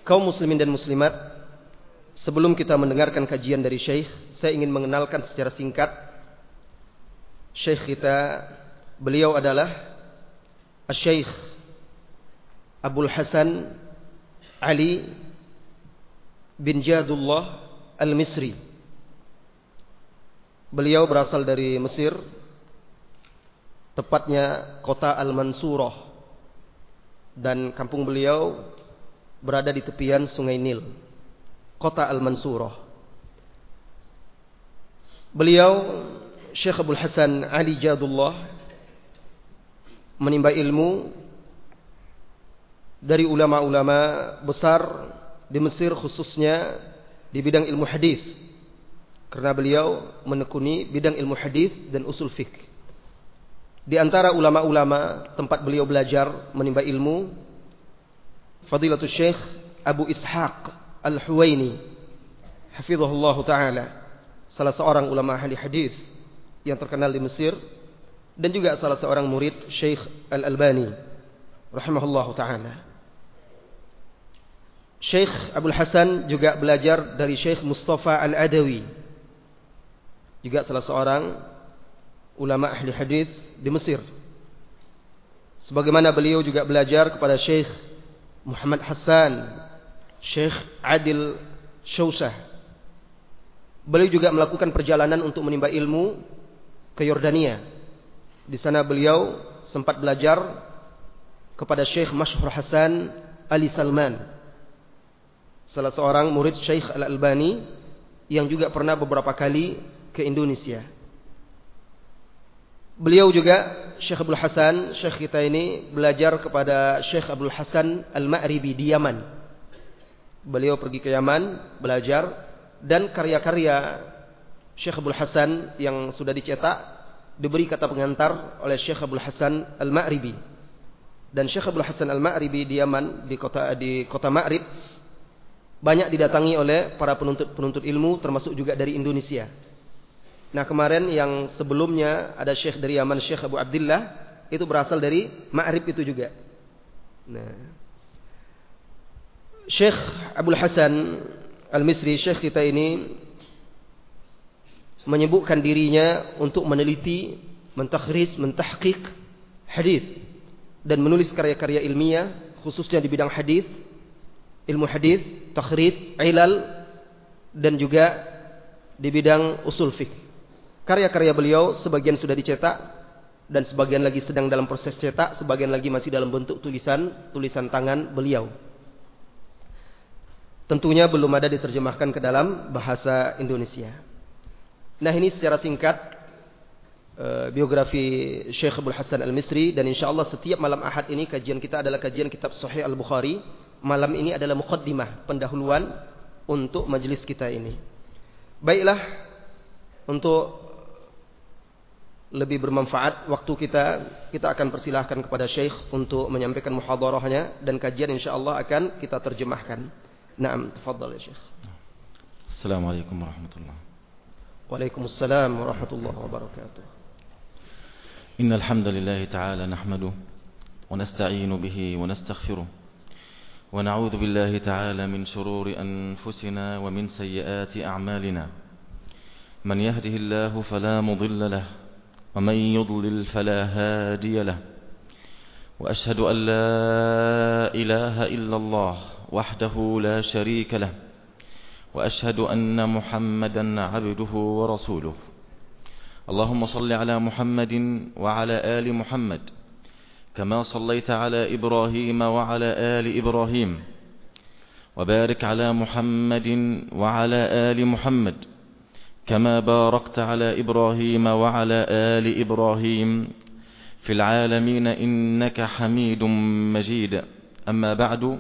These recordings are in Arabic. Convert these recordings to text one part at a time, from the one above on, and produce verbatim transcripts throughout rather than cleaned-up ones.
Kaum muslimin dan muslimat, sebelum kita mendengarkan kajian dari Syekh, saya ingin mengenalkan secara singkat Syekh kita. Beliau adalah Syekh Abdul Hasan Ali bin Jadullah Al-Misri. Beliau berasal dari Mesir, tepatnya kota Al-Mansurah, dan kampung beliau berada di tepian Sungai Nil, kota Al-Mansurah. Beliau Syekh Abdul Hasan Ali Jadullah menimba ilmu dari ulama-ulama besar di Mesir, khususnya di bidang ilmu hadis, karena beliau menekuni bidang ilmu hadis dan usul fiqh. Di antara ulama-ulama tempat beliau belajar menimba ilmu, Fadilatul Syekh Abu Ishaq Al-Huwaini hafizahullah ta'ala, salah seorang ulama ahli hadis yang terkenal di Mesir, dan juga salah seorang murid Syekh Al-Albani rahimahullah ta'ala. Syekh Abdul Hasan juga belajar dari Syekh Mustafa Al-Adawi, juga salah seorang ulama ahli hadis di Mesir. Sebagaimana beliau juga belajar kepada Syekh Muhammad Hassan, Syekh Adil Syausah. Beliau juga melakukan perjalanan untuk menimba ilmu ke Yordania. Di sana beliau sempat belajar kepada Syekh Mashhur Hasan Ali Salman, salah seorang murid Syekh Al-Albani yang juga pernah beberapa kali ke Indonesia. Beliau juga Syekh Abdul Hasan, Syekh kita ini belajar kepada Syekh Abdul Hasan Al-Ma'ribi di Yaman. Beliau pergi ke Yaman belajar, dan karya-karya Syekh Abdul Hasan yang sudah dicetak diberi kata pengantar oleh Syekh Abdul Hasan Al-Ma'ribi. Dan Syekh Abdul Hasan Al-Ma'ribi di Yaman, di kota di kota Ma'rib, banyak didatangi oleh para penuntut-penuntut ilmu, termasuk juga dari Indonesia. Nah, kemarin yang sebelumnya ada Syekh dari Yaman, Syekh Abu Abdillah, itu berasal dari Ma'rib itu juga. Nah, Syekh Abdul Hasan Al-Misri, Syekh kita ini menyebutkan dirinya untuk meneliti, mentakhrij, mentahqiq hadis, dan menulis karya-karya ilmiah khususnya di bidang hadis, ilmu hadis, takhrij, ilal, dan juga di bidang usul fiqh. Karya-karya beliau sebagian sudah dicetak dan sebagian lagi sedang dalam proses cetak, sebagian lagi masih dalam bentuk tulisan, tulisan tangan beliau. Tentunya belum ada diterjemahkan ke dalam bahasa Indonesia. Nah, ini secara singkat uh, biografi Syekh Abdul Hasan Al-Misri, dan insyaallah setiap malam Ahad ini kajian kita adalah kajian kitab Sahih Al-Bukhari. Malam ini adalah muqaddimah, pendahuluan untuk majelis kita ini. Baiklah, untuk lebih bermanfaat waktu kita, kita akan persilahkan kepada Syekh untuk menyampaikan muhadarahnya, dan kajian insyaallah akan kita terjemahkan. Naam, tafadhal ya Syekh. Assalamualaikum warahmatullahi wabarakatuh. Waalaikumsalam warahmatullahi wabarakatuh. Innal hamdalillah ta'ala nahmaduhu wa nasta'inu bihi wa nastaghfiruh wa na'udzu billahi ta'ala min shururi anfusina wa min sayyiati a'malina. Man yahdihillahu fala mudilla lahu ومن يضلل فلا هادي له وأشهد أن لا إله إلا الله وحده لا شريك له وأشهد أن محمدا عبده ورسوله. اللهم صل على محمد وعلى آل محمد كما صليت على إبراهيم وعلى آل إبراهيم وبارك على محمد وعلى آل محمد كما باركت على إبراهيم وعلى آل إبراهيم في العالمين إنك حميد مجيد. أما بعد،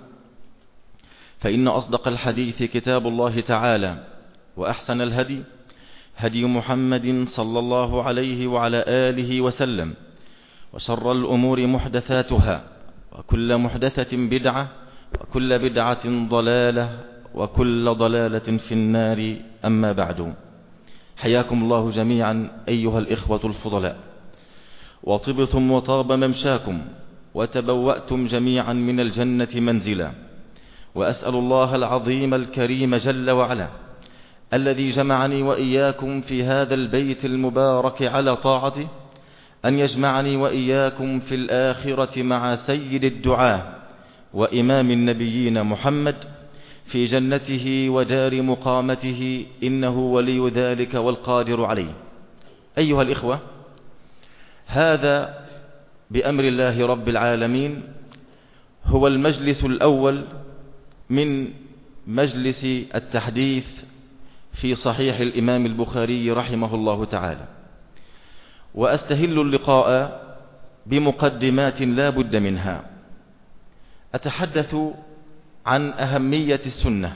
فإن أصدق الحديث كتاب الله تعالى، وأحسن الهدي هدي محمد صلى الله عليه وعلى آله وسلم، وشر الأمور محدثاتها، وكل محدثة بدعة، وكل بدعة ضلالة، وكل ضلالة في النار. أما بعد، حياكم الله جميعا أيها الإخوة الفضلاء، وطبتم وطاب ممشاكم، وتبوأتم جميعا من الجنة منزلا، وأسأل الله العظيم الكريم جل وعلا الذي جمعني وإياكم في هذا البيت المبارك على طاعته أن يجمعني وإياكم في الآخرة مع سيد الدعاة وإمام النبيين محمد في جنته ودار مقامته، إنه ولي ذلك والقادر عليه. أيها الإخوة، هذا بأمر الله رب العالمين هو المجلس الأول من مجلس التحديث في صحيح الإمام البخاري رحمه الله تعالى، وأستهل اللقاء بمقدمات لا بد منها. أتحدث عن أهمية السنة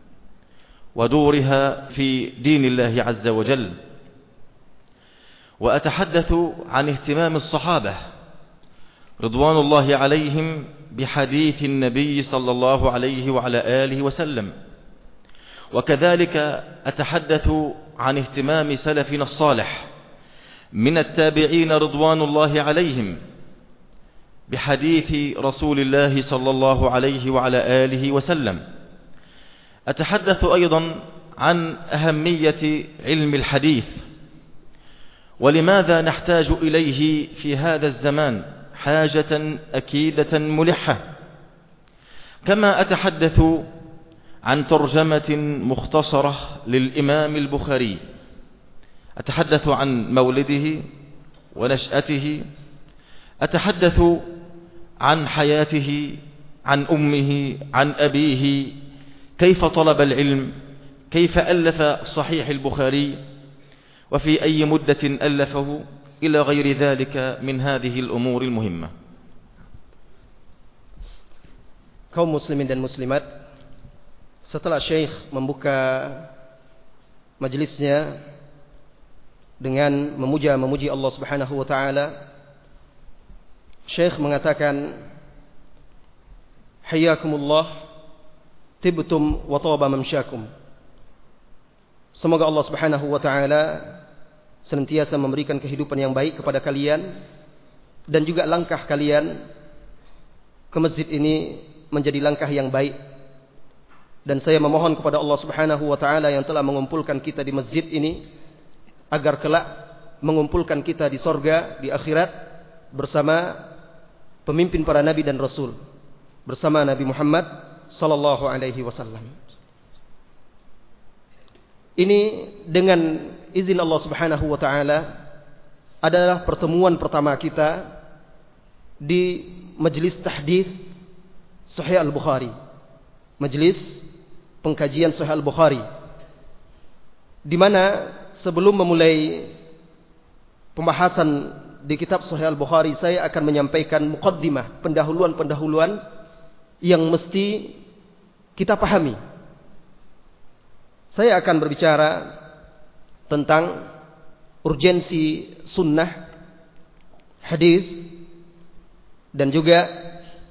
ودورها في دين الله عز وجل، وأتحدث عن اهتمام الصحابة رضوان الله عليهم بحديث النبي صلى الله عليه وعلى آله وسلم، وكذلك أتحدث عن اهتمام سلفنا الصالح من التابعين رضوان الله عليهم بحديث رسول الله صلى الله عليه وعلى آله وسلم. أتحدث أيضا عن أهمية علم الحديث ولماذا نحتاج إليه في هذا الزمان حاجة أكيدة ملحة. كما أتحدث عن ترجمة مختصرة للإمام البخاري، أتحدث عن مولده ونشأته، أتحدث عن حياته، عن أمه، عن أبيه، كيف طلب العلم، كيف ألف صحيح البخاري، وفي أي مدة ألفه، إلى غير ذلك من هذه الأمور المهمة. Kaum muslimin dan muslimat, setelah Syekh membuka majelisnya dengan memuja-memuji Allah Subhanahu wa taala, Syekh mengatakan, hayyakumullah tibtum wa taba mamsyakum. Semoga Allah Subhanahu wa taala senantiasa memberikan kehidupan yang baik kepada kalian, dan juga langkah kalian ke masjid ini menjadi langkah yang baik. Dan saya memohon kepada Allah Subhanahu wa taala yang telah mengumpulkan kita di masjid ini, agar kelak mengumpulkan kita di sorga, di akhirat, bersama pemimpin para nabi dan rasul, bersama Nabi Muhammad sallallahu alaihi wasallam. Ini dengan izin Allah Subhanahu wa taala adalah pertemuan pertama kita di majelis tahdits Sahih Al-Bukhari, majelis pengkajian Sahih Al-Bukhari, di mana sebelum memulai pembahasan di kitab Sahih Al-Bukhari, saya akan menyampaikan muqaddimah, pendahuluan-pendahuluan yang mesti kita pahami. Saya akan berbicara tentang urgensi sunnah, hadis, dan juga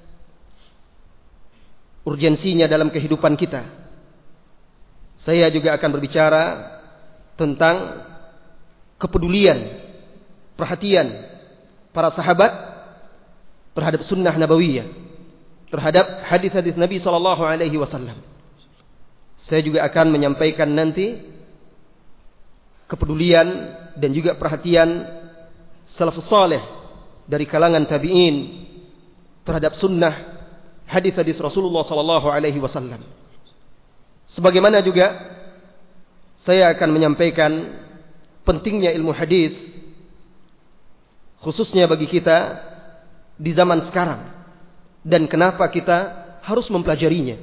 urgensinya dalam kehidupan kita. Saya juga akan berbicara tentang kepedulian, perhatian para sahabat terhadap sunnah nabawiyah, terhadap hadis-hadis Nabi sallallahu alaihi wasallam. Saya juga akan menyampaikan nanti kepedulian dan juga perhatian salafus saleh dari kalangan tabi'in terhadap sunnah hadis-hadis Rasulullah sallallahu alaihi wasallam. Sebagaimana juga saya akan menyampaikan pentingnya ilmu hadis, khususnya bagi kita di zaman sekarang, dan kenapa kita harus mempelajarinya.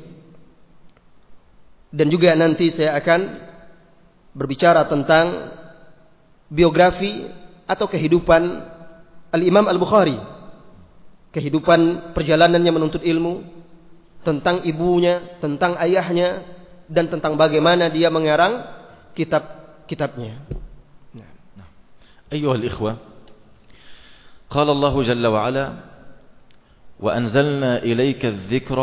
Dan juga nanti saya akan berbicara tentang biografi atau kehidupan Al-Imam Al-Bukhari, kehidupan perjalanannya menuntut ilmu, tentang ibunya, tentang ayahnya, dan tentang bagaimana dia mengarang kitab-kitabnya. أيها الإخوة، قال الله جل وعلا: وأنزلنا إليك الذكر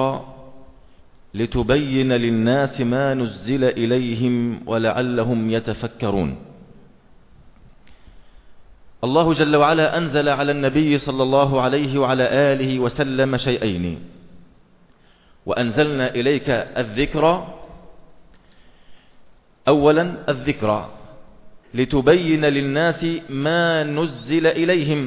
لتبين للناس ما نزل إليهم ولعلهم يتفكرون. الله جل وعلا أنزل على النبي صلى الله عليه وعلى آله وسلم شيئين: وأنزلنا إليك الذكرى. أولا الذكرى لتبين للناس ما نزل إليهم.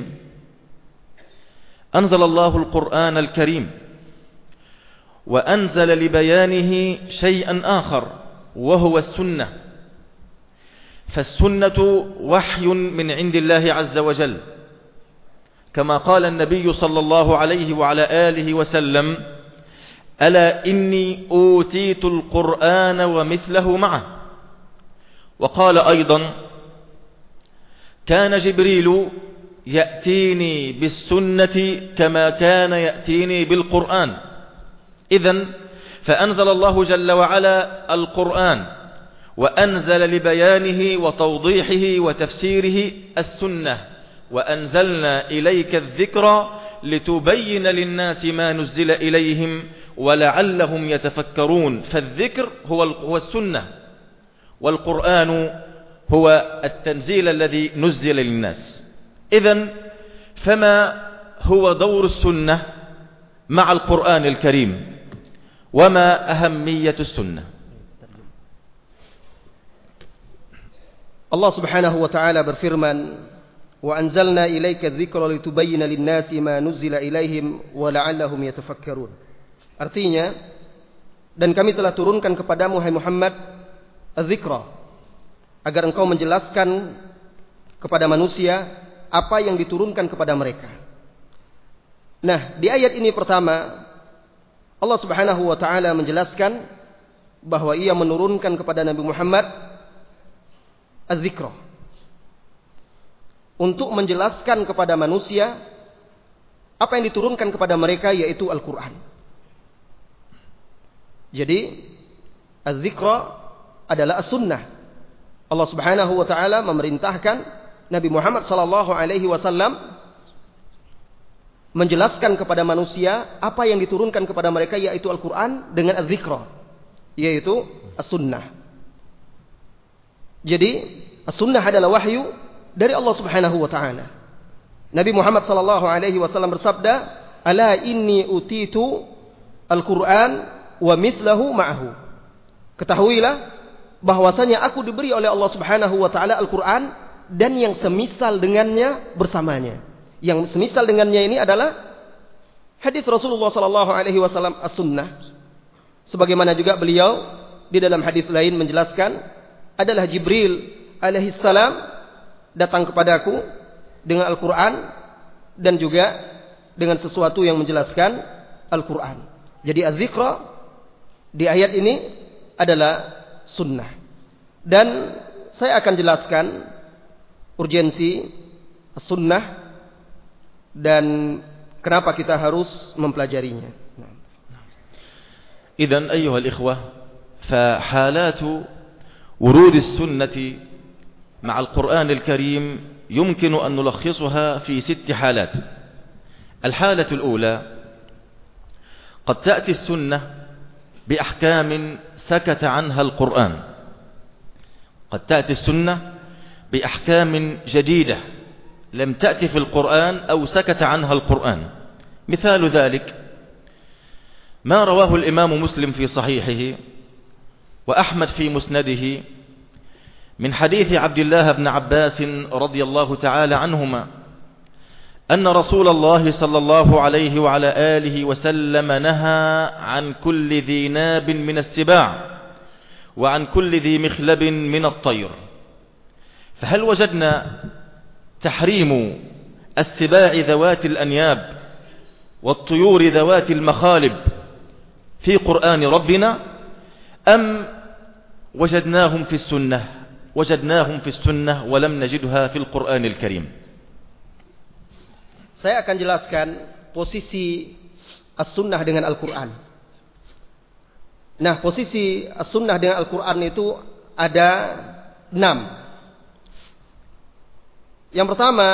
أنزل الله القرآن الكريم وأنزل لبيانه شيئا آخر وهو السنة. فالسنة وحي من عند الله عز وجل، كما قال النبي صلى الله عليه وعلى آله وسلم: ألا إني أوتيت القرآن ومثله معه. وقال أيضا: كان جبريل يأتيني بالسنة كما كان يأتيني بالقرآن. إذن فأنزل الله جل وعلا القرآن وأنزل لبيانه وتوضيحه وتفسيره السنة. وأنزلنا إليك الذكرى لتبين للناس ما نزل إليهم ولعلهم يتفكرون. فالذكر هو هو السنة، والقرآن هو التنزيل الذي نزل للناس. إذن فما هو دور السنة مع القرآن الكريم، وما أهمية السنة؟ Allah Subhanahu wa taala berfirman, "Wa anzalna ilaika dzikra litubayyana lin-nasi ma nuzila ilaihim wa la'allahum yatafakkarun." Artinya, dan kami telah turunkan kepadamu hai Muhammad az-dzikra agar engkau menjelaskan kepada manusia apa yang diturunkan kepada mereka. Nah, di ayat ini pertama Allah Subhanahu wa taala menjelaskan bahwa Ia menurunkan kepada Nabi Muhammad az-dzikra untuk menjelaskan kepada manusia apa yang diturunkan kepada mereka, yaitu Al-Quran. Jadi az-dzikra adalah as-sunnah. Allah Subhanahu wa taala memerintahkan Nabi Muhammad sallallahu alaihi wasallam menjelaskan kepada manusia apa yang diturunkan kepada mereka, yaitu Al-Quran, dengan az-dzikra, yaitu as-sunnah. Jadi as-sunnah adalah wahyu dari Allah Subhanahu wa taala. Nabi Muhammad sallallahu alaihi wasallam bersabda, "Ala inni utitu al-Qur'an wa mithlahu ma'ahu." Ketahuilah bahwasanya aku diberi oleh Allah Subhanahu wa taala Al-Qur'an dan yang semisal dengannya bersamanya. Yang semisal dengannya ini adalah hadis Rasulullah sallallahu alaihi wasallam as-sunnah. Sebagaimana juga beliau di dalam hadis lain menjelaskan, adalah Jibril alaihi salam datang kepadaku dengan Al-Quran dan juga dengan sesuatu yang menjelaskan Al-Quran. Jadi az-dzikra di ayat ini adalah sunnah. Dan saya akan jelaskan urgensi sunnah dan kenapa kita harus mempelajarinya. Idzan ayyuhal ikhwah, fa halatu ورود السنة مع القرآن الكريم يمكن أن نلخصها في ست حالات. الحالة الأولى: قد تأتي السنة بأحكام سكت عنها القرآن. قد تأتي السنة بأحكام جديدة لم تأتي في القرآن أو سكت عنها القرآن. مثال ذلك ما رواه الإمام مسلم في صحيحه وأحمد في مسنده من حديث عبد الله بن عباس رضي الله تعالى عنهما أن رسول الله صلى الله عليه وعلى آله وسلم نهى عن كل ذي ناب من السباع وعن كل ذي مخلب من الطير. فهل وجدنا تحريم السباع ذوات الأنياب والطيور ذوات المخالب في قرآن ربنا، أم وجدناهم في السنة وجدناهم في السنة ولم نجدها في القرآن الكريم؟ Saya akan jelaskan posisi as-sunnah dengan Al-Quran. Nah, posisi as-sunnah dengan Al-Quran itu ada enam. Yang pertama,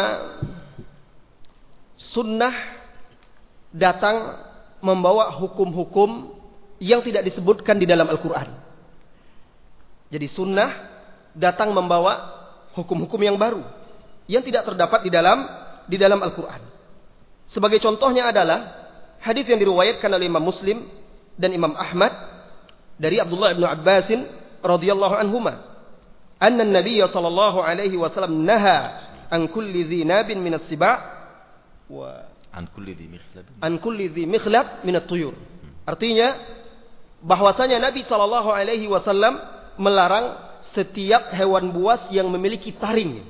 sunnah datang membawa hukum-hukum yang tidak disebutkan di dalam Al-Quran. Jadi sunnah datang membawa hukum-hukum yang baru yang tidak terdapat di dalam di dalam Al-Quran. Sebagai contohnya adalah hadis yang diriwayatkan oleh Imam Muslim dan Imam Ahmad dari Abdullah bin Abbas radhiyallahu anhuma, anna an-nabiy sallallahu alaihi wasallam naha an kulli dhi nabin min as-siba' wa an kulli dhi mikhlab an kulli dhi mikhlab min at-tuyur. Artinya bahwasanya Nabi sallallahu alaihi wasallam melarang setiap hewan buas yang memiliki taring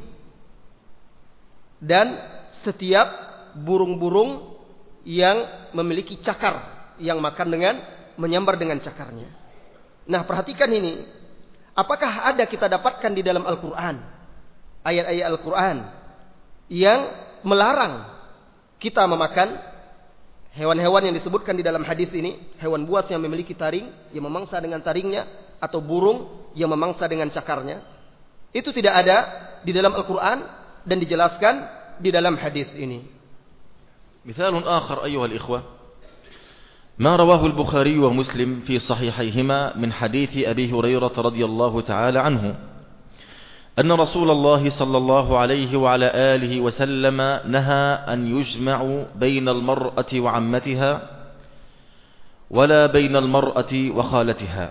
dan setiap burung-burung yang memiliki cakar yang makan dengan menyambar dengan cakarnya. Nah, perhatikan ini. Apakah ada kita dapatkan di dalam Al-Quran, ayat-ayat Al-Quran yang melarang kita memakan hewan-hewan yang disebutkan di dalam hadis ini, hewan buas yang memiliki taring, yang memangsa dengan taringnya, atau burung yang memangsa dengan cakarnya? Itu tidak ada di dalam Al-Quran dan dijelaskan di dalam hadis ini. Mithalun akhar ayyuhal ikhwah, ما رواه البخاري ومسلم في صحيحيهما من حديث أبي هريرة رضي الله تعالى عنه أن رسول الله صلى الله عليه وعلى آله وسلم نهى أن يجمع بين المرأة وعمتها ولا بين المرأة وخالتها.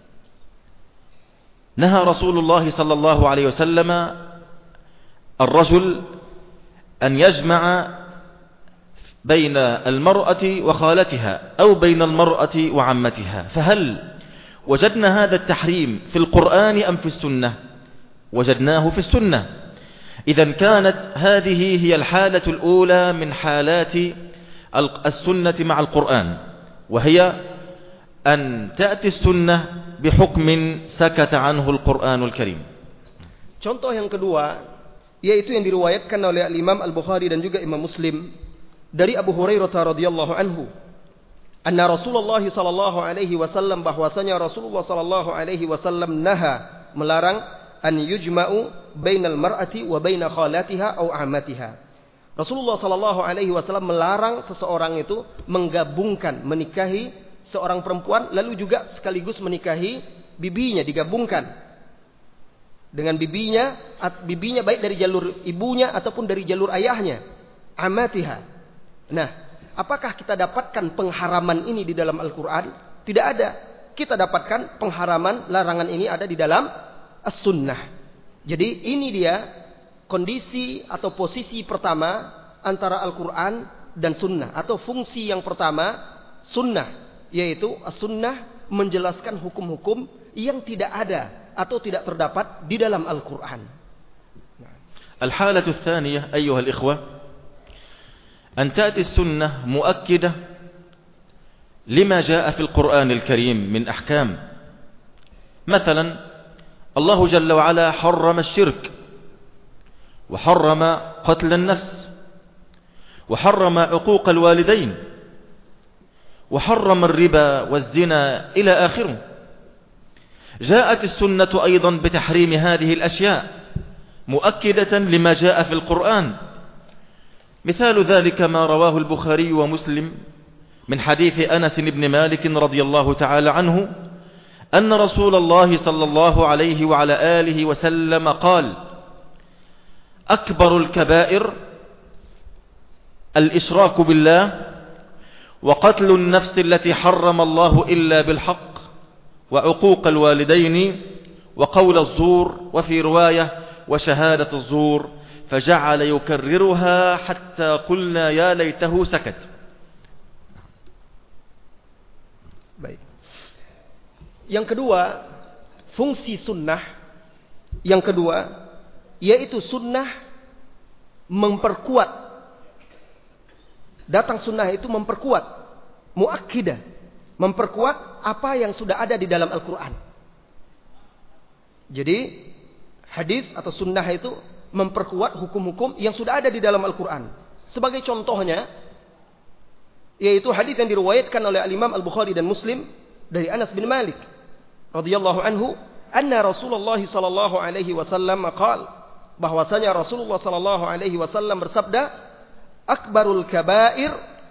نهى رسول الله صلى الله عليه وسلم الرجل أن يجمع بين المرأة وخالتها أو بين المرأة وعمتها. فهل وجدنا هذا التحريم في القرآن أم في السنة؟ وجدناه في السنة. إذن كانت هذه هي الحالة الأولى من حالات السنة مع القرآن، وهي أن تأتي السنة بحكم سكت عنه القرآن الكريم. Contoh yang kedua, yaitu yang diriwayatkan oleh Imam Al-Bukhari dan juga Imam Muslim dari Abu Hurairah radhiyallahu anhu, anna Rasulullah sallallahu alaihi wasallam, bahwasanya Rasulullah sallallahu alaihi wasallam naha, melarang, an yujma'u bainal mar'ati wa baina khalatiha aw amatiha. Rasulullah sallallahu alaihi wasallam melarang seseorang itu menggabungkan, menikahi seorang perempuan lalu juga sekaligus menikahi bibinya, digabungkan dengan bibinya, bibinya baik dari jalur ibunya ataupun dari jalur ayahnya, amatiha. Nah, apakah kita dapatkan pengharaman ini di dalam Al-Quran? Tidak ada. Kita dapatkan pengharaman, larangan ini ada di dalam As-Sunnah. Jadi ini dia kondisi atau posisi pertama antara Al-Quran dan Sunnah. Atau fungsi yang pertama, Sunnah. Yaitu As-Sunnah menjelaskan hukum-hukum yang tidak ada atau tidak terdapat di dalam Al-Quran. Al-halatu tsaniyah ayyuhal ikhwah, أن تأتي السنة مؤكدة لما جاء في القرآن الكريم من أحكام. مثلا الله جل وعلا حرم الشرك، وحرم قتل النفس، وحرم عقوق الوالدين، وحرم الربا والزنا إلى آخره. جاءت السنة أيضا بتحريم هذه الأشياء مؤكدة لما جاء في القرآن. مثال ذلك ما رواه البخاري ومسلم من حديث أنس بن مالك رضي الله تعالى عنه أن رسول الله صلى الله عليه وعلى آله وسلم قال: أكبر الكبائر الإشراك بالله، وقتل النفس التي حرم الله إلا بالحق، وعقوق الوالدين، وقول الزور، وفي رواية وشهادة الزور. فجعل يكررها حتى قلنا يا ليته سكت. Baik. Yang kedua, fungsi sunnah yang kedua yaitu sunnah memperkuat. Datang sunnah itu memperkuat, muakkidah, memperkuat apa yang sudah ada di dalam Al-Quran. Jadi hadis atau sunnah itu memperkuat hukum-hukum yang sudah ada di dalam Al-Quran. Sebagai contohnya, yaitu hadis yang diriwayatkan oleh Imam Al-Bukhari dan Muslim dari Anas bin Malik radhiyallahu anhu, anna Rasulullah sallallahu alaihi wasallam qaal, bahwasanya Rasulullah sallallahu alaihi wasallam bersabda, akbarul kabair,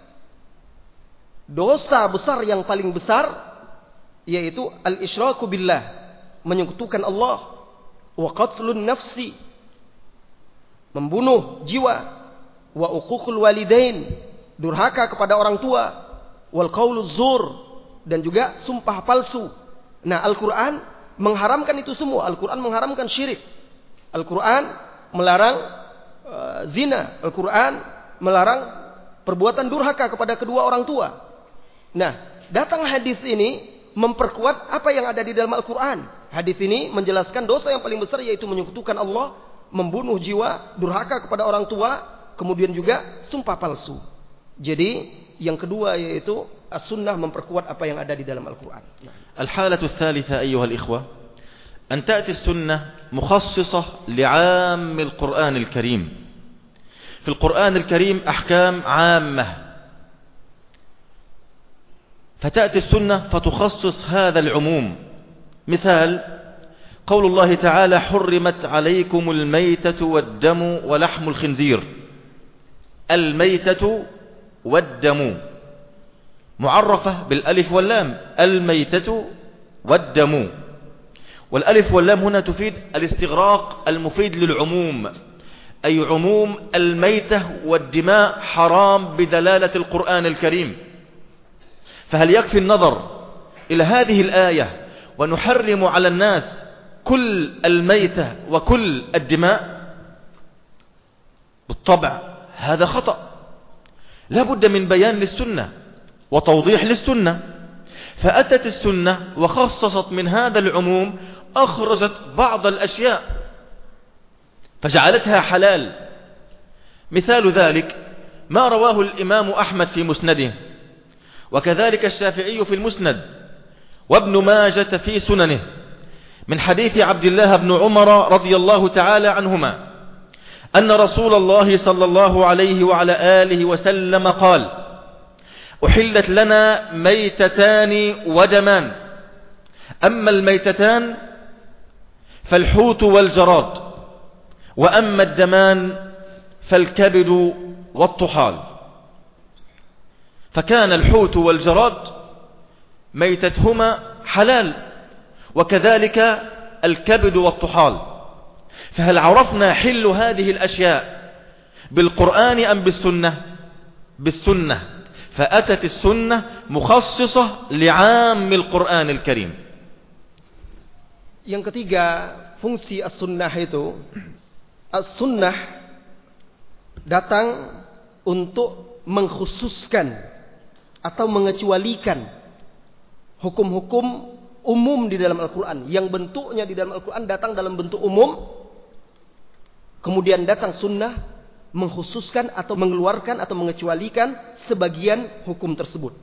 dosa besar yang paling besar yaitu al-isyraku billah, menyekutukan Allah, wa qatlun nafsi, membunuh jiwa, wa uququl walidain, durhaka kepada orang tua, wal qauluz zur, dan juga sumpah palsu. Nah, Al-Quran mengharamkan itu semua. Al-Quran mengharamkan syirik. Al-Quran melarang uh, zina. Al-Quran melarang perbuatan durhaka kepada kedua orang tua. Nah, datang hadis ini memperkuat apa yang ada di dalam Al-Quran. Hadis ini menjelaskan dosa yang paling besar yaitu menyekutukan Allah, membunuh jiwa, durhaka kepada orang tua, kemudian juga sumpah palsu. Jadi yang kedua yaitu as-sunnah memperkuat apa yang ada di dalam Al-Quran. Al-halatu ats-tsalitsa ayyuha al-ikhwah, an ta'ti as-sunnah mukhassisah li'am al-Qur'an al-Karim. في القرآن الكريم أحكام عامة، فتأتي السنة فتخصص هذا العموم. مثال قول الله تعالى حرمت عليكم الميتة والدم ولحم الخنزير. الميتة والدم معرفة بالألف واللام، الميتة والدم، والألف واللام هنا تفيد الاستغراق المفيد للعموم، أي عموم الميتة والدماء حرام بدلالة القرآن الكريم. فهل يكفي النظر إلى هذه الآية ونحرم على الناس كل الميتة وكل الدماء؟ بالطبع هذا خطأ، لا بد من بيان للسنة وتوضيح للسنة. فأتت السنة وخصصت من هذا العموم، أخرجت بعض الأشياء فجعلتها حلال. مثال ذلك ما رواه الإمام أحمد في مسنده، وكذلك الشافعي في المسند، وابن ماجة في سننه، من حديث عبد الله بن عمر رضي الله تعالى عنهما أن رسول الله صلى الله عليه وعلى آله وسلم قال أحلت لنا ميتتان ودمان، أما الميتتان فالحوت والجراد، وأما الدمان فالكبد والطحال. فكان الحوت والجراد ميتتهما حلال، وكذلك الكبد والطحال. فهل عرفنا حل هذه الأشياء بالقرآن أم بالسنة؟ بالسنة. فأتت السنة مخصصة لعام القرآن الكريم. Yang ketiga, fungsi as-sunnah itu, as-sunnah datang untuk mengkhususkan atau mengecualikan hukum-hukum umum di dalam Al-Quran. Yang bentuknya di dalam Al-Quran datang dalam bentuk umum. Kemudian datang sunnah mengkhususkan atau mengeluarkan atau mengecualikan sebagian hukum tersebut.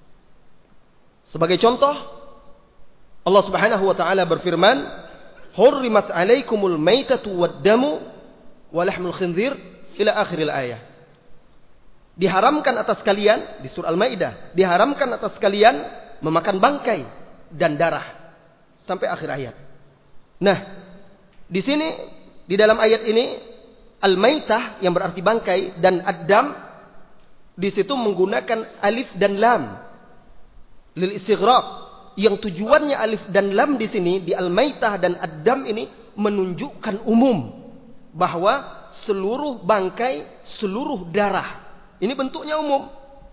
Sebagai contoh, Allah Subhanahu wa taala berfirman, "Hurrimat 'alaikumul maitatu wad-damu wa lahmul khinzir" ila akhiril ayah. Diharamkan atas kalian di surah Al-Maidah, diharamkan atas kalian memakan bangkai dan darah sampai akhir ayat. Nah, di sini di dalam ayat ini al-maitah yang berarti bangkai dan ad-dam di situ menggunakan alif dan lam lil istighraq, yang tujuannya alif dan lam di sini di al-maitah dan ad-dam ini menunjukkan umum bahwa seluruh bangkai, seluruh darah ini bentuknya umum.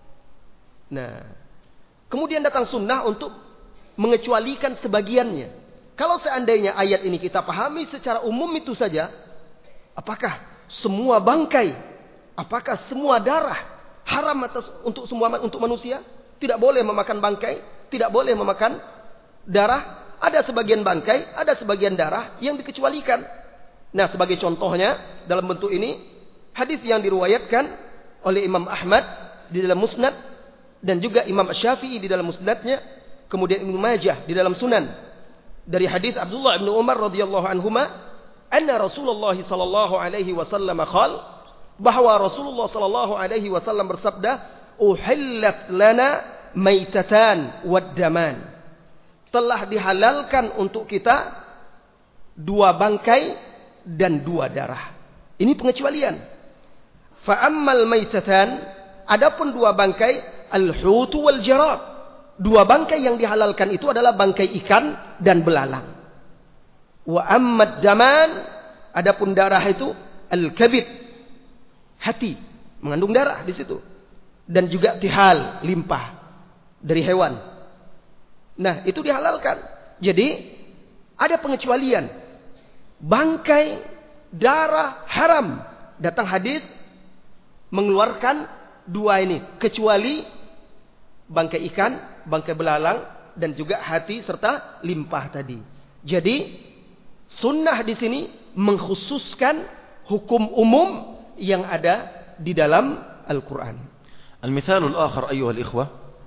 Nah, kemudian datang sunnah untuk mengecualikan sebagiannya. Kalau seandainya ayat ini kita pahami secara umum itu saja, apakah semua bangkai, apakah semua darah haram atas untuk semua untuk manusia? Tidak boleh memakan bangkai, tidak boleh memakan darah. Ada sebagian bangkai, ada sebagian darah yang dikecualikan. Nah, sebagai contohnya dalam bentuk ini hadis yang diriwayatkan oleh Imam Ahmad di dalam Musnad dan juga Imam Syafi'i di dalam Musnadnya, kemudian Ibnu Majah di dalam Sunan, dari hadis Abdullah bin Umar radhiyallahu anhuma anna Rasulullah sallallahu alaihi wasallam qala, bahwa Rasulullah sallallahu alaihi wasallam bersabda, "Uhillat lana maitatan wad-daman." Telah dihalalkan untuk kita dua bangkai dan dua darah. Ini pengecualian. Fa ammal maitatan, adapun dua bangkai, al-hut wal jarad. Dua bangkai yang dihalalkan itu adalah bangkai ikan dan belalang. Wa ammad daman, adapun darah itu al-kabid, hati, mengandung darah di situ. Dan juga tihal, limpah dari hewan. Nah, itu dihalalkan. Jadi ada pengecualian. Bangkai, darah haram. Datang hadis mengeluarkan dua ini, kecuali bangkai ikan, bangkai belalang, dan juga hati serta limpah tadi. Jadi sunnah di sini mengkhususkan hukum umum yang ada di dalam Al-Quran. Al-mithalul akhar ayyuhal ikhwah,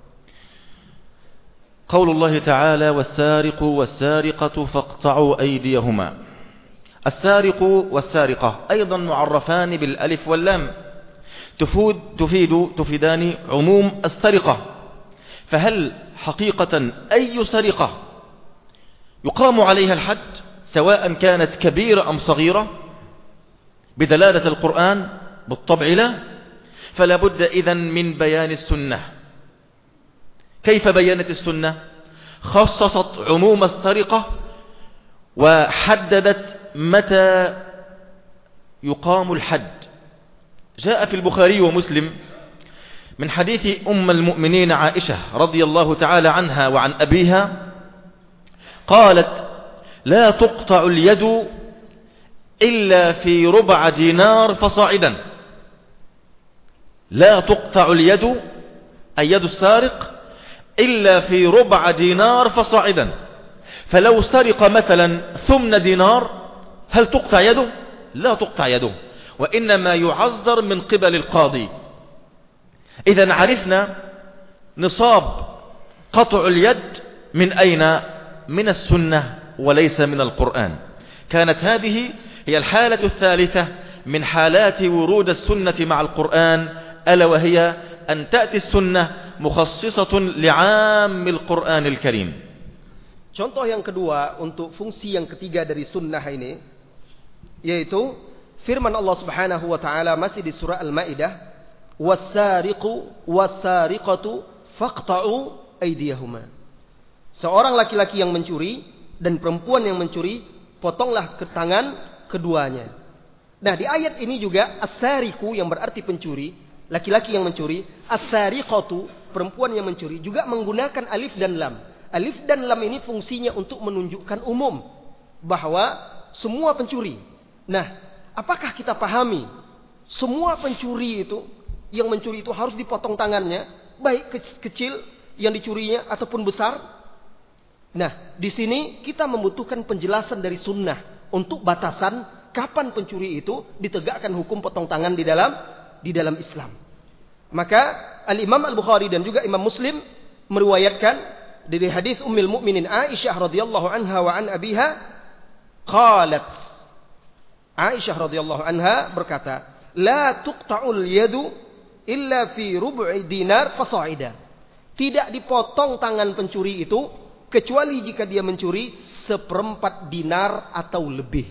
قول الله تعالى والسارق والسارقة فاقطعوا أيديهما. السارق والسارقة أيضا معرفان بالألف واللام تفيد, تفيد تفيدان عموم السرقة. فهل حقيقة أي سرقة يقام عليها الحد سواء كانت كبيرة أم صغيرة بدلالة القرآن؟ بالطبع لا. فلا بد إذن من بيان السنة. كيف بينت السنة؟ خصصت عموم السرقة وحددت متى يقام الحد. جاء في البخاري ومسلم من حديث أم المؤمنين عائشة رضي الله تعالى عنها وعن أبيها قالت لا تقطع اليد إلا في ربع دينار فصاعدا. لا تقطع اليد أي يد السارق إلا في ربع دينار فصاعدا. فلو سرق مثلا ثمن دينار هل تقطع يده؟ لا تقطع يده، وإنما يعذر من قبل القاضي. إذا عرفنا نصاب قطع اليد من أين؟ من السنة وليس من القرآن. كانت هذه هي الحالة الثالثة من حالات ورود السنة مع القرآن، ألا وهي أن تأتي السنة mukhassisatun li'ammil Qur'anil Karim. Contoh yang kedua untuk fungsi yang ketiga dari sunnah ini, yaitu firman Allah Subhanahu wa taala masih di surah Al-Maidah, was-sariqu was-sariqatu faqta'u aydiyahuma. Seorang laki-laki yang mencuri dan perempuan yang mencuri, potonglah ke tangan keduanya. Nah, di ayat ini juga as-sariqu yang berarti pencuri, laki-laki yang mencuri, as-sariqatu perempuan yang mencuri, juga menggunakan alif dan lam. Alif dan lam ini fungsinya untuk menunjukkan umum bahwa semua pencuri. Nah, apakah kita pahami semua pencuri itu, yang mencuri itu harus dipotong tangannya, baik kecil yang dicurinya ataupun besar? Nah, di sini kita membutuhkan penjelasan dari sunnah untuk batasan kapan pencuri itu ditegakkan hukum potong tangan di dalam di dalam Islam. Maka Al-Imam Al-Bukhari dan juga Imam Muslim meriwayatkan dari hadis Ummul Mukminin Aisyah radhiyallahu anha wa an abiha qalat, Aisyah radhiyallahu anha berkata, la tuqta'ul yadu illa fi rub'i dinar fasa'ida. Tidak dipotong tangan pencuri itu kecuali jika dia mencuri seperempat dinar atau lebih.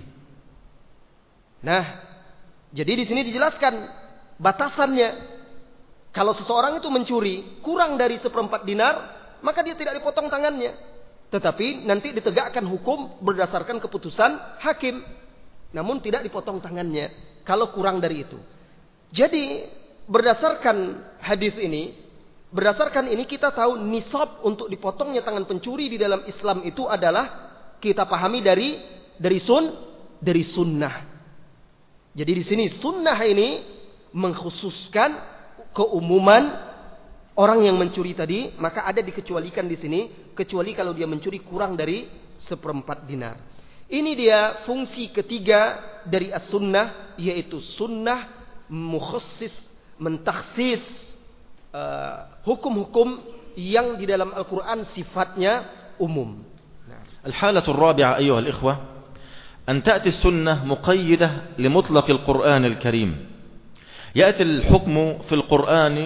Nah, jadi di sini dijelaskan batasannya. Kalau seseorang itu mencuri kurang dari seperempat dinar, maka dia tidak dipotong tangannya. Tetapi nanti ditegakkan hukum berdasarkan keputusan hakim. Namun tidak dipotong tangannya kalau kurang dari itu. Jadi berdasarkan hadis ini, berdasarkan ini kita tahu nisab untuk dipotongnya tangan pencuri di dalam Islam itu adalah kita pahami dari dari sun dari sunnah. Jadi di sini sunnah ini mengkhususkan keumuman orang yang mencuri tadi, maka ada dikecualikan di sini, kecuali kalau dia mencuri kurang dari seperempat dinar. Ini dia fungsi ketiga dari as-sunnah, yaitu sunnah mukhassis, mentakhsis uh, hukum-hukum yang di dalam Al-Quran sifatnya umum. الحالة الرابعة أيها الإخوة أن تأتي السنة مقيدة لمطلق القرآن الكريم. يأتي الحكم في القرآن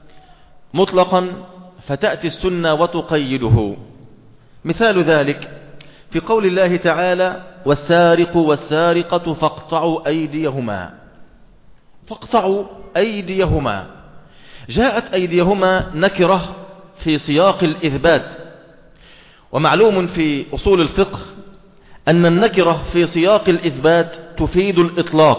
مطلقا فتأتي السنة وتقيده. مثال ذلك في قول الله تعالى والسارق والسارقة فاقطعوا أيديهما. فاقطعوا أيديهما جاءت أيديهما نكرة في سياق الإثبات، ومعلوم في أصول الفقه أن النكرة في سياق الإثبات تفيد الإطلاق.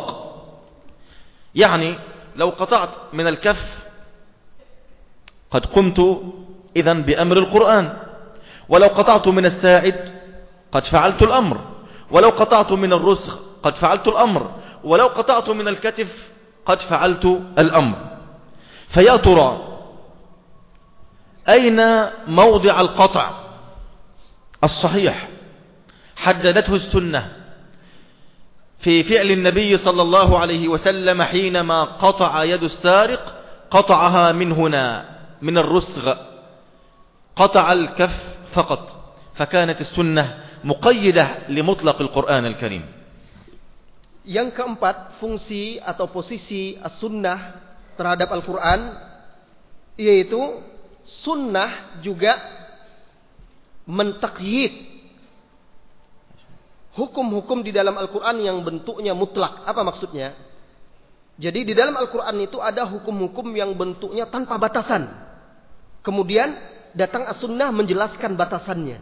يعني لو قطعت من الكف قد قمت إذن بأمر القرآن، ولو قطعت من الساعد قد فعلت الأمر، ولو قطعت من الرسغ قد فعلت الأمر، ولو قطعت من الكتف قد فعلت الأمر. فيا ترى أين موضع القطع الصحيح حددته السنة في فعل النبي صلى الله عليه وسلم حينما قطع يد السارق؟ قطعها من هنا، من الرسغ، قطع الكف فقط، فكانت السنة مقيدة لمطلق القرآن الكريم. Yang keempat, fungsi atau posisi as-sunnah terhadap Al-Quran, yaitu sunnah juga mentaqyid hukum-hukum di dalam Al-Quran yang bentuknya mutlak. Apa maksudnya? Jadi di dalam Al-Quran itu ada hukum-hukum yang bentuknya tanpa batasan. Kemudian datang as-sunnah menjelaskan batasannya.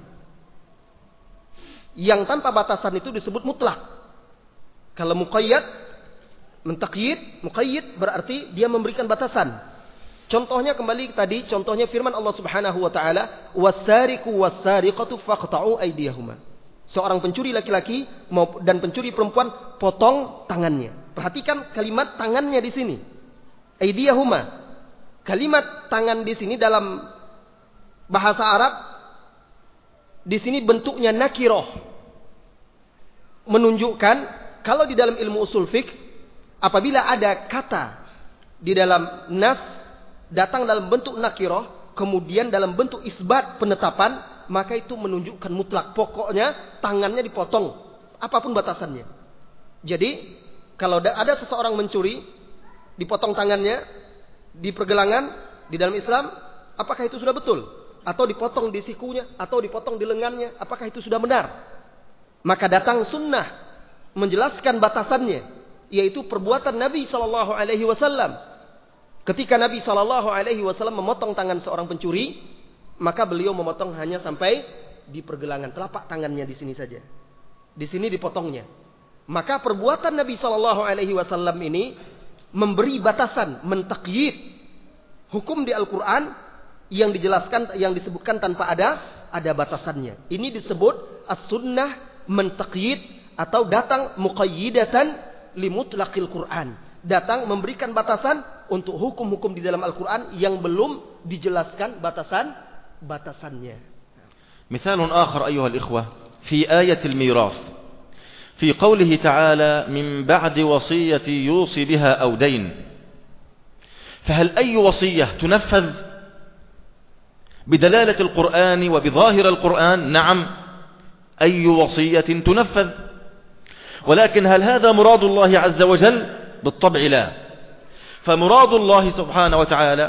Yang tanpa batasan itu disebut mutlak. Kalau muqayyad, mentaqyid, muqayyid berarti dia memberikan batasan. Contohnya kembali tadi, contohnya firman Allah Subhanahu wa taala, "Was-sariqu was-sariqatu faqta'u aydiyahuma." Seorang pencuri laki-laki dan pencuri perempuan potong tangannya. Perhatikan kalimat tangannya di sini. Aydiyahuma. Kalimat tangan di sini dalam bahasa Arab di sini bentuknya nakiroh. Menunjukkan kalau di dalam ilmu usul fiqh, apabila ada kata di dalam nas datang dalam bentuk nakiroh, kemudian dalam bentuk isbat penetapan, maka itu menunjukkan mutlak. Pokoknya tangannya dipotong, apapun batasannya. Jadi kalau ada seseorang mencuri, dipotong tangannya di pergelangan di dalam Islam, apakah itu sudah betul? Atau dipotong di sikunya, atau dipotong di lengannya, apakah itu sudah benar? Maka datang sunnah menjelaskan batasannya, yaitu perbuatan Nabi Shallallahu Alaihi Wasallam. Ketika Nabi Shallallahu Alaihi Wasallam memotong tangan seorang pencuri, maka beliau memotong hanya sampai di pergelangan, telapak tangannya di sini saja. Di sini dipotongnya. Maka perbuatan Nabi Shallallahu Alaihi Wasallam ini memberi batasan, mentaqyid hukum di Al-Quran yang dijelaskan, yang disebutkan tanpa ada ada batasannya. Ini disebut as-sunnah mentaqyid atau datang muqayyidatan limutlaqil Quran. Datang memberikan batasan untuk hukum-hukum di dalam Al-Quran yang belum dijelaskan batasan-batasannya. Mithalun akhar ayuhal ikhwah fi ayatil mirath fi qawlihi ta'ala min ba'di wasiyyati yusi biha aw dayn. Fahal ay wasiyyah tunaffadh bidalalat al-Qur'an wa bidhahir al-Qur'an? Na'am, أي وصية تنفذ، ولكن هل هذا مراد الله عز وجل؟ بالطبع لا. فمراد الله سبحانه وتعالى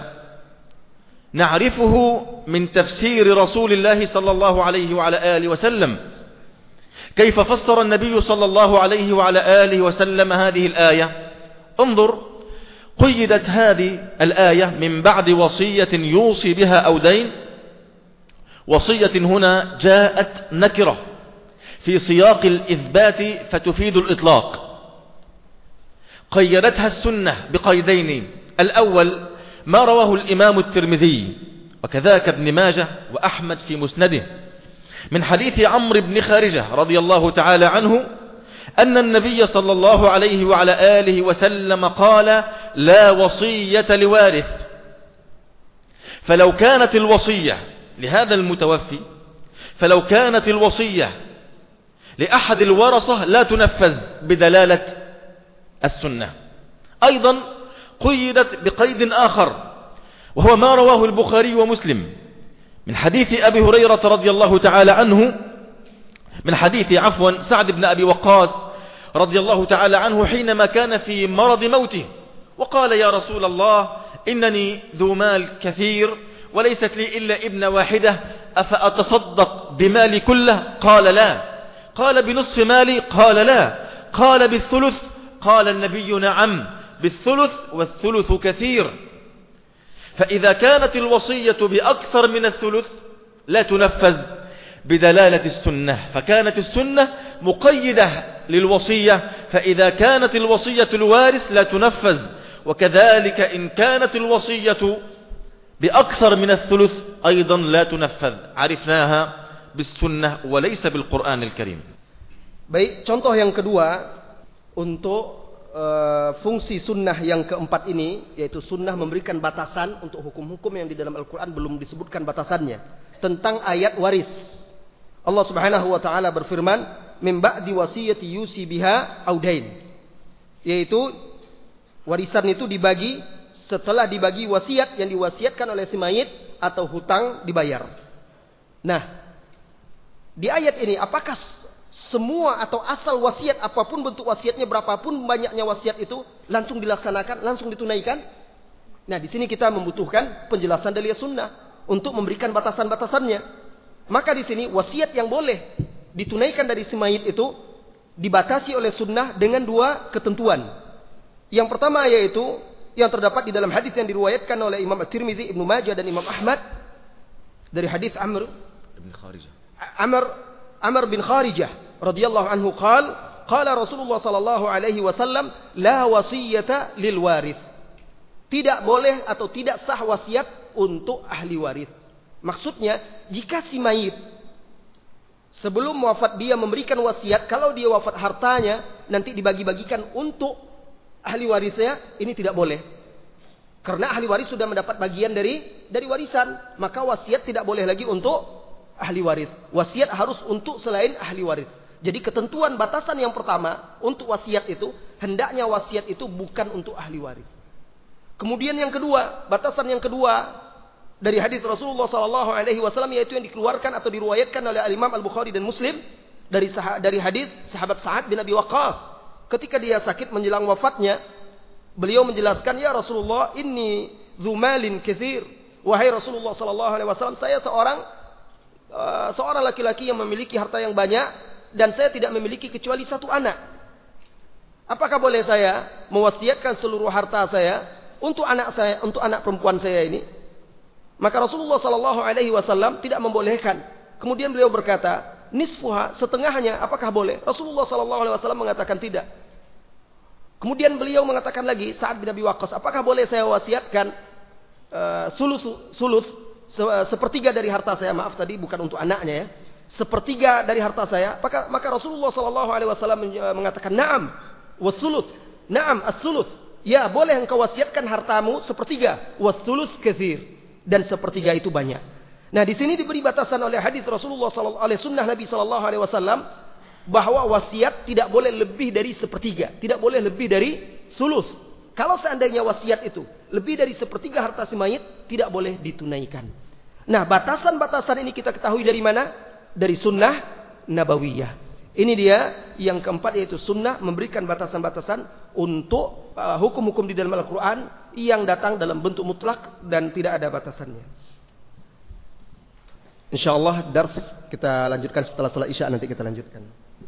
نعرفه من تفسير رسول الله صلى الله عليه وعلى آله وسلم. كيف فسر النبي صلى الله عليه وعلى آله وسلم هذه الآية؟ انظر، قيدت هذه الآية من بعد وصية يوصي بها أو دين. وصية هنا جاءت نكرة في سياق الإثبات فتفيد الإطلاق. قيدتها السنة بقيدين: الأول ما رواه الإمام الترمذي وكذاك ابن ماجه وأحمد في مسنده من حديث عمرو بن خارجة رضي الله تعالى عنه أن النبي صلى الله عليه وعلى آله وسلم قال: لا وصية لوارث. فلو كانت الوصية لهذا المتوفي فلو كانت الوصية لأحد الورثة لا تنفذ بدلالة السنة. أيضا قيدت بقيد آخر وهو ما رواه البخاري ومسلم من حديث أبي هريرة رضي الله تعالى عنه من حديث عفوا سعد بن أبي وقاص رضي الله تعالى عنه حينما كان في مرض موته وقال: يا رسول الله إنني ذو مال كثير وليست لي إلا ابنة واحدة أفأتصدق بمالي كله؟ قال: لا. قال: بنصف مالي؟ قال: لا. قال: بالثلث؟ قال النبي: نعم، بالثلث، والثلث كثير. فإذا كانت الوصية بأكثر من الثلث لا تنفذ بدلالة السنة، فكانت السنة مقيدة للوصية، فإذا كانت الوصية الوارث لا تنفذ، وكذلك إن كانت الوصية بأكثر من الثلث أيضا لا تنفذ. عرفناها بالسنة وليس بالقرآن الكريم. Baik, contoh yang kedua untuk uh, fungsi sunnah yang keempat ini, yaitu sunnah memberikan batasan untuk hukum-hukum yang di dalam Al-Quran belum disebutkan batasannya, tentang ayat waris. Allah Subhanahu wa taala berfirman, "Min ba'di wasiyati yusi biha audain." Yaitu warisan itu dibagi setelah dibagi wasiat yang diwasiatkan oleh si mayit atau hutang dibayar. Nah, di ayat ini apakah semua atau asal wasiat, apapun bentuk wasiatnya, berapapun banyaknya wasiat itu langsung dilaksanakan, langsung ditunaikan? Nah, di sini kita membutuhkan penjelasan dari sunnah untuk memberikan batasan-batasannya. Maka di sini wasiat yang boleh ditunaikan dari si mayit itu dibatasi oleh sunnah dengan dua ketentuan. Yang pertama yaitu yang terdapat di dalam hadis yang diriwayatkan oleh Imam At-Tirmidzi, Ibnu Majah dan Imam Ahmad dari hadis Amr bin Kharijah. Amr Amr bin Kharijah radhiyallahu anhu qaal qala Rasulullah sallallahu alaihi wasallam la wasiyata lil waris. Tidak boleh atau tidak sah wasiat untuk ahli waris. Maksudnya, jika si mayit sebelum wafat dia memberikan wasiat, kalau dia wafat hartanya nanti dibagi-bagikan untuk ahli warisnya, ini tidak boleh. Karena ahli waris sudah mendapat bagian dari dari warisan, maka wasiat tidak boleh lagi untuk ahli waris. Wasiat harus untuk selain ahli waris. Jadi ketentuan batasan yang pertama untuk wasiat itu, hendaknya wasiat itu bukan untuk ahli waris. Kemudian yang kedua, batasan yang kedua dari hadis Rasulullah sallallahu alaihi wasallam, yaitu yang dikeluarkan atau diriwayatkan oleh Imam Al-Bukhari dan Muslim dari dari hadis sahabat Sa'ad bin Abi Waqqas. Ketika dia sakit menjelang wafatnya, beliau menjelaskan, "Ya Rasulullah, inni dzu malin katsir." Wahai Rasulullah sallallahu alaihi wasallam, saya seorang Uh, seorang laki-laki yang memiliki harta yang banyak dan saya tidak memiliki kecuali satu anak. Apakah boleh saya mewasiatkan seluruh harta saya untuk anak saya, untuk anak perempuan saya ini? Maka Rasulullah sallallahu alaihi wasallam tidak membolehkan. Kemudian beliau berkata, "Nisfuha, setengahnya, apakah boleh?" Rasulullah sallallahu alaihi wasallam mengatakan tidak. Kemudian beliau mengatakan lagi, Sa'ad bin Abi Waqqas, "Apakah boleh saya wasiatkan uh, sulus sulus sepertiga dari harta saya?" Maaf tadi bukan untuk anaknya ya. Sepertiga dari harta saya. Maka, maka Rasulullah sallallahu alaihi wasallam mengatakan, "Na'am, was-sulus." Na'am, as-sulus. Ya, boleh engkau wasiatkan hartamu sepertiga. Was-sulus katsir. Dan sepertiga itu banyak. Nah, di sini diberi batasan oleh hadis Rasulullah sallallahu oleh sunnah Nabi sallallahu alaihi wasallam bahwa wasiat tidak boleh lebih dari sepertiga, tidak boleh lebih dari sulus. Kalau seandainya wasiat itu lebih dari sepertiga harta si mayit, tidak boleh ditunaikan. Nah, batasan-batasan ini kita ketahui dari mana? Dari sunnah nabawiyah. Ini dia yang keempat, yaitu sunnah memberikan batasan-batasan untuk uh, hukum-hukum di dalam Al-Quran yang datang dalam bentuk mutlak dan tidak ada batasannya. InsyaAllah dars kita lanjutkan setelah salat Isya, nanti kita lanjutkan.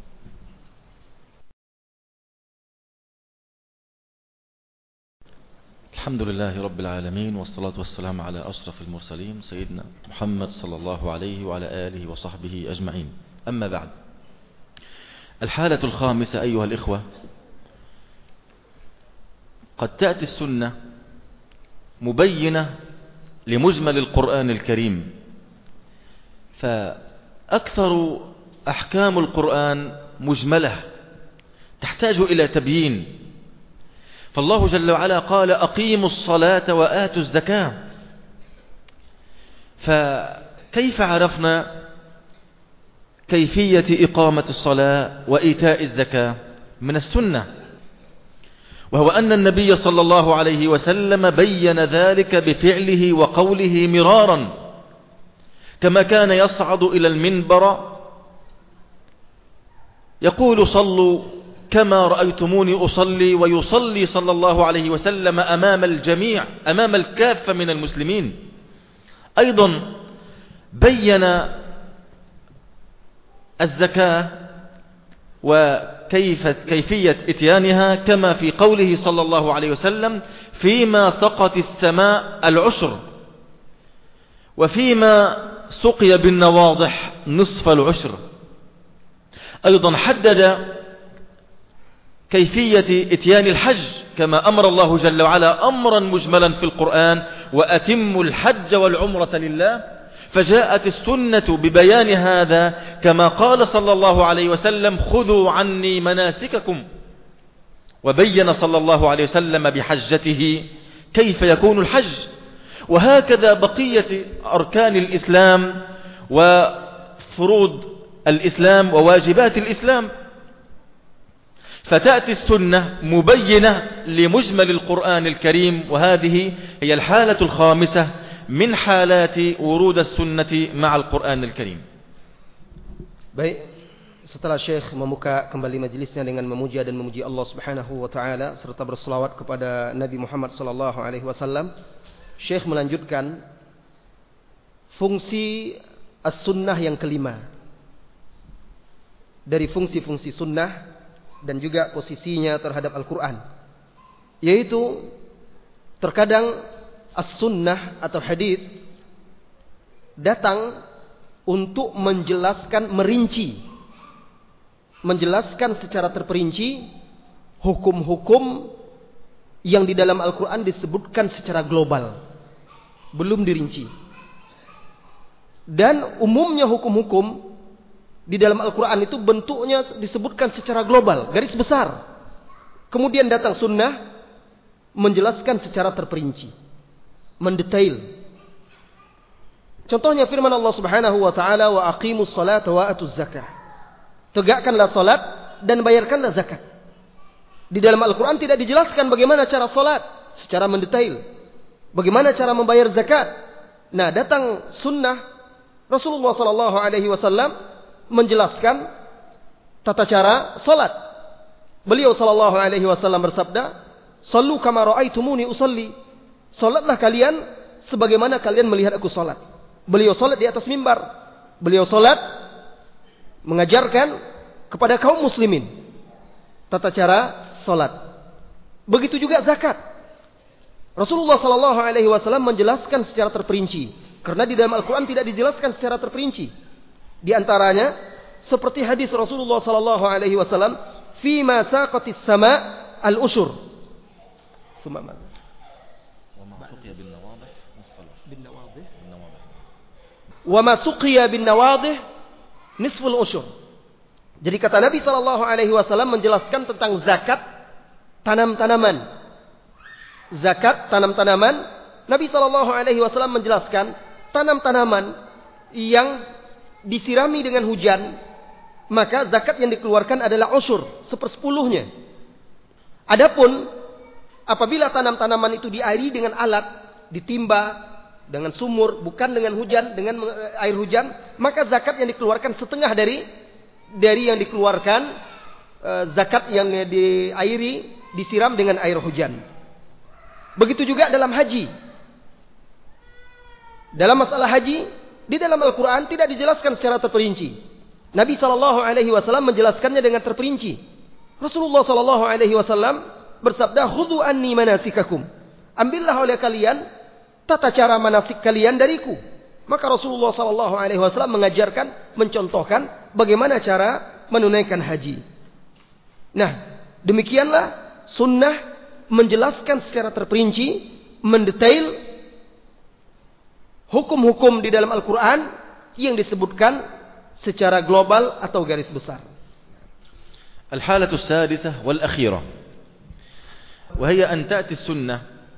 الحمد لله رب العالمين والصلاة والسلام على أشرف المرسلين سيدنا محمد صلى الله عليه وعلى آله وصحبه أجمعين. أما بعد، الحالة الخامسة أيها الإخوة، قد تأتي السنة مبينة لمجمل القرآن الكريم، فأكثر أحكام القرآن مجملة تحتاج إلى تبيين. فالله جل وعلا قال: أقيموا الصلاة وآتوا الزكاة. فكيف عرفنا كيفية إقامة الصلاة وإيتاء الزكاة؟ من السنة، وهو أن النبي صلى الله عليه وسلم بين ذلك بفعله وقوله مرارا، كما كان يصعد إلى المنبر يقول: صلوا كما رأيتموني أصلي، ويصلي صلى الله عليه وسلم أمام الجميع، أمام الكافة من المسلمين. أيضا بين الزكاة وكيف كيفية إتيانها، كما في قوله صلى الله عليه وسلم: فيما سقت السماء العشر، وفيما سقي بالنواضح نصف العشر. أيضا حدد كيفية إتيان الحج، كما أمر الله جل وعلا أمرا مجملا في القرآن: وأتموا الحج والعمرة لله. فجاءت السنة ببيان هذا كما قال صلى الله عليه وسلم خذوا عني مناسككم، وبين صلى الله عليه وسلم بحجته كيف يكون الحج. وهكذا بقية أركان الإسلام وفروض الإسلام وواجبات الإسلام. فتأتي السنة مبينة لمجمل القرآن الكريم، وهذه هي الحالة الخامسة من حالات ورود السنة مع القرآن الكريم. Baik, setelah Syekh membuka kembali majelisnya dengan memuja dan memuji Allah Subhanahu wa taala serta berselawat kepada Nabi Muhammad sallallahu alaihi wasallam, Syekh melanjutkan fungsi as-sunnah yang kelima. Dari fungsi-fungsi sunnah dan juga posisinya terhadap Al-Quran, yaitu terkadang as-sunnah atau hadits datang untuk menjelaskan merinci, menjelaskan secara terperinci hukum-hukum yang di dalam Al-Quran disebutkan secara global, belum dirinci. Dan umumnya hukum-hukum di dalam Al-Quran itu bentuknya disebutkan secara global, garis besar. Kemudian datang sunnah menjelaskan secara terperinci, mendetail. Contohnya firman Allah Subhanahu wa taala, wa aqimus salata wa atuz zakah. Tegakkanlah salat dan bayarkanlah zakat. Di dalam Al-Quran tidak dijelaskan bagaimana cara salat secara mendetail, bagaimana cara membayar zakat. Nah, datang sunnah Rasulullah sallallahu alaihi wasallam menjelaskan tata cara salat. Beliau sallallahu alaihi wasallam bersabda, "Shallu kama ra'aitumuni usalli." Salatlah kalian sebagaimana kalian melihat aku salat. Beliau salat di atas mimbar. Beliau salat mengajarkan kepada kaum muslimin tata cara salat. Begitu juga zakat. Rasulullah sallallahu alaihi wasallam menjelaskan secara terperinci, karena di dalam Al-Quran tidak dijelaskan secara terperinci. Di antaranya seperti hadis Rasulullah sallallahu alaihi wasallam, "Fi ma saqatis sama al-ushur." Thumma ma? Wa ma suqiya bin nawadih nisful bin nawadih wa ma suqiya bin nawadih nisful ushur. Jadi kata Nabi sallallahu alaihi wasallam menjelaskan tentang zakat tanam-tanaman. Zakat tanam-tanaman, Nabi sallallahu alaihi wasallam menjelaskan tanam-tanaman yang disirami dengan hujan, maka zakat yang dikeluarkan adalah ushur, sepersepuluhnya. Adapun apabila tanam-tanaman itu diairi dengan alat, ditimba dengan sumur, bukan dengan hujan, dengan air hujan, maka zakat yang dikeluarkan setengah dari dari yang dikeluarkan uh, zakat yang diairi, disiram dengan air hujan. Begitu juga dalam haji. Dalam masalah haji, di dalam Al-Quran tidak dijelaskan secara terperinci. Nabi sallallahu alaihi wasallam menjelaskannya dengan terperinci. Rasulullah sallallahu alaihi wasallam bersabda, "Khudhu anni manasikakum." Ambillah oleh kalian tata cara manasik kalian dariku. Maka Rasulullah sallallahu alaihi wasallam mengajarkan, mencontohkan bagaimana cara menunaikan haji. Nah, demikianlah sunnah menjelaskan secara terperinci, mendetail hukum-hukum di dalam Al-Quran yang disebutkan secara global atau garis besar. Al-halatu as-sadisah wal-akhirah, wa hiya an ta'ti as-sunnah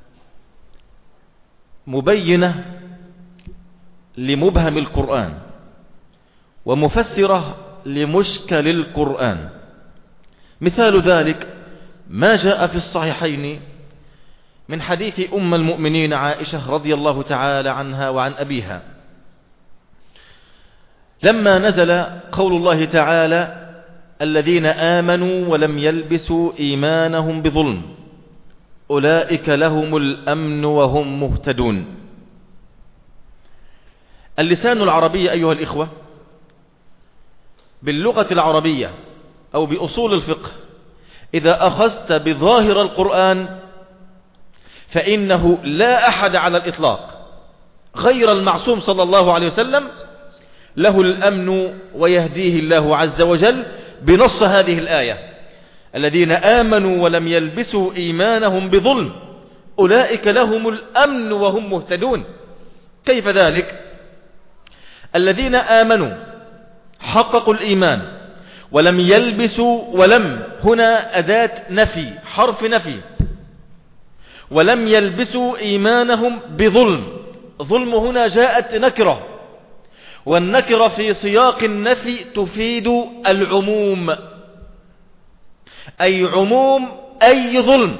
mubayyinah limubham al-Quran wa mufassirah limushkal al-Quran. مثال ذلك ما جاء في الصحيحين من حديث أم المؤمنين عائشة رضي الله تعالى عنها وعن أبيها لما نزل قول الله تعالى الذين آمنوا ولم يلبسوا إيمانهم بظلم أولئك لهم الأمن وهم مهتدون. اللسان العربي أيها الإخوة باللغة العربية أو بأصول الفقه إذا أخذت بظاهر القرآن فإنه لا أحد على الإطلاق غير المعصوم صلى الله عليه وسلم له الأمن ويهديه الله عز وجل بنص هذه الآية الذين آمنوا ولم يلبسوا إيمانهم بظلم أولئك لهم الأمن وهم مهتدون. كيف ذلك؟ الذين آمنوا حققوا الإيمان ولم يلبسوا، ولم هنا أداة نفي، حرف نفي، ولم يلبسوا إيمانهم بظلم. ظلم هنا جاءت نكرة، والنكرة في سياق النفي تفيد العموم، أي عموم أي ظلم.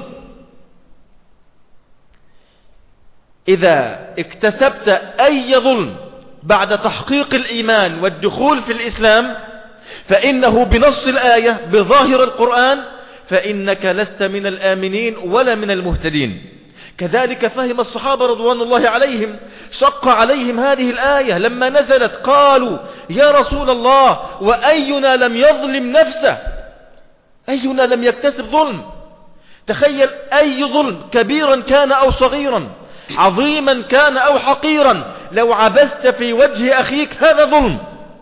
إذا اكتسبت أي ظلم بعد تحقيق الإيمان والدخول في الإسلام فإنه بنص الآية بظاهر القرآن فإنك لست من الآمنين ولا من المهتدين. كذلك فهم الصحابة رضوان الله عليهم، شق عليهم هذه الآية لما نزلت، قالوا يا رسول الله وأينا لم يظلم نفسه، أينا لم يكتسب ظلم. تخيل أي ظلم، كبيرا كان أو صغيرا، عظيما كان أو حقيرا، لو عبست في وجه أخيك هذا ظلم،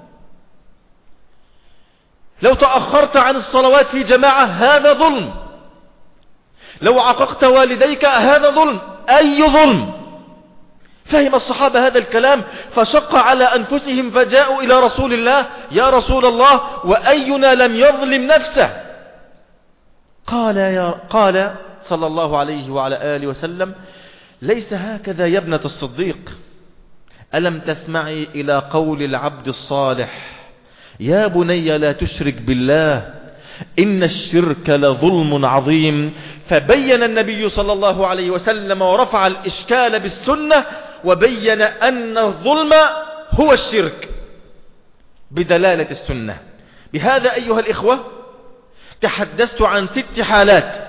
لو تأخرت عن الصلوات في جماعة هذا ظلم، لو عققت والديك هذا ظلم، أي ظلم. فهم الصحابة هذا الكلام فشق على أنفسهم فجاءوا إلى رسول الله، يا رسول الله وأينا لم يظلم نفسه؟ قال, يا قال صلى الله عليه وعلى آله وسلم ليس هكذا يا ابنة الصديق، ألم تسمعي إلى قول العبد الصالح يا بني لا تشرك بالله إن الشرك لظلم عظيم. فبين النبي صلى الله عليه وسلم ورفع الإشكال بالسنة وبين أن الظلم هو الشرك بدلالة السنة. بهذا أيها الإخوة تحدثت عن ست حالات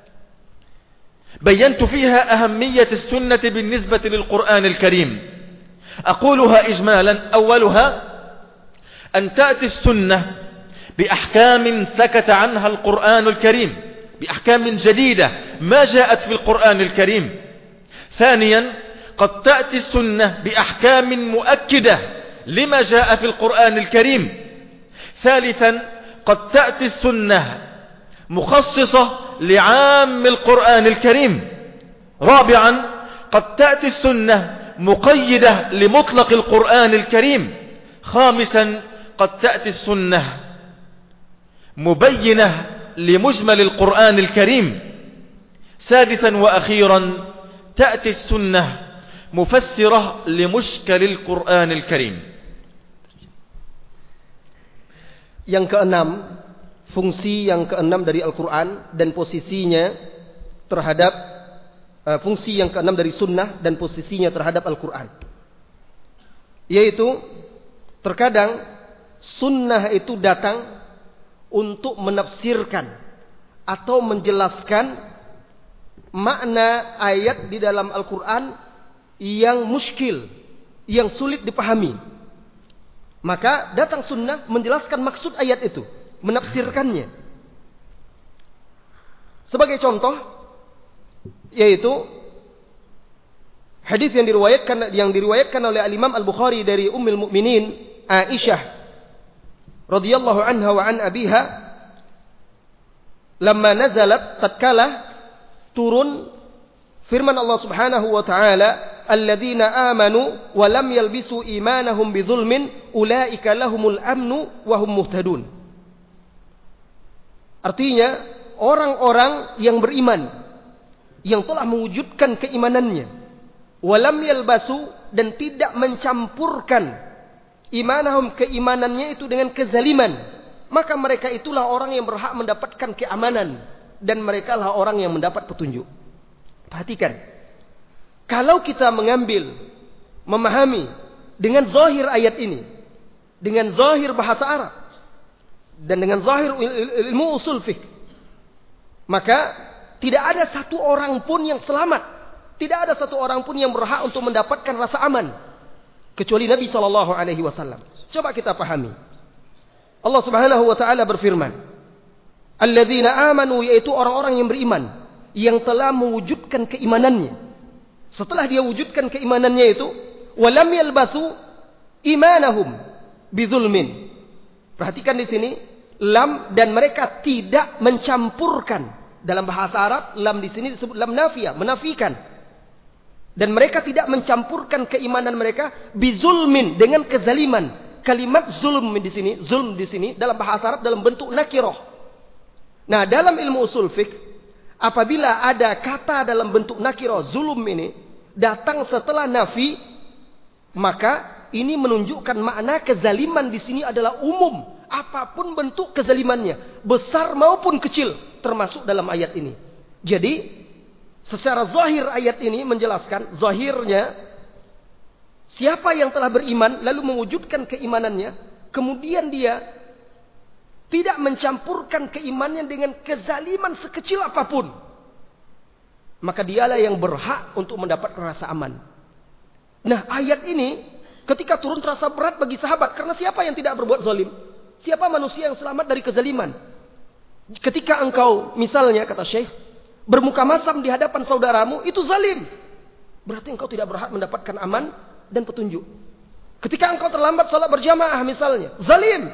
بينت فيها أهمية السنة بالنسبة للقرآن الكريم. أقولها إجمالا: أولها أن تأتي السنة بأحكام سكت عنها القرآن الكريم، بأحكام جديدة ما جاءت في القرآن الكريم. ثانيا قد تأتي السنة بأحكام مؤكدة لما جاء في القرآن الكريم. ثالثا قد تأتي السنة مخصصة لعام القرآن الكريم. رابعا قد تأتي السنة مقيدة لمطلق القرآن الكريم. خامسا قد تأتي السنة مبينة لمجمل القرآن الكريم. سادسا وأخيرا تأتي السنة مفسرة لمشكل القرآن الكريم. Yang keenam, fungsi yang keenam dari Al-Quran dan posisinya terhadap uh, fungsi yang keenam dari sunnah dan posisinya terhadap Al-Quran, yaitu terkadang sunnah itu datang untuk menafsirkan atau menjelaskan makna ayat di dalam Al-Quran yang muskil, yang sulit dipahami. Maka datang sunnah menjelaskan maksud ayat itu, menafsirkannya. Sebagai contoh, yaitu hadis yang diriwayatkan yang diriwayatkan oleh Al-Imam Al-Bukhari dari Ummul Mukminin Aisyah radhiyallahu anha wa an abiha, lamma nazalat, tatkala turun firman Allah Subhanahu wa taala, alladzina amanu wa lam yalbisu imanahum bidzulmin ulaika lahumul amnu wa hum muhtadun. Artinya orang-orang yang beriman yang telah mewujudkan keimanannya, wa lam yalbasu, dan tidak mencampurkan imanahum, keimanannya itu dengan kezaliman, maka mereka itulah orang yang berhak mendapatkan keamanan dan merekalah orang yang mendapat petunjuk. Perhatikan, kalau kita mengambil, memahami dengan zahir ayat ini, dengan zahir bahasa Arab dan dengan zahir ilmu usul fiqh, maka tidak ada satu orang pun yang selamat, tidak ada satu orang pun yang berhak untuk mendapatkan rasa aman kecuali Nabi sallallahu alaihi wasallam. Coba kita pahami. Allah Subhanahu wa taala berfirman, alladzina amanu, yaitu orang-orang yang beriman yang telah mewujudkan keimanannya. Setelah dia wujudkan keimanannya itu, walam yalbasu imanahum bidzulmin. Perhatikan di sini lam, dan mereka tidak mencampurkan. Dalam bahasa Arab lam di sini disebut lam nafiyah, menafikan. Dan mereka tidak mencampurkan keimanan mereka bizulmin, dengan kezaliman. Kalimat zulm di sini, zulm di sini dalam bahasa Arab dalam bentuk nakirah. Nah, dalam ilmu usul fiqh, apabila ada kata dalam bentuk nakirah, zulm ini datang setelah nafi, maka ini menunjukkan makna kezaliman di sini adalah umum. Apapun bentuk kezalimannya, besar maupun kecil, termasuk dalam ayat ini. Jadi, secara zahir ayat ini menjelaskan, zahirnya, siapa yang telah beriman, lalu mewujudkan keimanannya, kemudian dia tidak mencampurkan keimanannya dengan kezaliman sekecil apapun, maka dialah yang berhak untuk mendapat rasa aman. Nah, ayat ini ketika turun terasa berat bagi sahabat, karena siapa yang tidak berbuat zalim? Siapa manusia yang selamat dari kezaliman? Ketika engkau, misalnya kata Syekh, bermuka masam di hadapan saudaramu, itu zalim. Berarti engkau tidak berhak mendapatkan aman dan petunjuk. Ketika engkau terlambat sholat berjamaah misalnya, zalim.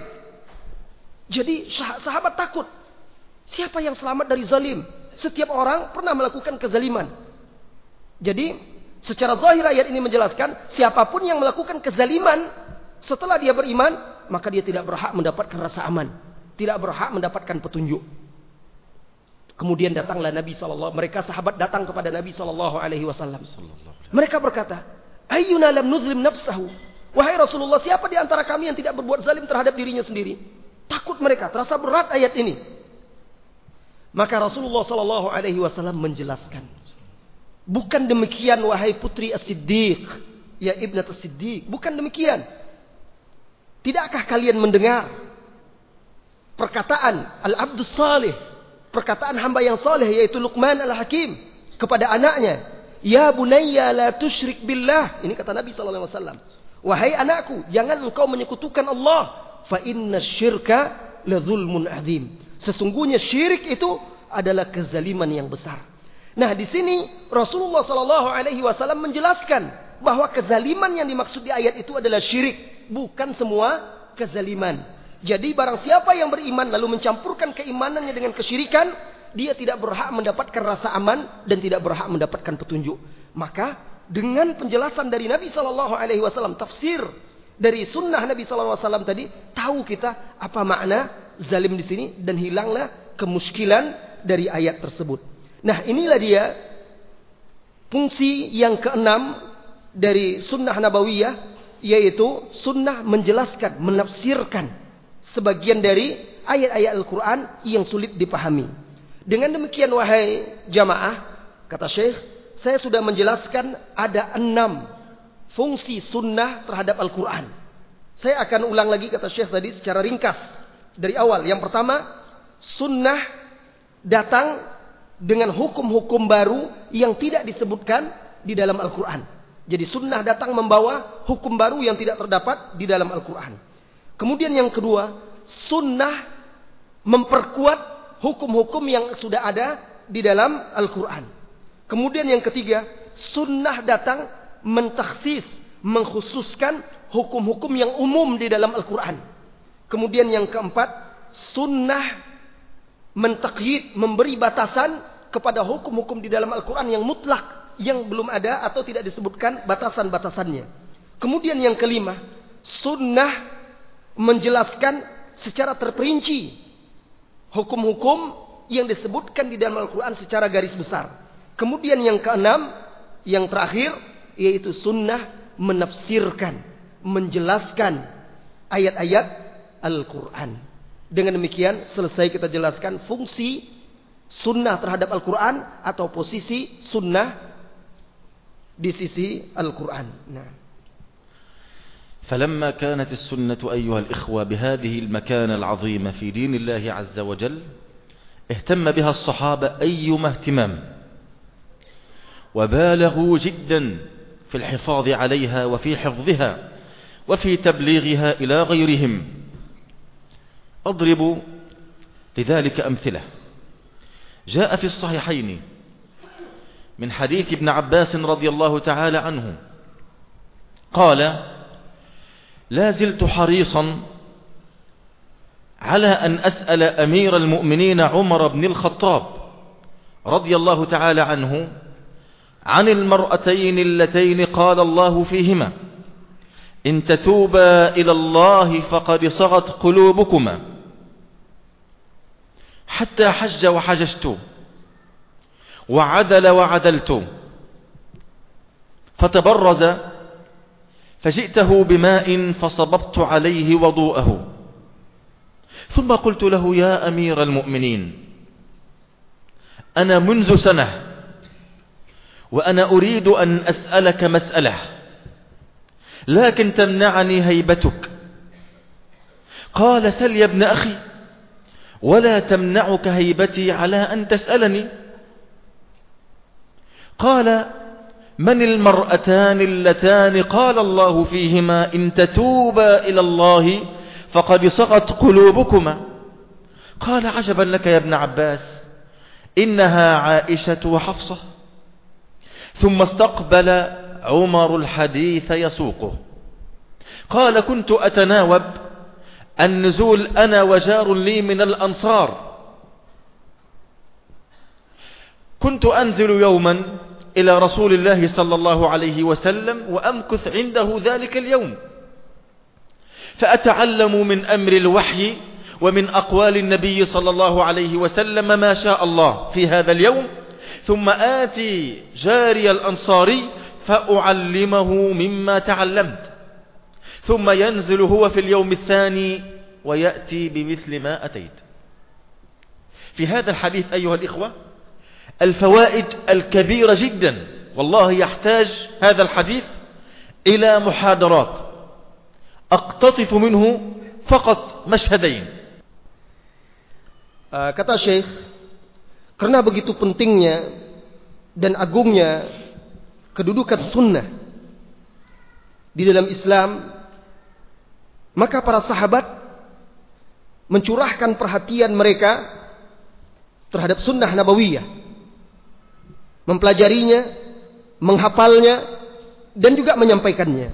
Jadi sahabat takut. Siapa yang selamat dari zalim? Setiap orang pernah melakukan kezaliman. Jadi secara zahir ayat ini menjelaskan, siapapun yang melakukan kezaliman setelah dia beriman, maka dia tidak berhak mendapatkan rasa aman, tidak berhak mendapatkan petunjuk. Kemudian datanglah Nabi sallallahu mereka sahabat datang kepada Nabi sallallahu alaihi wasallam. Mereka berkata, "Ayyuna lam nuzlim nafsahu?" Wahai Rasulullah, siapa di antara kami yang tidak berbuat zalim terhadap dirinya sendiri? Takut mereka, terasa berat ayat ini. Maka Rasulullah sallallahu alaihi wasallam menjelaskan, bukan demikian wahai putri As-Siddiq, ya ibnat As-Siddiq, bukan demikian. Tidakkah kalian mendengar perkataan Al-Abdus Salih, perkataan hamba yang saleh, yaitu Luqman Al-Hakim kepada anaknya, "Ya bunayya la tusyrik billah." Ini kata Nabi sallallahu alaihi wasallam, "Wahai anakku, jangan engkau menyekutukan Allah, fa inna syirka la zulmun adzim." Sesungguhnya syirik itu adalah kezaliman yang besar. Nah, di sini Rasulullah sallallahu alaihi wasallam menjelaskan bahwa kezaliman yang dimaksud di ayat itu adalah syirik, bukan semua kezaliman. Jadi barang siapa yang beriman lalu mencampurkan keimanannya dengan kesyirikan, dia tidak berhak mendapatkan rasa aman dan tidak berhak mendapatkan petunjuk. Maka dengan penjelasan dari Nabi sallallahu alaihi wasallam, tafsir dari sunnah Nabi sallallahu alaihi wasallam tadi, tahu kita apa makna zalim di sini dan hilanglah kemuskilan dari ayat tersebut. Nah, inilah dia fungsi yang keenam dari sunnah nabawiyah, yaitu sunnah menjelaskan, menafsirkan sebagian dari ayat-ayat Al-Quran yang sulit dipahami. Dengan demikian wahai jamaah, kata Syekh, saya sudah menjelaskan ada enam fungsi sunnah terhadap Al-Quran. Saya akan ulang lagi kata Syekh tadi secara ringkas dari awal. Yang pertama, sunnah datang dengan hukum-hukum baru yang tidak disebutkan di dalam Al-Quran. Jadi sunnah datang membawa hukum baru yang tidak terdapat di dalam Al-Quran. Kemudian yang kedua, sunnah memperkuat hukum-hukum yang sudah ada di dalam Al-Quran. Kemudian yang ketiga, sunnah datang mentakhsis, mengkhususkan hukum-hukum yang umum di dalam Al-Quran. Kemudian yang keempat, sunnah mentaqyid, memberi batasan kepada hukum-hukum di dalam Al-Quran yang mutlak, yang belum ada atau tidak disebutkan batasan-batasannya. Kemudian yang kelima, sunnah menjelaskan secara terperinci hukum-hukum yang disebutkan di dalam Al-Quran secara garis besar. Kemudian yang keenam, yang terakhir, yaitu sunnah menafsirkan, menjelaskan ayat-ayat Al-Quran. Dengan demikian selesai kita jelaskan fungsi sunnah terhadap Al-Quran atau posisi sunnah di sisi Al-Quran. Nah. فلما كانت السنة أيها الإخوة بهذه المكانة العظيمة في دين الله عز وجل اهتم بها الصحابة أيما اهتمام وبالغوا جدا في الحفاظ عليها وفي حفظها وفي تبليغها إلى غيرهم. أضرب لذلك أمثلة. جاء في الصحيحين من حديث ابن عباس رضي الله تعالى عنه قال: لا زلت حريصا على أن أسأل أمير المؤمنين عمر بن الخطاب رضي الله تعالى عنه عن المرأتين اللتين قال الله فيهما إن تتوبا إلى الله فقد صغت قلوبكما حتى حج وحججت وعدل وعدلت فتبرز فجئته بماء فصببت عليه وضوءه ثم قلت له يا أمير المؤمنين أنا منذ سنة وأنا أريد أن أسألك مسألة لكن تمنعني هيبتك. قال سل يا ابن أخي ولا تمنعك هيبتي على أن تسألني. قال من المرأتان اللتان قال الله فيهما إن تتوبا إلى الله فقد صغت قلوبكما؟ قال عجبا لك يا ابن عباس إنها عائشة وحفصة. ثم استقبل عمر الحديث يسوقه. قال كنت أتناوب النزول أنا وجار لي من الأنصار، كنت أنزل يوما إلى رسول الله صلى الله عليه وسلم وأمكث عنده ذلك اليوم، فأتعلم من أمر الوحي ومن أقوال النبي صلى الله عليه وسلم ما شاء الله في هذا اليوم، ثم آتي جاري الأنصاري فأعلمه مما تعلمت، ثم ينزل هو في اليوم الثاني ويأتي بمثل ما أتيت. في هذا الحديث أيها الإخوة الفوائد الكبيرة جدا، والله يحتاج هذا الحديث إلى محاضرات، أقتطف منه فقط مشهدين. uh, Kata Syekh, karena begitu pentingnya dan agungnya kedudukan sunnah di dalam Islam, maka para sahabat mencurahkan perhatian mereka terhadap sunnah nabawiyah, mempelajarinya, menghafalnya, dan juga menyampaikannya.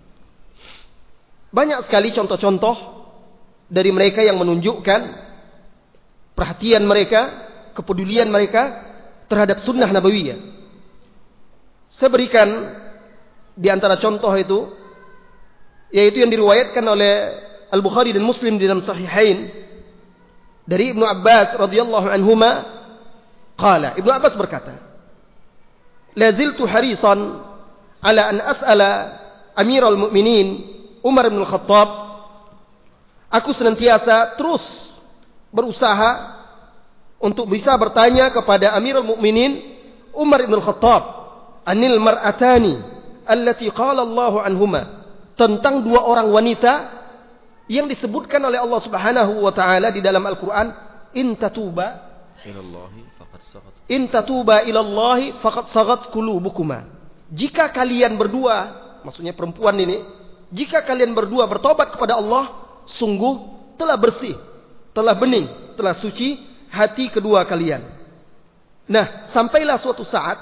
Banyak sekali contoh-contoh dari mereka yang menunjukkan perhatian mereka, kepedulian mereka terhadap sunnah nabawiyah. Saya berikan di antara contoh itu, yaitu yang diriwayatkan oleh Al-Bukhari dan Muslim di dalam Sahihain dari Ibnu Abbas radhiyallahu anhuma, qala, Ibnu Abbas berkata, la ziltu harisan ala an as'ala Amirul Mukminin Umar bin Khattab. Aku senantiasa terus berusaha untuk bisa bertanya kepada Amirul Mukminin Umar bin Khattab anil mar'atani allati qala Allahu anhuma, tentang dua orang wanita yang disebutkan oleh Allah Subhanahu wa taala di dalam Al-Qur'an, in tatuba ilallahi faqad sagat in tatuba ilallahi faqad sagat qulubukuma. Jika kalian berdua, maksudnya perempuan ini, jika kalian berdua bertobat kepada Allah, sungguh telah bersih, telah bening, telah suci hati kedua kalian. Nah, sampailah suatu saat,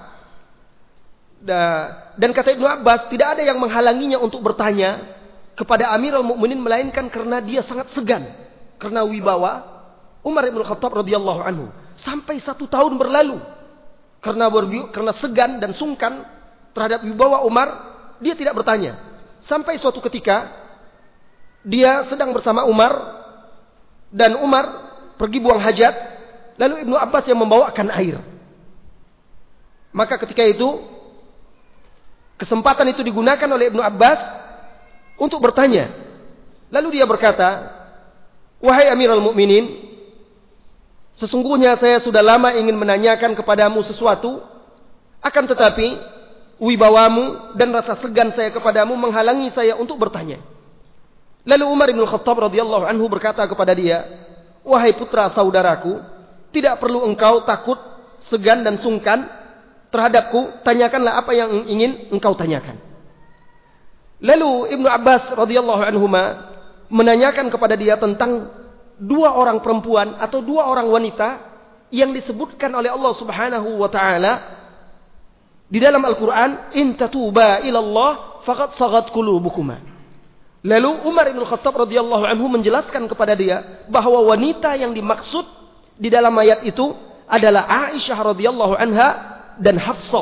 dan kata Ibnu Abbas, tidak ada yang menghalanginya untuk bertanya kepada Amirul Mukminin, melainkan karena dia sangat segan karena wibawa Umar bin Khattab radhiyallahu anhu. Sampai satu tahun berlalu karena berbi- karena segan dan sungkan terhadap wibawa Umar, dia tidak bertanya. Sampai suatu ketika dia sedang bersama Umar dan Umar pergi buang hajat, lalu Ibnu Abbas yang membawakan air. Maka ketika itu kesempatan itu digunakan oleh Ibnu Abbas untuk bertanya. Lalu dia berkata, wahai Amirul Mukminin, sesungguhnya saya sudah lama ingin menanyakan kepadamu sesuatu, akan tetapi wibawamu dan rasa segan saya kepadamu menghalangi saya untuk bertanya. Lalu Umar bin Khattab radhiyallahu anhu berkata kepada dia, wahai putra saudaraku, tidak perlu engkau takut, segan dan sungkan terhadapku, tanyakanlah apa yang ingin engkau tanyakan. Lalu Ibnu Abbas radhiyallahu anhuma menanyakan kepada dia tentang dua orang perempuan atau dua orang wanita yang disebutkan oleh Allah Subhanahu wa taala di dalam Al-Qur'an, in tatuba ila Allah faqad sagat qulubukuma. Lalu Umar bin Khattab radhiyallahu anhu menjelaskan kepada dia bahwa wanita yang dimaksud di dalam ayat itu adalah Aisyah radhiyallahu anha dan Hafsah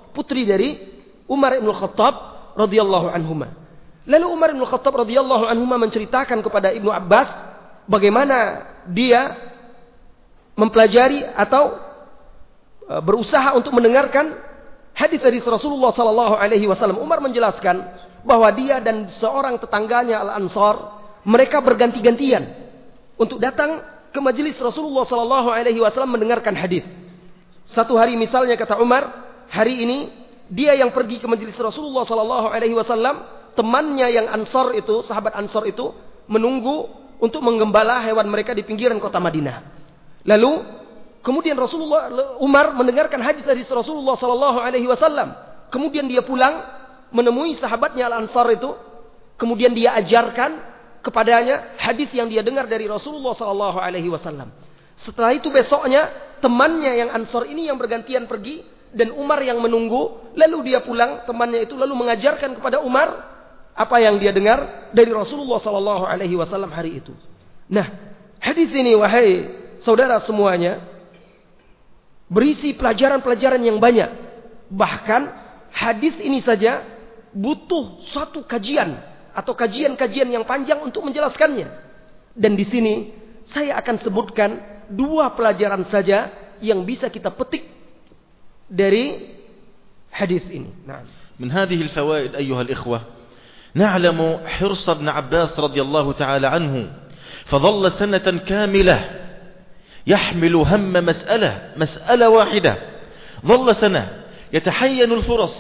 putri dari Umar ibn Khattab radhiyallahu anhuma. Lalu Umar ibn Khattab radhiyallahu anhuma menceritakan kepada Ibnu Abbas bagaimana dia mempelajari atau berusaha untuk mendengarkan hadis dari Rasulullah sallallahu alaihi wasallam. Umar menjelaskan bahwa dia dan seorang tetangganya Al-Ansar, mereka berganti-gantian untuk datang ke majelis Rasulullah sallallahu alaihi wasallam mendengarkan hadis. Satu hari misalnya kata Umar, hari ini dia yang pergi ke majelis Rasulullah sallallahu alaihi wasallam, temannya yang Ansar itu, sahabat Ansar itu menunggu untuk menggembala hewan mereka di pinggiran kota Madinah. Lalu kemudian Rasulullah Umar mendengarkan hadis dari Rasulullah sallallahu alaihi wasallam. Kemudian dia pulang menemui sahabatnya Al-Ansar itu, kemudian dia ajarkan kepadanya hadis yang dia dengar dari Rasulullah sallallahu alaihi wasallam. Setelah itu besoknya temannya yang Ansar ini yang bergantian pergi dan Umar yang menunggu. Lalu dia pulang, temannya itu lalu mengajarkan kepada Umar apa yang dia dengar dari Rasulullah sallallahu alaihi wasallam hari itu. Nah, hadis ini wahai saudara semuanya berisi pelajaran-pelajaran yang banyak. Bahkan hadis ini saja butuh satu kajian atau kajian-kajian yang panjang untuk menjelaskannya. Dan di sini saya akan sebutkan dua pelajaran saja yang bisa kita petik dari hadis ini. Nah, من هذه الفوائد أيها الإخوة نعلم حرص ابن عباس رضي الله تعالى عنه فظل سنة كاملة يحمل هم مسألة مسألة واحدة. ظل سنة يتحين الفرص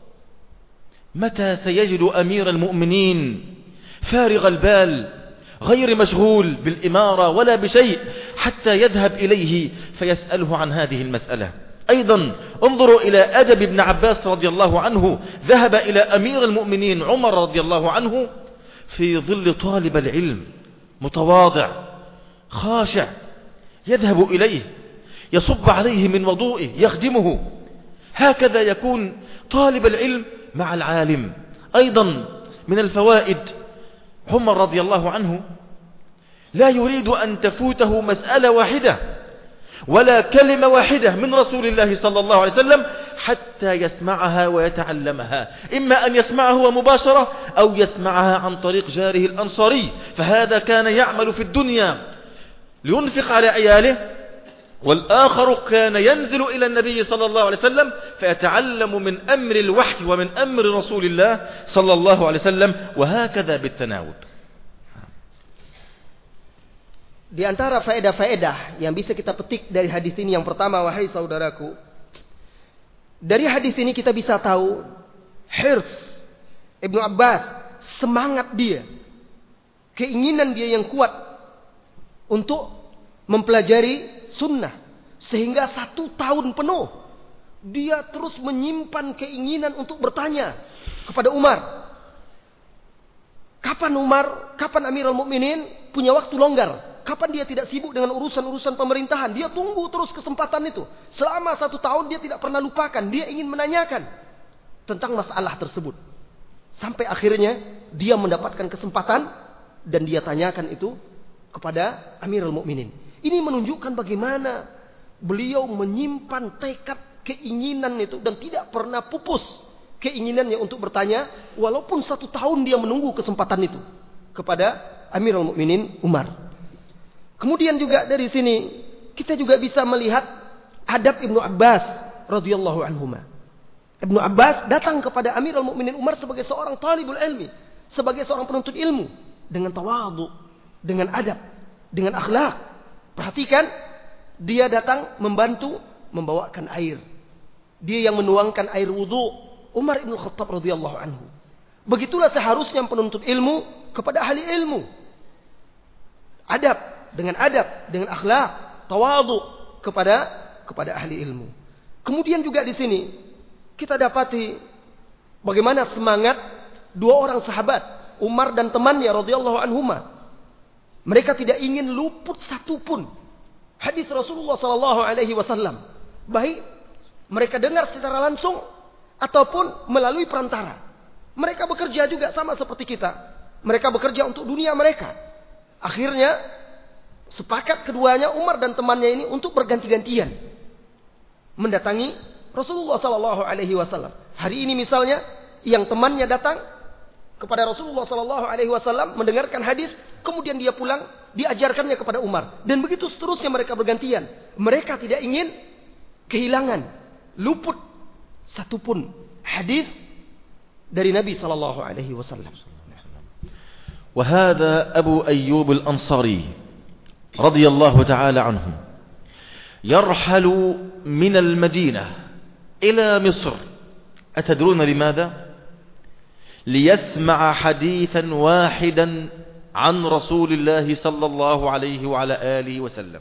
متى سيجد أمير المؤمنين فارغ البال غير مشغول بالإمارة ولا بشيء حتى يذهب إليه فيسأله عن هذه المسألة. أيضا انظروا إلى أدب ابن عباس رضي الله عنه، ذهب إلى أمير المؤمنين عمر رضي الله عنه في ظل طالب العلم متواضع خاشع، يذهب إليه يصب عليه من وضوئه يخدمه. هكذا يكون طالب العلم مع العالم. أيضا من الفوائد عمر رضي الله عنه لا يريد أن تفوته مسألة واحدة ولا كلمة واحدة من رسول الله صلى الله عليه وسلم حتى يسمعها ويتعلمها، إما أن يسمعها مباشرة أو يسمعها عن طريق جاره الأنصاري. فهذا كان يعمل في الدنيا لينفق على عياله، والآخر كان ينزل إلى النبي صلى الله عليه وسلم فيتعلم من أمر الوحي ومن أمر رسول الله صلى الله عليه وسلم، وهكذا بالتناوب. Di antara faedah-faedah yang bisa kita petik dari hadis ini, yang pertama wahai saudaraku, dari hadis ini kita bisa tahu hirs Ibnu Abbas, semangat dia, keinginan dia yang kuat untuk mempelajari sunnah, sehingga satu tahun penuh dia terus menyimpan keinginan untuk bertanya kepada Umar. Kapan Umar, kapan Amirul Mukminin punya waktu longgar? Kapan dia tidak sibuk dengan urusan-urusan pemerintahan? Dia tunggu terus kesempatan itu. Selama satu tahun dia tidak pernah lupakan. Dia ingin menanyakan tentang masalah tersebut. Sampai akhirnya dia mendapatkan kesempatan dan dia tanyakan itu kepada Amirul Mukminin. Ini menunjukkan bagaimana beliau menyimpan tekad keinginan itu dan tidak pernah pupus keinginannya untuk bertanya, walaupun satu tahun dia menunggu kesempatan itu kepada Amirul Mukminin Umar. Kemudian juga dari sini kita juga bisa melihat adab Ibnu Abbas radhiyallahu anhuma. Ibnu Abbas datang kepada Amirul Mukminin Umar sebagai seorang talibul ilmi, sebagai seorang penuntut ilmu, dengan tawadhu, dengan adab, dengan akhlak. Perhatikan, dia datang membantu membawakan air. Dia yang menuangkan air wudu. Umar ibn Khattab radhiyallahu anhu. Begitulah seharusnya penuntut ilmu kepada ahli ilmu. Adab, dengan adab, dengan akhlak, tawadhu kepada kepada ahli ilmu. Kemudian juga di sini kita dapati bagaimana semangat dua orang sahabat, Umar dan temannya radhiyallahu anhuma. Mereka tidak ingin luput satupun hadis Rasulullah sallallahu alaihi wasallam, baik mereka dengar secara langsung ataupun melalui perantara. Mereka bekerja juga sama seperti kita. Mereka bekerja untuk dunia mereka. Akhirnya sepakat keduanya, Umar dan temannya ini, untuk berganti-gantian mendatangi Rasulullah sallallahu alaihi wasallam. Hari ini misalnya yang temannya datang kepada Rasulullah sallallahu alaihi wasallam mendengarkan hadis, kemudian dia pulang diajarkannya kepada Umar, dan begitu seterusnya mereka bergantian. Mereka tidak ingin kehilangan, luput satupun hadis dari Nabi sallallahu alaihi wasallam. وهذا أبو أيوب الأنصاري رضي الله تعالى عنه يرحل من المدينة إلى مصر. أتدرون لماذا؟ ليسمع حديثا واحدا عن رسول الله صلى الله عليه وعلى آله وسلم.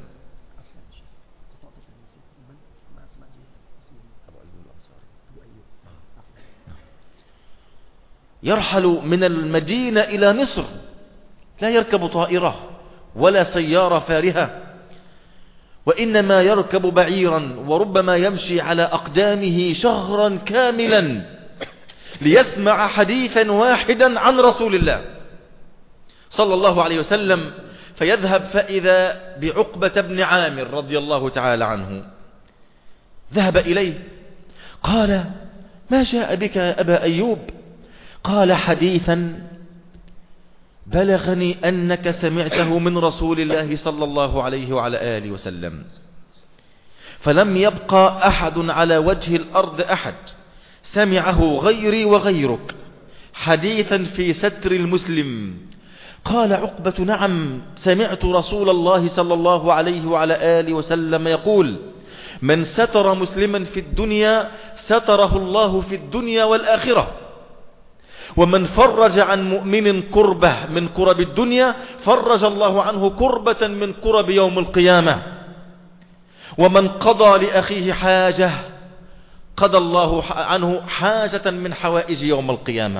يرحل من المدينة إلى مصر، لا يركب طائرة ولا سيارة فارهة، وإنما يركب بعيرا وربما يمشي على أقدامه شهرا كاملا ليسمع حديثا واحدا عن رسول الله صلى الله عليه وسلم. فيذهب فإذا بعقبة بن عامر رضي الله تعالى عنه، ذهب إليه قال: ما جاء بك يا أبا أيوب؟ قال: حديثا بلغني أنك سمعته من رسول الله صلى الله عليه وعلى آله وسلم، فلم يبقى أحد على وجه الأرض أحد سمعه غيري وغيرك، حديثا في ستر المسلم. قال عقبة: نعم، سمعت رسول الله صلى الله عليه وعلى آله وسلم يقول: من ستر مسلما في الدنيا ستره الله في الدنيا والآخرة، ومن فرج عن مؤمن كربة من كرب الدنيا فرج الله عنه كربة من كرب يوم القيامة، ومن قضى لأخيه حاجة قضى الله عنه حاجة من حوائج يوم القيامة.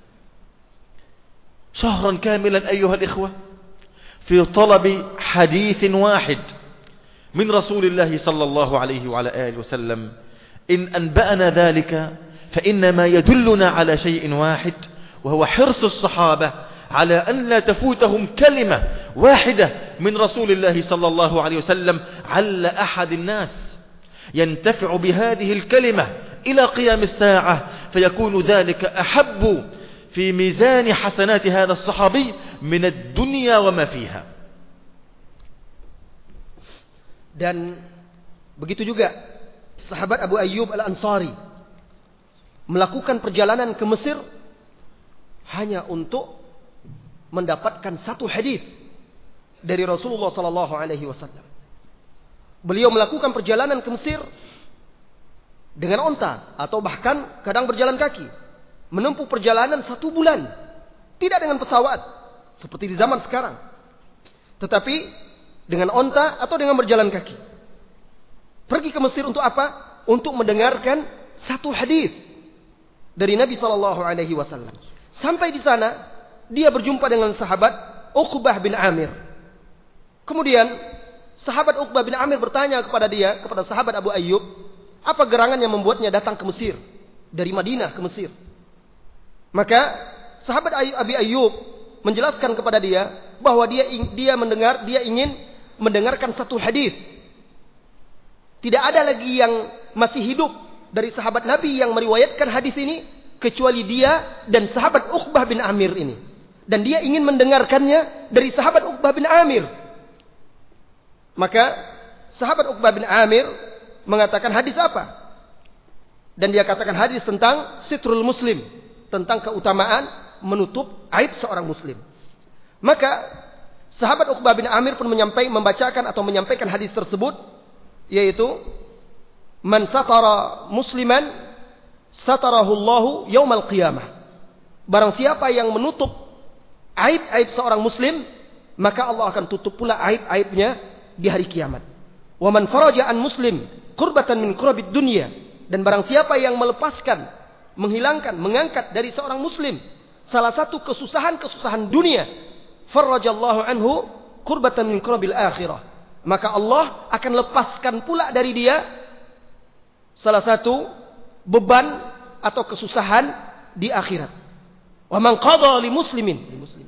شهرا كاملا أيها الإخوة في طلب حديث واحد من رسول الله صلى الله عليه وعلى آله وسلم. إن أنبأنا ذلك فإنما يدلنا على شيء واحد، وهو حرص الصحابة على أن لا تفوتهم كلمة واحدة من رسول الله صلى الله عليه وسلم على أحد الناس ينتفع بهذه الكلمة إلى قيام الساعة، فيكون ذلك أحب في ميزان حسنات هذا الصحابي من الدنيا وما فيها. Dan begitu juga sahabat Abu Ayyub Al-Ansari melakukan perjalanan ke Mesir hanya untuk mendapatkan satu hadis dari Rasulullah sallallahu alaihi wasallam. Beliau melakukan perjalanan ke Mesir dengan onta atau bahkan kadang berjalan kaki, menempuh perjalanan satu bulan, tidak dengan pesawat seperti di zaman sekarang, tetapi dengan onta atau dengan berjalan kaki. Pergi ke Mesir untuk apa? Untuk mendengarkan satu hadis dari Nabi sallallahu alaihi wasallam. Sampai di sana dia berjumpa dengan sahabat Uqbah bin Amir. Kemudian sahabat Uqbah bin Amir bertanya kepada dia, kepada sahabat Abu Ayyub, apa gerangan yang membuatnya datang ke Mesir dari Madinah ke Mesir? Maka sahabat Abi Ayyub menjelaskan kepada dia bahwa dia dia mendengar dia ingin mendengarkan satu hadis. Tidak ada lagi yang masih hidup dari sahabat Nabi yang meriwayatkan hadis ini kecuali dia dan sahabat Uqbah bin Amir ini. Dan dia ingin mendengarkannya dari sahabat Uqbah bin Amir. Maka sahabat Uqbah bin Amir mengatakan, hadis apa? Dan dia katakan hadis tentang sitrul muslim, tentang keutamaan menutup aib seorang muslim. Maka sahabat Uqbah bin Amir pun menyampaikan, membacakan atau menyampaikan hadis tersebut, yaitu man satara musliman satarahu Allahu yaumal qiyamah. Barang siapa yang menutup aib-aib seorang muslim, maka Allah akan tutup pula aib-aibnya di hari kiamat. Wa man faraja an muslim qurbatan min qurabid dunya, dan barang siapa yang melepaskan, menghilangkan, mengangkat dari seorang muslim salah satu kesusahan-kesusahan dunia, farajallahu anhu qurbatan min qurabil akhirah, maka Allah akan lepaskan pula dari dia salah satu beban atau kesusahan di akhirat. Wa man qada li muslimin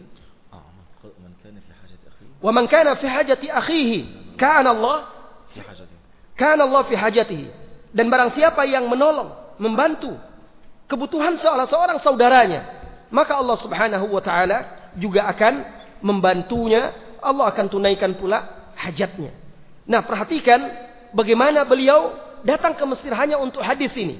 wa man kana fi hajati akhihi kana Allah kana Allah fi hajatihi. Dan barang siapa yang menolong, membantu kebutuhan salah seorang saudaranya, maka Allah Subhanahu wa taala juga akan membantunya. Allah akan tunaikan pula hajatnya. Nah, perhatikan bagaimana beliau datang ke Mesir hanya untuk hadis ini.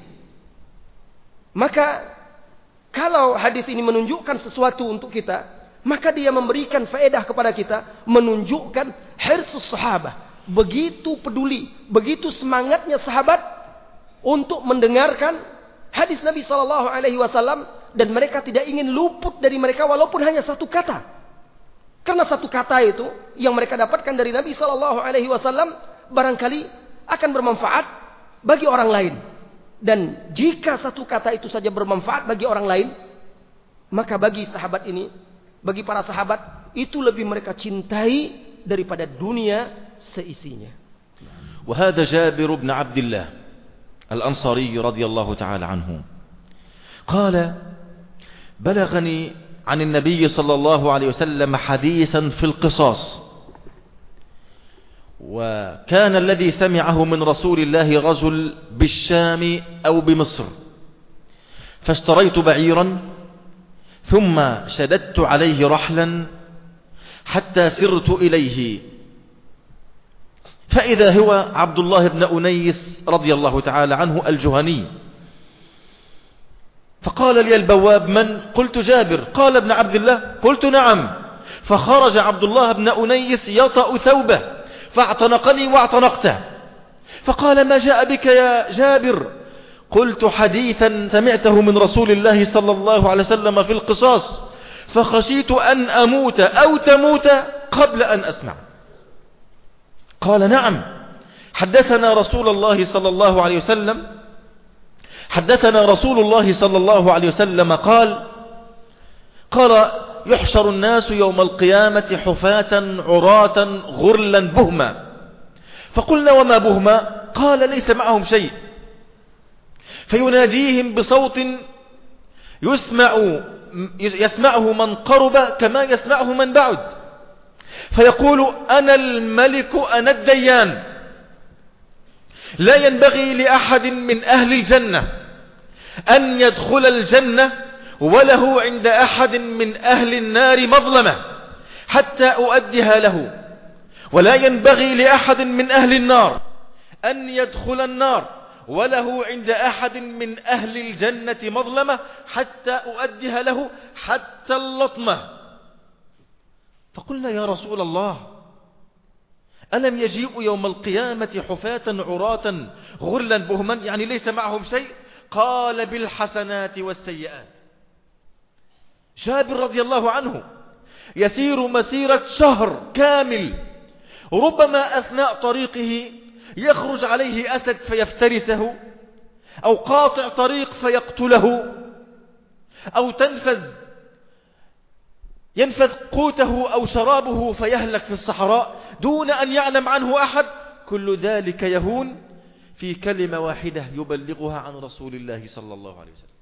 Maka kalau hadis ini menunjukkan sesuatu untuk kita, maka dia memberikan faedah kepada kita, menunjukkan hirsus sahabat, begitu peduli, begitu semangatnya sahabat untuk mendengarkan hadis Nabi Shallallahu Alaihi Wasallam, dan mereka tidak ingin luput dari mereka walaupun hanya satu kata, karena satu kata itu yang mereka dapatkan dari Nabi Shallallahu Alaihi Wasallam barangkali akan bermanfaat bagi orang lain. Dan jika satu kata itu saja bermanfaat bagi orang lain, maka bagi sahabat ini, bagi para sahabat itu lebih mereka cintai daripada dunia seisinya. وهذا جابر بن عبد الله الأنصاري رضي الله تعالى عنه قال بلغني عن النبي صلى الله عليه وسلم حديثا في القصاص، وكان الذي سمعه من رسول الله رجل بالشام أو بمصر، فاشتريت بعيرا ثم شددت عليه رحلا حتى سرت إليه، فإذا هو عبد الله بن أنيس رضي الله تعالى عنه الجهني، فقال لي البواب: من؟ قلت: جابر. قال: ابن عبد الله؟ قلت: نعم. فخرج عبد الله بن أنيس يطأ ثوبه فاعتنقني واعتنقته، فقال: ما جاء بك يا جابر؟ قلت: حديثا سمعته من رسول الله صلى الله عليه وسلم في القصاص، فخشيت أن أموت أو تموت قبل أن أسمع. قال: نعم، حدثنا رسول الله صلى الله عليه وسلم حدثنا رسول الله صلى الله عليه وسلم قال قال يحشر الناس يوم القيامة حفاة عراة غرلا بهما، فقلنا: وما بهما؟ قال: ليس معهم شيء، فيناديهم بصوت يسمع يسمعه من قرب كما يسمعه من بعد، فيقول: أنا الملك أنا الديان، لا ينبغي لأحد من أهل الجنة أن يدخل الجنة وله عند أحد من أهل النار مظلمة حتى أؤديها له، ولا ينبغي لأحد من أهل النار أن يدخل النار وله عند أحد من أهل الجنة مظلمة حتى أؤديها له حتى اللطمة. فقلنا: يا رسول الله، ألم يجيء يوم القيامة حفاة عراة غرلا بهما، يعني ليس معهم شيء؟ قال: بالحسنات والسيئات. جابر رضي الله عنه يسير مسيرة شهر كامل، ربما أثناء طريقه يخرج عليه أسد فيفترسه، أو قاطع طريق فيقتله، أو تنفذ ينفذ قوته أو شرابه فيهلك في الصحراء دون أن يعلم عنه أحد، كل ذلك يهون في كلمة واحدة يبلغها عن رسول الله صلى الله عليه وسلم.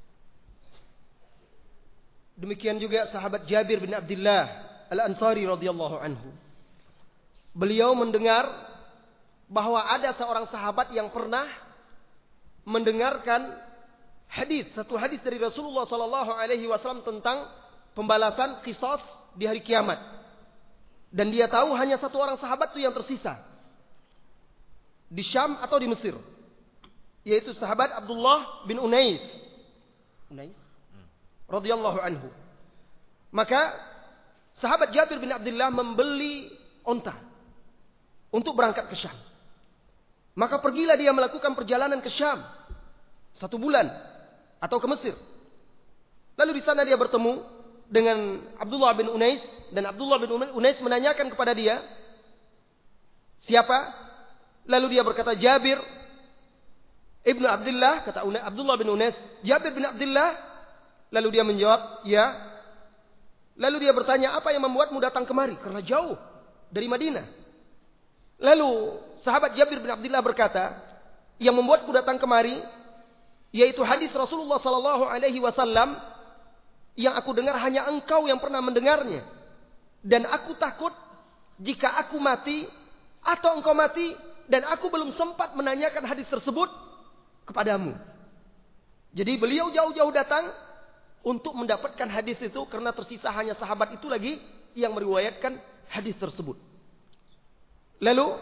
Demikian juga sahabat Jabir bin Abdullah Al-Ansari radhiyallahu anhu. Beliau mendengar bahwa ada seorang sahabat yang pernah mendengarkan hadis, satu hadis dari Rasulullah sallallahu alaihi wasallam tentang pembalasan qisas di hari kiamat. Dan dia tahu hanya satu orang sahabat itu yang tersisa di Syam atau di Mesir, yaitu sahabat Abdullah bin Unais Unais radhiyallahu anhu. Maka sahabat Jabir bin Abdullah membeli onta untuk berangkat ke Syam. Maka pergilah dia melakukan perjalanan ke Syam satu bulan atau ke Mesir. Lalu di sana dia bertemu dengan Abdullah bin Unais, dan Abdullah bin Unais menanyakan kepada dia, siapa? Lalu dia berkata, Jabir ibnu Abdullah. Kata Abdullah bin Unais, Jabir bin Abdullah. Lalu dia menjawab, ya. Lalu dia bertanya, apa yang membuatmu datang kemari? Karena jauh dari Madinah. Lalu sahabat Jabir bin Abdullah berkata, yang membuatku datang kemari yaitu hadis Rasulullah sallallahu alaihi wasallam yang aku dengar hanya engkau yang pernah mendengarnya. Dan aku takut jika aku mati atau engkau mati dan aku belum sempat menanyakan hadis tersebut, kepadamu. Jadi beliau jauh-jauh datang untuk mendapatkan hadis itu karena tersisa hanya sahabat itu lagi yang meriwayatkan hadis tersebut. Lalu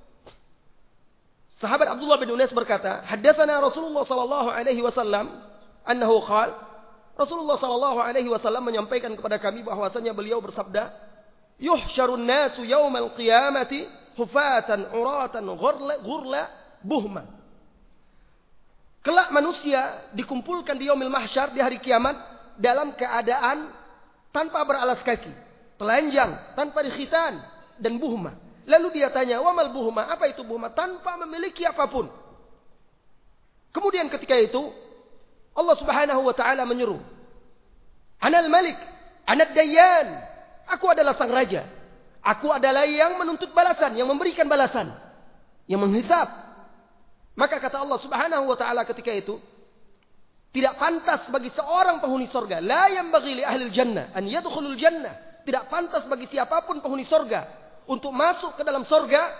sahabat Abdullah bin Unais berkata, "Haddatsana Rasulullah sallallahu alaihi wasallam annahu qala," Rasulullah sallallahu alaihi wasallam menyampaikan kepada kami bahwasanya beliau bersabda, "Yuhsyarun nasu yaumal qiyamati hufatan uratan ghurla ghurla buhma." Kelak manusia dikumpulkan di yaumil mahsyar di hari kiamat dalam keadaan tanpa beralas kaki, telanjang, tanpa dikhitan dan buhma. Lalu dia tanya, "Wa mal buhma?" Apa itu buhma? Tanpa memiliki apapun. Kemudian ketika itu Allah Subhanahu wa taala menyeru, "Anal Malik, anad Dayyan." Aku adalah sang raja. Aku adalah yang menuntut balasan, yang memberikan balasan, yang menghisab. Maka kata Allah Subhanahu wa taala ketika itu, tidak pantas bagi seorang penghuni surga, la yanbaghi li ahli jannah an yadkhulul jannah. Tidak pantas bagi siapapun penghuni surga untuk masuk ke dalam surga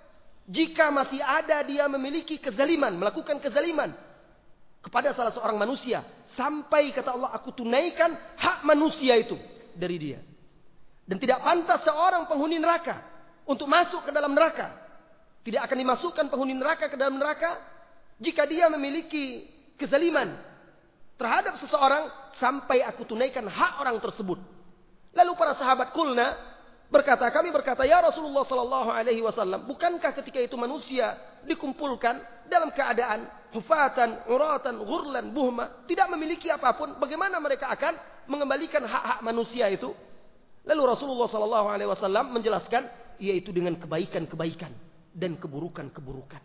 jika masih ada dia memiliki kezaliman, melakukan kezaliman kepada salah seorang manusia, sampai kata Allah, aku tunaikan hak manusia itu dari dia. Dan tidak pantas seorang penghuni neraka untuk masuk ke dalam neraka. Tidak akan dimasukkan penghuni neraka ke dalam neraka jika dia memiliki kezaliman terhadap seseorang sampai aku tunaikan hak orang tersebut. Lalu para sahabat kulna berkata, kami berkata, ya Rasulullah sallallahu alaihi wasallam, bukankah ketika itu manusia dikumpulkan dalam keadaan hufatan, uratan, ghurlan, buhma, tidak memiliki apapun, bagaimana mereka akan mengembalikan hak-hak manusia itu? Lalu Rasulullah sallallahu alaihi wasallam menjelaskan, yaitu dengan kebaikan-kebaikan dan keburukan-keburukan.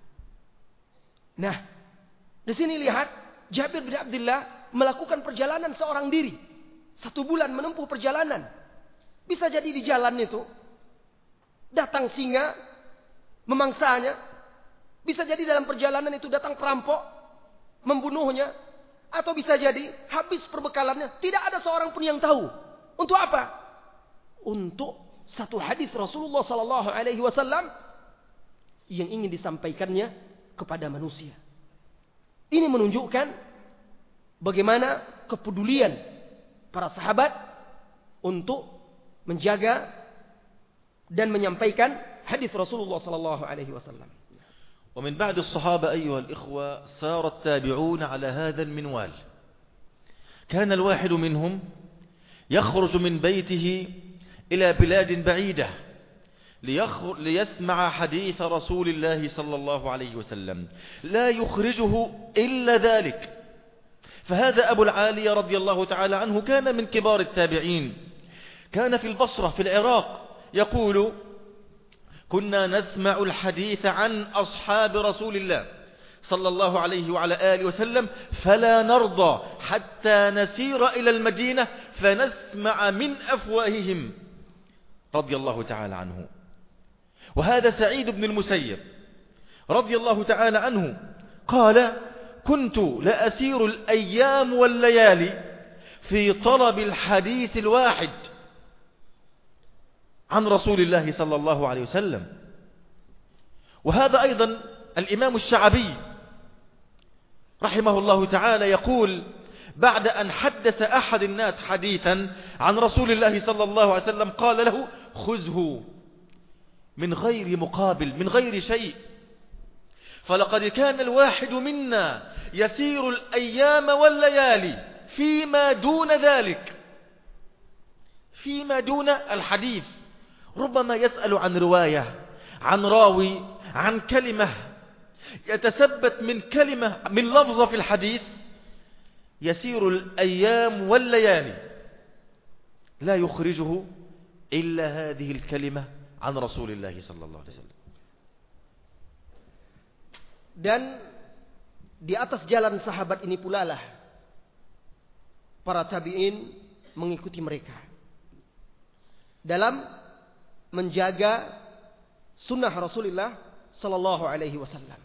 Nah, di sini lihat Jabir bin Abdullah melakukan perjalanan seorang diri. Satu bulan menempuh perjalanan. Bisa jadi di jalan itu datang singa memangsanya. Bisa jadi dalam perjalanan itu datang perampok membunuhnya. Atau bisa jadi habis perbekalannya. Tidak ada seorang pun yang tahu. Untuk apa? Untuk satu hadis Rasulullah sallallahu alaihi wasallam yang ingin disampaikannya kepada manusia. Ini menunjukkan bagaimana kepedulian para sahabat untuk menjaga dan menyampaikan hadis Rasulullah sallallahu alaihi wasallam. ومن بعد الصحابة أيها الإخوة سار التابعون على هذا المنوال. كان الواحد منهم يخرج من بيته إلى بلاد بعيدة ليسمع حديث رسول الله صلى الله عليه وسلم، لا يخرجه إلا ذلك. فهذا أبو العالية رضي الله تعالى عنه كان من كبار التابعين، كان في البصرة في العراق يقول: كنا نسمع الحديث عن أصحاب رسول الله صلى الله عليه وعلى آله وسلم فلا نرضى حتى نسير إلى المدينة فنسمع من أفواههم رضي الله تعالى عنه. وهذا سعيد بن المسيب رضي الله تعالى عنه قال: كنت لأسير الأيام والليالي في طلب الحديث الواحد عن رسول الله صلى الله عليه وسلم. وهذا أيضا الإمام الشعبي رحمه الله تعالى يقول: بعد أن حدث أحد الناس حديثا عن رسول الله صلى الله عليه وسلم قال له: خذه من غير مقابل، من غير شيء، فلقد كان الواحد منا يسير الأيام والليالي فيما دون ذلك، فيما دون الحديث، ربما يسأل عن رواية، عن راوي، عن كلمة، يتثبت من كلمة، من لفظة في الحديث، يسير الأيام والليالي لا يخرجه إلا هذه الكلمة عن رسول الله صلى الله عليه وسلم. Dan di atas jalan sahabat ini pula lah para tabi'in mengikuti mereka dalam menjaga sunnah Rasulullah sallallahu alaihi wasallam.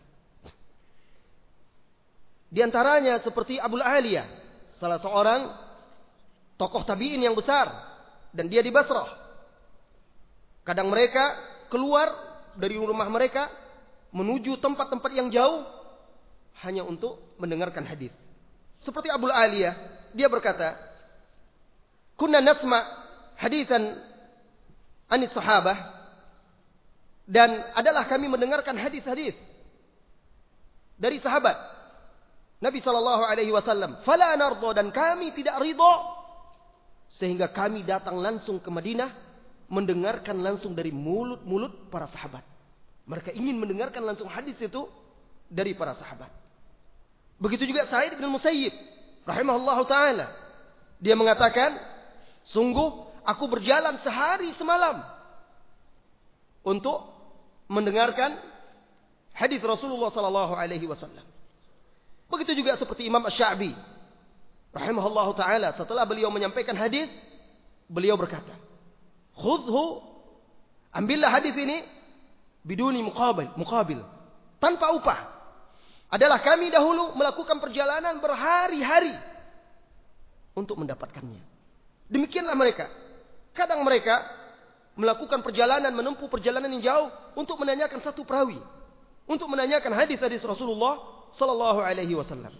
Di antaranya seperti Abul Aliyah, salah seorang tokoh tabi'in yang besar, dan dia di Basrah. Kadang mereka keluar dari rumah mereka menuju tempat-tempat yang jauh hanya untuk mendengarkan hadis. Seperti Abu Aliyah, dia berkata, "Kunna nasma hadisan anis sahabah," dan adalah kami mendengarkan hadis-hadis dari sahabat Nabi sallallahu alaihi wasallam. "Fala nardo," dan kami tidak ridha, sehingga kami datang langsung ke Madinah mendengarkan langsung dari mulut-mulut para sahabat. Mereka ingin mendengarkan langsung hadis itu dari para sahabat. Begitu juga Sa'id bin Musayyib rahimahullahu taala. Dia mengatakan, "Sungguh aku berjalan sehari semalam untuk mendengarkan hadis Rasulullah sallallahu alaihi wasallam." Begitu juga seperti Imam Asy-Sya'bi rahimahullahu taala, setelah beliau menyampaikan hadis, beliau berkata, "Khudhu," ambillah hadis ini, "biduni muqabil," muqabil, tanpa upah. Adalah kami dahulu melakukan perjalanan berhari-hari untuk mendapatkannya. Demikianlah mereka. Kadang mereka melakukan perjalanan, menempuh perjalanan yang jauh untuk menanyakan satu perawi, untuk menanyakan hadis-hadis Rasulullah sallallahu alaihi wasallam.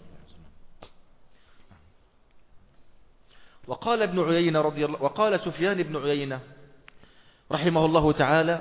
وقال ابن عيينة رضي الله وقال سفيان بن عيينة رحمه الله تعالى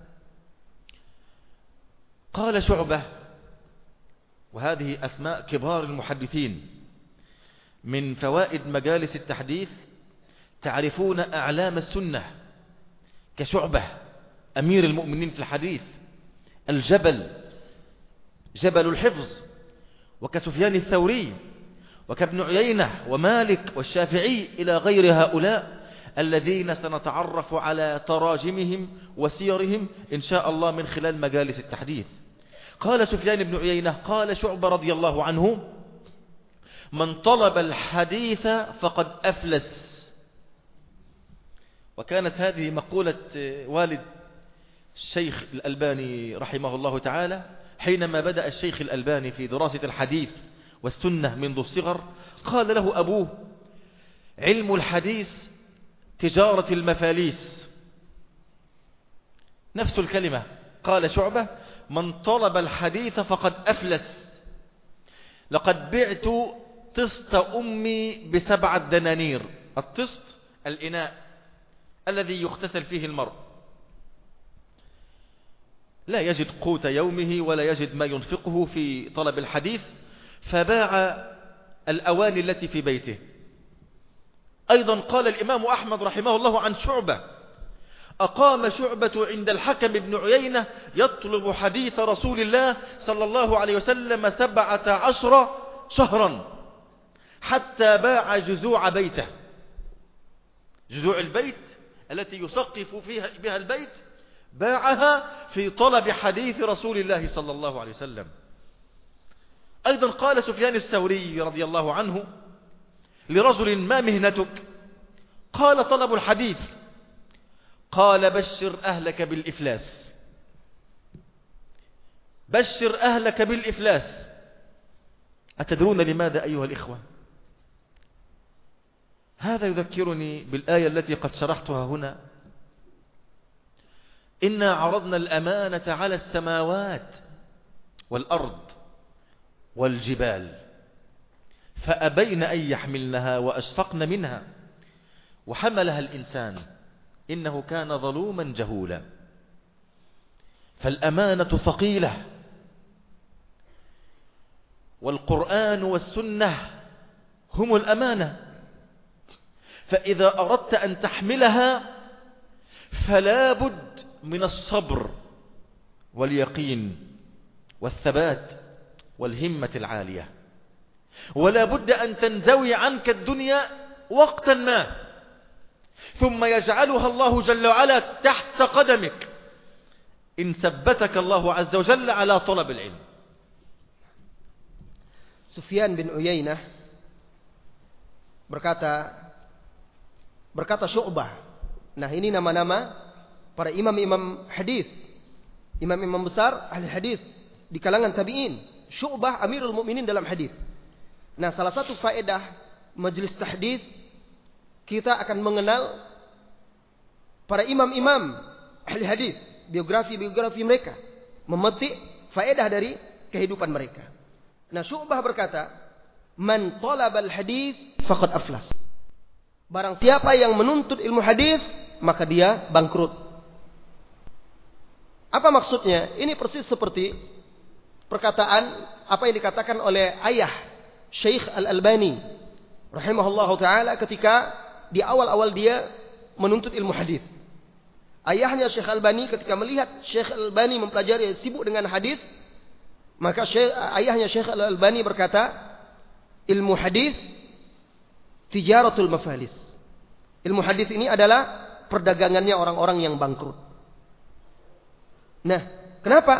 قال شعبة، وهذه أسماء كبار المحدثين، من فوائد مجالس التحديث تعرفون أعلام السنة كشعبة أمير المؤمنين في الحديث، الجبل جبل الحفظ، وكسفيان الثوري وكابن عيينة ومالك والشافعي إلى غير هؤلاء الذين سنتعرف على تراجمهم وسيرهم إن شاء الله من خلال مجالس التحديث. قال سفيان بن عيينة قال شعبة رضي الله عنه: من طلب الحديث فقد أفلس. وكانت هذه مقولة والد الشيخ الألباني رحمه الله تعالى حينما بدأ الشيخ الألباني في دراسة الحديث والسنة منذ الصغر. قال له أبوه: علم الحديث تجارة المفاليس. نفس الكلمة قال شعبة: من طلب الحديث فقد أفلس. لقد بعت طست أمي بسبعة دنانير. الطست الإناء الذي يغتسل فيه المرء، لا يجد قوت يومه ولا يجد ما ينفقه في طلب الحديث، فباع الأواني التي في بيته. أيضا قال الإمام أحمد رحمه الله عن شعبة: أقام شعبة عند الحكم بن عيينة يطلب حديث رسول الله صلى الله عليه وسلم سبعة عشر شهرا حتى باع جذوع بيته. جذوع البيت التي يسقف فيها بها البيت باعها في طلب حديث رسول الله صلى الله عليه وسلم. أيضا قال سفيان الثوري رضي الله عنه لرجل: ما مهنتك؟ قال: طلب الحديث. قال: بشر أهلك بالإفلاس، بشر أهلك بالإفلاس. أتدرون لماذا أيها الإخوة؟ هذا يذكرني بالآية التي قد شرحتها هنا: إنا عرضنا الأمانة على السماوات والأرض والجبال فأبين أن يحملنها وأشفقن منها وحملها الإنسان إنه كان ظلوما جهولا. فالأمانة ثقيلة، والقرآن والسنة هم الأمانة، فإذا أردت أن تحملها فلا بد من الصبر واليقين والثبات والهمة العالية، ولا بد أن تنزوي عنك الدنيا وقتا ما ثم يجعلها الله جل وعلا تحت قدمك إن ثبتك الله عز وجل على طلب العلم. Sufyan bin Uyainah berkata berkata Syu'bah. Nah, ini nama-nama para imam-imam hadis, imam-imam besar ahli hadis di kalangan tabi'in. Syu'bah Amirul Mukminin dalam hadis. Nah, salah satu faedah majelis tahdits, kita akan mengenal para imam-imam ahli hadis, biografi-biografi mereka, memetik faedah dari kehidupan mereka. Nah, Syu'bah berkata, "Man talabal hadits faqad aflas." Barang siapa yang menuntut ilmu hadis, maka dia bangkrut. Apa maksudnya? Ini persis seperti perkataan apa yang dikatakan oleh ayah Syekh Al-Albani rahimahullahu taala ketika di awal-awal dia menuntut ilmu hadis. Ayahnya Syekh Al-Albani ketika melihat Syekh Al-Albani mempelajari sibuk dengan hadis, maka Syekh, ayahnya Syekh Al-Albani berkata, ilmu hadis tijaratul mafalis. Ilmu hadis ini adalah perdagangannya orang-orang yang bangkrut. Nah, kenapa?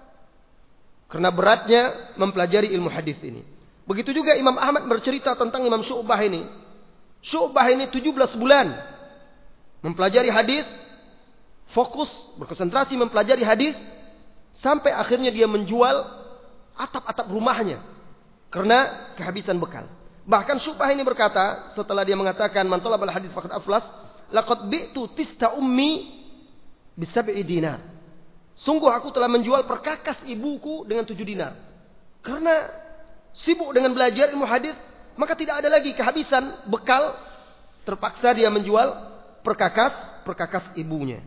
Karena beratnya mempelajari ilmu hadis ini. Begitu juga Imam Ahmad bercerita tentang Imam Syu'bah ini. Syu'bah ini tujuh belas bulan mempelajari hadis, fokus, berkonsentrasi mempelajari hadis, sampai akhirnya dia menjual atap-atap rumahnya karena kehabisan bekal. Bahkan Syu'bah ini berkata setelah dia mengatakan man talabal hadis faqad aflas, laqad bi'tu tista ummi bisab'i dinar. Sungguh aku telah menjual perkakas ibuku dengan tujuh dinar. Karena sibuk dengan belajar ilmu hadis, maka tidak ada lagi kehabisan bekal, terpaksa dia menjual perkakas perkakas ibunya.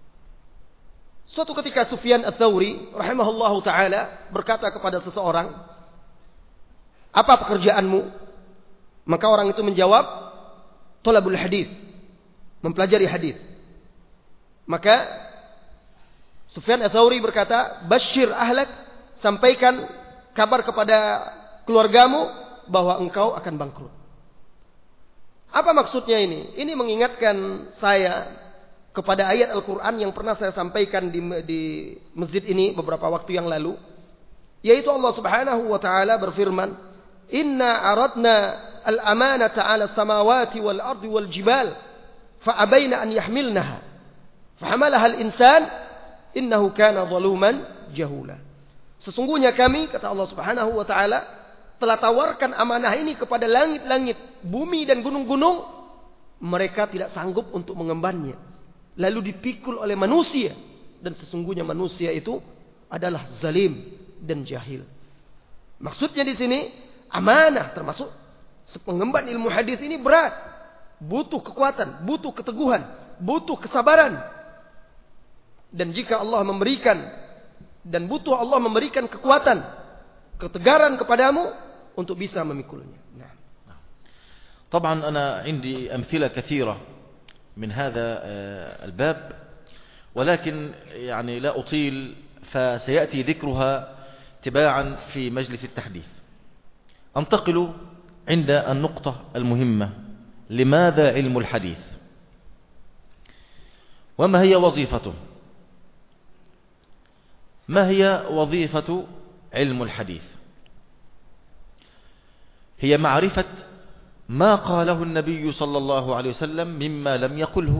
Suatu ketika Sufyan Ats-Tsauri rahimahullahu taala berkata kepada seseorang, "Apa pekerjaanmu?" Maka orang itu menjawab, "Thalabul hadis," mempelajari hadis. Maka Sufyan Ats-Tsauri berkata, "Basyir ahlak," sampaikan kabar kepada keluargamu bahwa engkau akan bangkrut. Apa maksudnya ini? Ini mengingatkan saya kepada ayat Al-Quran yang pernah saya sampaikan di, di masjid ini beberapa waktu yang lalu. Yaitu Allah subhanahu wa ta'ala berfirman, "Inna aradna al-amanata ala samawati wal ardi wal jibal, fa'abayna an yahmilnaha, fahamalaha al-insan, innahu kana zaluman jahula." Sesungguhnya kami, kata Allah subhanahu wa ta'ala, telah tawarkan amanah ini kepada langit-langit, bumi dan gunung-gunung. Mereka tidak sanggup untuk mengembannya. Lalu dipikul oleh manusia. Dan sesungguhnya manusia itu adalah zalim dan jahil. Maksudnya di sini, amanah termasuk pengemban ilmu hadis ini berat. Butuh kekuatan, butuh keteguhan, butuh kesabaran. Dan jika Allah memberikan, dan butuh Allah memberikan kekuatan, ketegaran kepadamu untuk bisa memikulnya. Nah. طبعا أنا عندي أمثلة كثيرة من هذا الباب، ولكن يعني لا أطيل، فسيأتي ذكرها تباعا في مجلس التحديث. أنتقل عند النقطة المهمة: لماذا علم الحديث؟ وما هي وظيفته؟ ما هي وظيفة علم الحديث؟ هي معرفة ما قاله النبي صلى الله عليه وسلم مما لم يقله.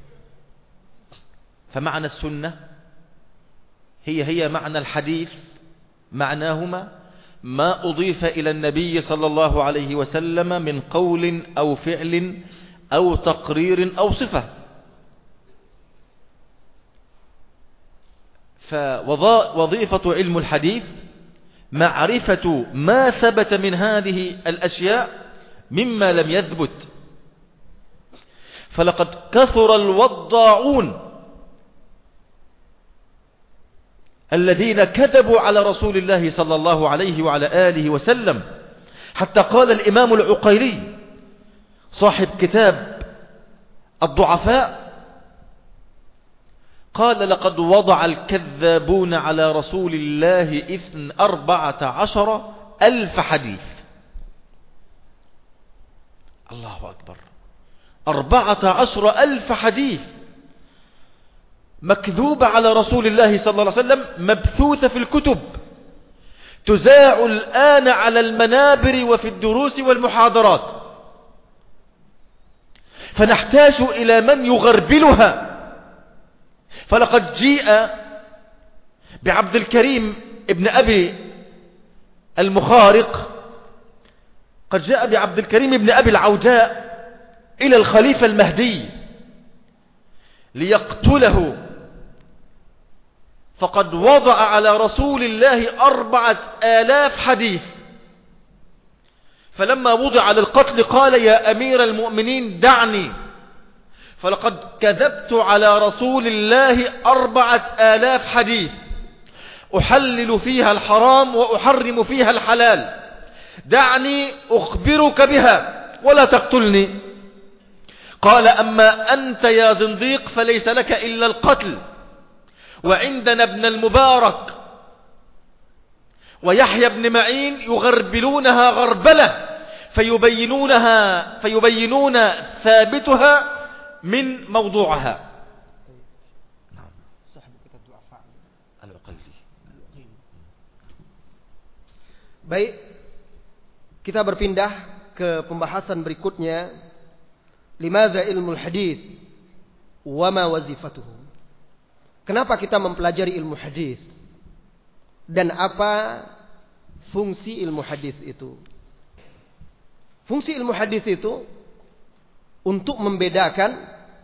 فمعنى السنة هي هي معنى الحديث، معناهما ما أضيف إلى النبي صلى الله عليه وسلم من قول أو فعل أو تقرير أو صفة. فوظيفة علم الحديث معرفة ما ثبت من هذه الأشياء مما لم يثبت. فلقد كثر الوضاعون الذين كذبوا على رسول الله صلى الله عليه وعلى آله وسلم، حتى قال الإمام العقيلي صاحب كتاب الضعفاء، قال: لقد وضع الكذابون على رسول الله إثن أربعة عشر ألف حديث. الله أكبر، أربعة عشر ألف حديث مكذوبة على رسول الله صلى الله عليه وسلم، مبثوثة في الكتب، تذاع الآن على المنابر وفي الدروس والمحاضرات، فنحتاج إلى من يغربلها. فلقد جيء بعبد الكريم ابن أبي المخارق، قد جاء بعبد الكريم ابن أبي العوجاء إلى الخليفة المهدي ليقتله، فقد وضع على رسول الله أربعة آلاف حديث فلما وضع للقتل قال يا أمير المؤمنين دعني، فلقد كذبت على رسول الله أربعة آلاف حديث أحلل فيها الحرام وأحرم فيها الحلال، دعني أخبرك بها ولا تقتلني. قال أما أنت يا زنديق فليس لك إلا القتل، وعندنا ابن المبارك ويحيى بن معين يغربلونها غربلة فيبينونها فيبينون ثابتها من موضوعها. Baik, kita berpindah ke pembahasan berikutnya. Limadza ilmul hadis wa ma wazifatuhu. Kenapa kita mempelajari ilmu hadis dan apa fungsi ilmu hadis itu? Fungsi ilmu hadis itu untuk membedakan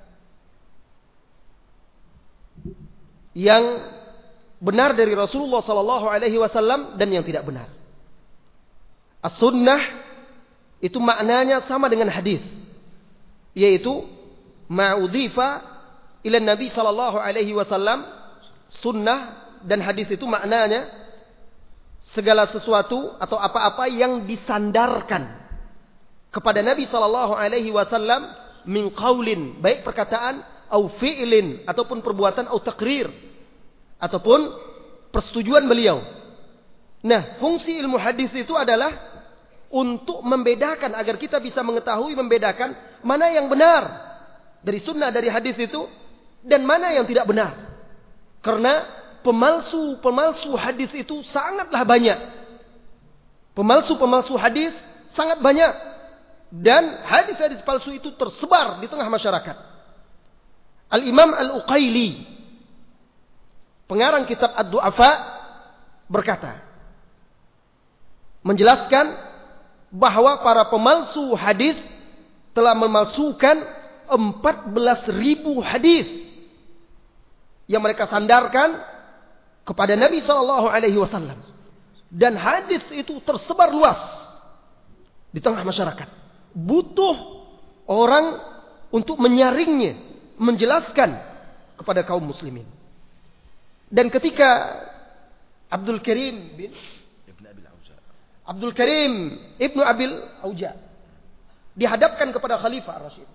yang benar dari Rasulullah sallallahu alaihi wasallam dan yang tidak benar. As-sunnah itu maknanya sama dengan hadis, yaitu ma'udhifa ila Nabi sallallahu alaihi wasallam. Sunnah dan hadis itu maknanya segala sesuatu atau apa-apa yang disandarkan kepada Nabi sallallahu alaihi wasallam min qaulin, baik perkataan au fi'lin ataupun perbuatan au taqrir ataupun persetujuan beliau. Nah, fungsi ilmu hadis itu adalah untuk membedakan, agar kita bisa mengetahui membedakan mana yang benar dari sunnah, dari hadis itu, dan mana yang tidak benar. Karena pemalsu-pemalsu hadis itu sangatlah banyak. Pemalsu-pemalsu hadis sangat banyak. Dan hadis-hadis palsu itu tersebar di tengah masyarakat. Al-Imam Al-Uqaili, pengarang kitab Ad-Du'afa, berkata, menjelaskan bahwa para pemalsu hadis telah memalsukan empat belas ribu hadis yang mereka sandarkan kepada Nabi sallallahu alaihi wasallam. Dan hadis itu tersebar luas di tengah masyarakat. Butuh orang untuk menyaringnya, menjelaskan kepada kaum muslimin. Dan ketika Abdul Karim bin Abdul Karim Ibnu Abil Auja dihadapkan kepada Khalifah Ar-Rasyid,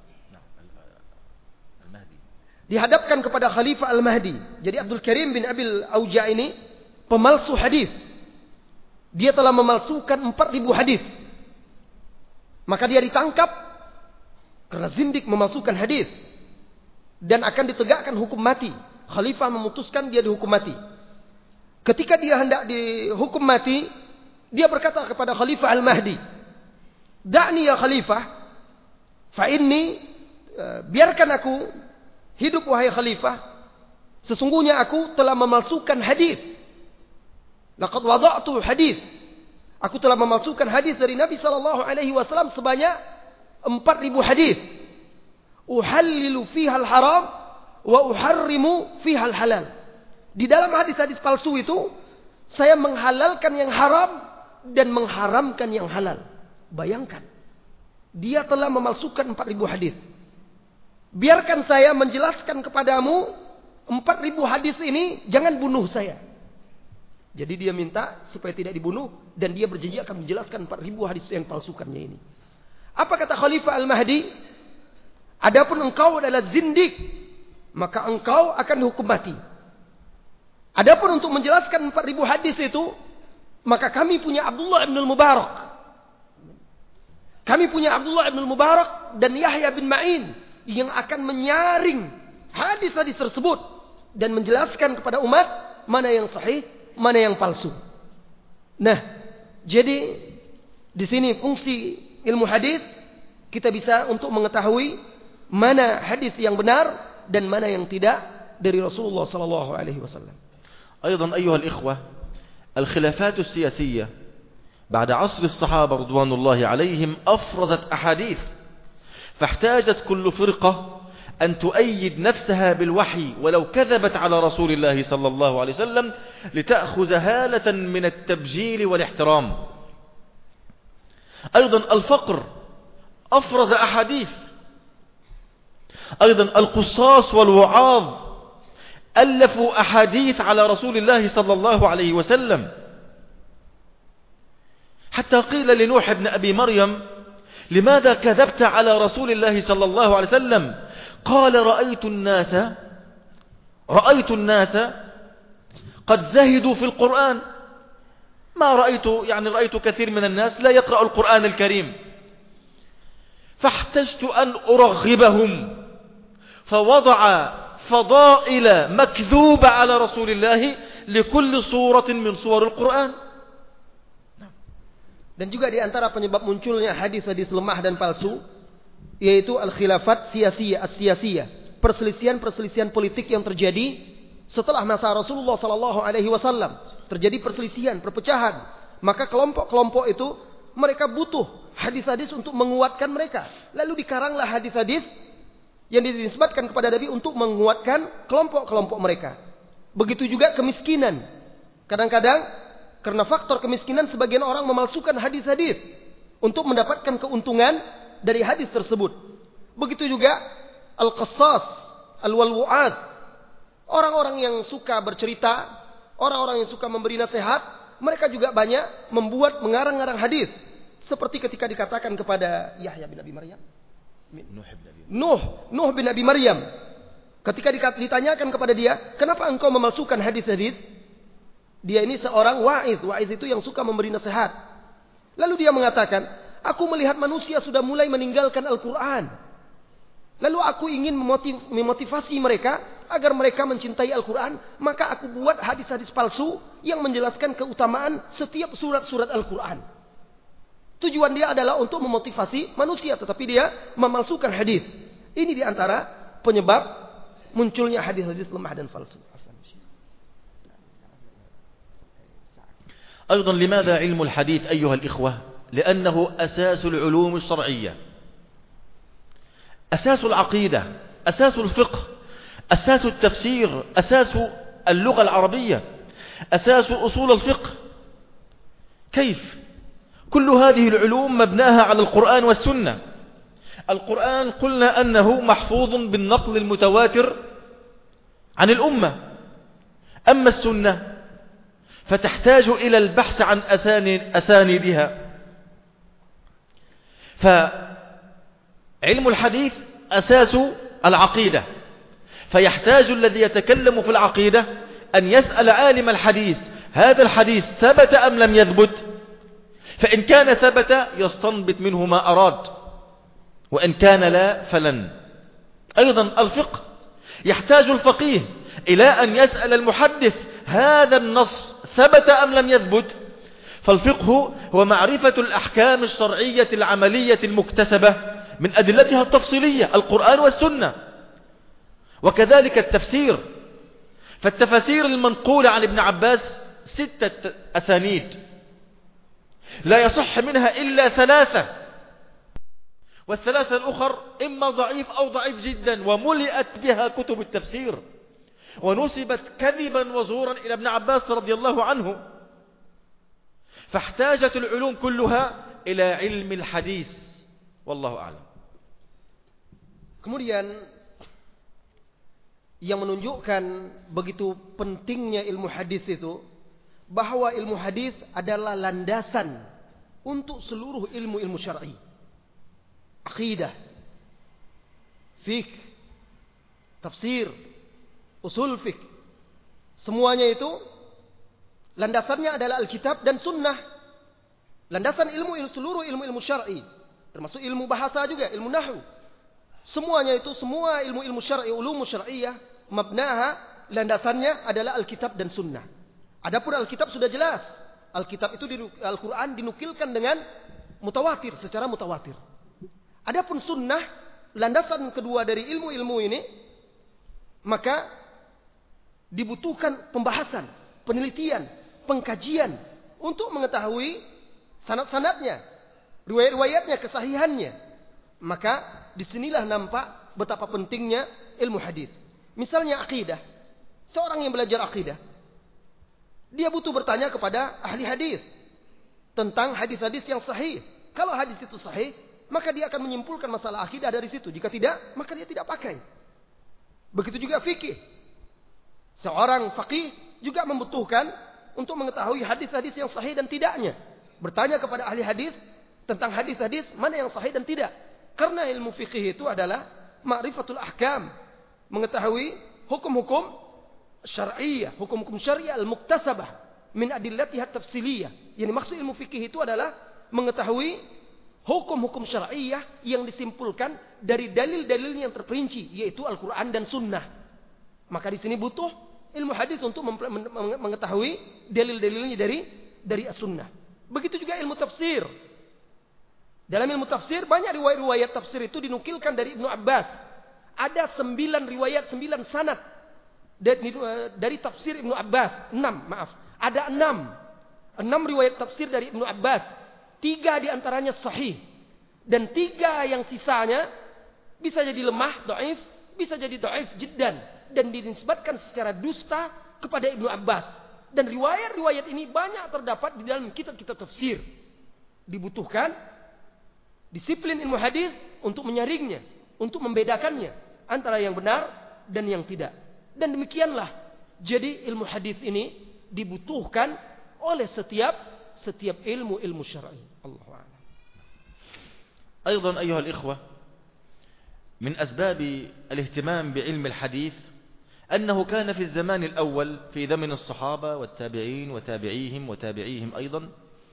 dihadapkan kepada Khalifah Al-Mahdi. Jadi Abdul Karim bin Abil Auja ini pemalsu hadis. Dia telah memalsukan empat ribu hadis. Maka dia ditangkap karena zindik memalsukan hadis dan akan ditegakkan hukum mati. Khalifah memutuskan dia dihukum mati. Ketika dia hendak dihukum mati, dia berkata kepada Khalifah Al-Mahdi, "Da'ni ya Khalifah, fa inni, biarkan aku hidup wahai Khalifah. Sesungguhnya aku telah memalsukan hadis. Laqad wada'tu hadis. Aku telah memalsukan hadis dari Nabi sallallahu alaihi wasallam sebanyak empat ribu hadis. Uhallilu fiha al-haram wa uharrimu fiha al-halal." Di dalam hadis-hadis palsu itu, saya menghalalkan yang haram dan mengharamkan yang halal. Bayangkan, dia telah memalsukan empat ribu hadis. Biarkan saya menjelaskan kepadamu empat ribu hadis ini, jangan bunuh saya. Jadi dia minta supaya tidak dibunuh, dan dia berjanji akan menjelaskan empat ribu hadis yang palsukannya ini. Apa kata Khalifah Al-Mahdi? Adapun engkau adalah zindik, maka engkau akan dihukum mati. Adapun untuk menjelaskan empat ribu hadis itu, maka kami punya Abdullah bin Mubarak. Kami punya Abdullah bin Mubarak dan Yahya bin Ma'in yang akan menyaring hadis-hadis tersebut dan menjelaskan kepada umat mana yang sahih, mana yang palsu. Nah, jadi di sini fungsi ilmu hadis, kita bisa untuk mengetahui mana hadis yang benar dan mana yang tidak dari Rasulullah sallallahu alaihi wasallam. أيضا أيها الإخوة، الخلافات السياسية بعد عصر الصحابة رضوان الله عليهم أفرزت أحاديث، فاحتاجت كل فرقة أن تؤيد نفسها بالوحي ولو كذبت على رسول الله صلى الله عليه وسلم لتأخذ هالة من التبجيل والاحترام. أيضا الفقر أفرز أحاديث. أيضا القصاص والوعاظ ألفوا أحاديث على رسول الله صلى الله عليه وسلم، حتى قيل لنوح بن أبي مريم: لماذا كذبت على رسول الله صلى الله عليه وسلم؟ قال: رأيت الناس رأيت الناس قد زهدوا في القرآن، ما رأيت يعني رأيت كثير من الناس لا يقرأ القرآن الكريم، فاحتجت أن أرغبهم، فوضع فضائل مكذوبة على رسول الله لكل سورة من سور القرآن. Dan juga di antara penyebab munculnya hadis-hadis lemah dan palsu, yaitu al-khilafat siyasiyah, as-siyasiyah, perselisihan-perselisihan politik yang terjadi setelah masa Rasulullah sallallahu alaihi wasallam. Terjadi perselisihan, perpecahan. Maka kelompok-kelompok itu mereka butuh hadis-hadis untuk menguatkan mereka. Lalu dikaranglah hadis-hadis yang dinisbatkan kepada Nabi untuk menguatkan kelompok-kelompok mereka. Begitu juga kemiskinan. Kadang-kadang karena faktor kemiskinan sebagian orang memalsukan hadis-hadis untuk mendapatkan keuntungan dari hadis tersebut. Begitu juga al-qassas, al-walwu'ad. Orang-orang yang suka bercerita, orang-orang yang suka memberi nasihat, mereka juga banyak membuat mengarang-arang hadis. Seperti ketika dikatakan kepada Yahya bin Abi Maryam, Nuh, Nuh bin Abi Maryam, ketika ditanyakan kepada dia, kenapa engkau memalsukan hadis-hadis? Dia ini seorang wa'iz, wa'iz itu yang suka memberi nasihat. Lalu dia mengatakan, aku melihat manusia sudah mulai meninggalkan Al-Quran. Lalu aku ingin memotiv, memotivasi mereka agar mereka mencintai Al-Quran. Maka aku buat hadis-hadis palsu yang menjelaskan keutamaan setiap surat-surat Al-Quran. Tujuan dia adalah untuk memotivasi manusia, tetapi dia memalsukan hadis. Ini diantara penyebab munculnya hadis-hadis lemah dan palsu. أيضا لماذا علم الحديث أيها الإخوة؟ لأنه أساس العلوم الشرعية، أساس العقيدة، أساس الفقه، أساس التفسير، أساس اللغة العربية، أساس أصول الفقه. كيف؟ كل هذه العلوم مبناها على القرآن والسنة. القرآن قلنا أنه محفوظ بالنقل المتواتر عن الأمة، أما السنة فتحتاج إلى البحث عن أسانيدها. فعلم الحديث أساس العقيدة، فيحتاج الذي يتكلم في العقيدة أن يسأل عالم الحديث: هذا الحديث ثبت أم لم يثبت؟ فإن كان ثبت يستنبط منه ما أراد، وإن كان لا فلن. أيضا الفقه يحتاج الفقيه إلى أن يسأل المحدث: هذا النص ثبت أم لم يثبت؟ فالفقه هو معرفة الأحكام الشرعية العملية المكتسبة من أدلتها التفصيلية، القرآن والسنة. وكذلك التفسير، فالتفاسير المنقولة عن ابن عباس ستة أسانيد لا يصح منها إلا ثلاثة، والثلاثة الأخر إما ضعيف أو ضعيف جدا، وملئت بها كتب التفسير ونسبت كذبا وزورا إلى ابن عباس رضي الله عنه. فاحتاجت العلوم كلها إلى علم الحديث، والله أعلم. Kemudian yang menunjukkan begitu pentingnya ilmu hadis itu, bahwa ilmu hadis adalah landasan untuk seluruh ilmu-ilmu syar'i. Aqidah, fiqh, tafsir, usul fiqh, semuanya itu landasannya adalah Alkitab dan Sunnah. Landasan ilmu, ilmu seluruh ilmu-ilmu syar'i, termasuk ilmu bahasa juga, ilmu nahwu. Semuanya itu, semua ilmu-ilmu syar'i, ulumu syar'iyah, mabnaha, landasannya adalah Alkitab dan Sunnah. Adapun Alkitab sudah jelas. Alkitab itu, Al-Quran dinukilkan dengan mutawatir, secara mutawatir. Adapun Sunnah, landasan kedua dari ilmu-ilmu ini, maka dibutuhkan pembahasan, penelitian, pengkajian untuk mengetahui sanad-sanadnya, riwayat-riwayatnya, kesahihannya. Maka disinilah nampak betapa pentingnya ilmu hadis. Misalnya akidah. Seorang yang belajar akidah, dia butuh bertanya kepada ahli hadis tentang hadis-hadis yang sahih, Kalau hadis itu sahih, maka dia akan menyimpulkan masalah akidah dari situ. Jika tidak, maka dia tidak pakai. Begitu juga fikih. Seorang faqih juga membutuhkan untuk mengetahui hadis-hadis yang sahih dan tidaknya. Bertanya kepada ahli hadis tentang hadis-hadis mana yang sahih dan tidak. Karena ilmu fikih itu adalah ma'rifatul ahkam. Mengetahui hukum-hukum syar'iyyah, hukum-hukum syariah al-muktasabah min adillatiha tafsiliyah. Yang maksud ilmu fikih itu adalah mengetahui hukum-hukum syar'iyyah yang disimpulkan dari dalil-dalil yang terperinci, yaitu Al-Quran dan Sunnah. Maka di sini butuh ilmu hadis untuk mengetahui dalil-dalilnya dari dari As-Sunnah. Begitu juga ilmu tafsir. Dalam ilmu tafsir banyak riwayat-riwayat tafsir itu dinukilkan dari Ibnu Abbas. Ada sembilan riwayat, sembilan sanad dari, dari tafsir Ibnu Abbas. Enam, maaf. Ada enam. Enam riwayat tafsir dari Ibnu Abbas. Tiga diantaranya sahih. Dan tiga yang sisanya bisa jadi lemah, dhaif, bisa jadi dhaif jiddan. Dan dinisbatkan secara dusta kepada Ibnu Abbas. Dan riwayat-riwayat ini banyak terdapat di dalam kitab-kitab tafsir. Dibutuhkan disiplin ilmu hadis untuk menyaringnya, untuk membedakannya antara yang benar dan yang tidak. Dan demikianlah jadi ilmu hadis ini dibutuhkan oleh setiap setiap ilmu-ilmu syar'i. Allahu a'lam. أيضا أيها الإخوة من أسباب الاهتمام بعلم الحديث أنه كان في الزمان الأول في زمن الصحابة والتابعين وتابعيهم وتابعيهم أيضا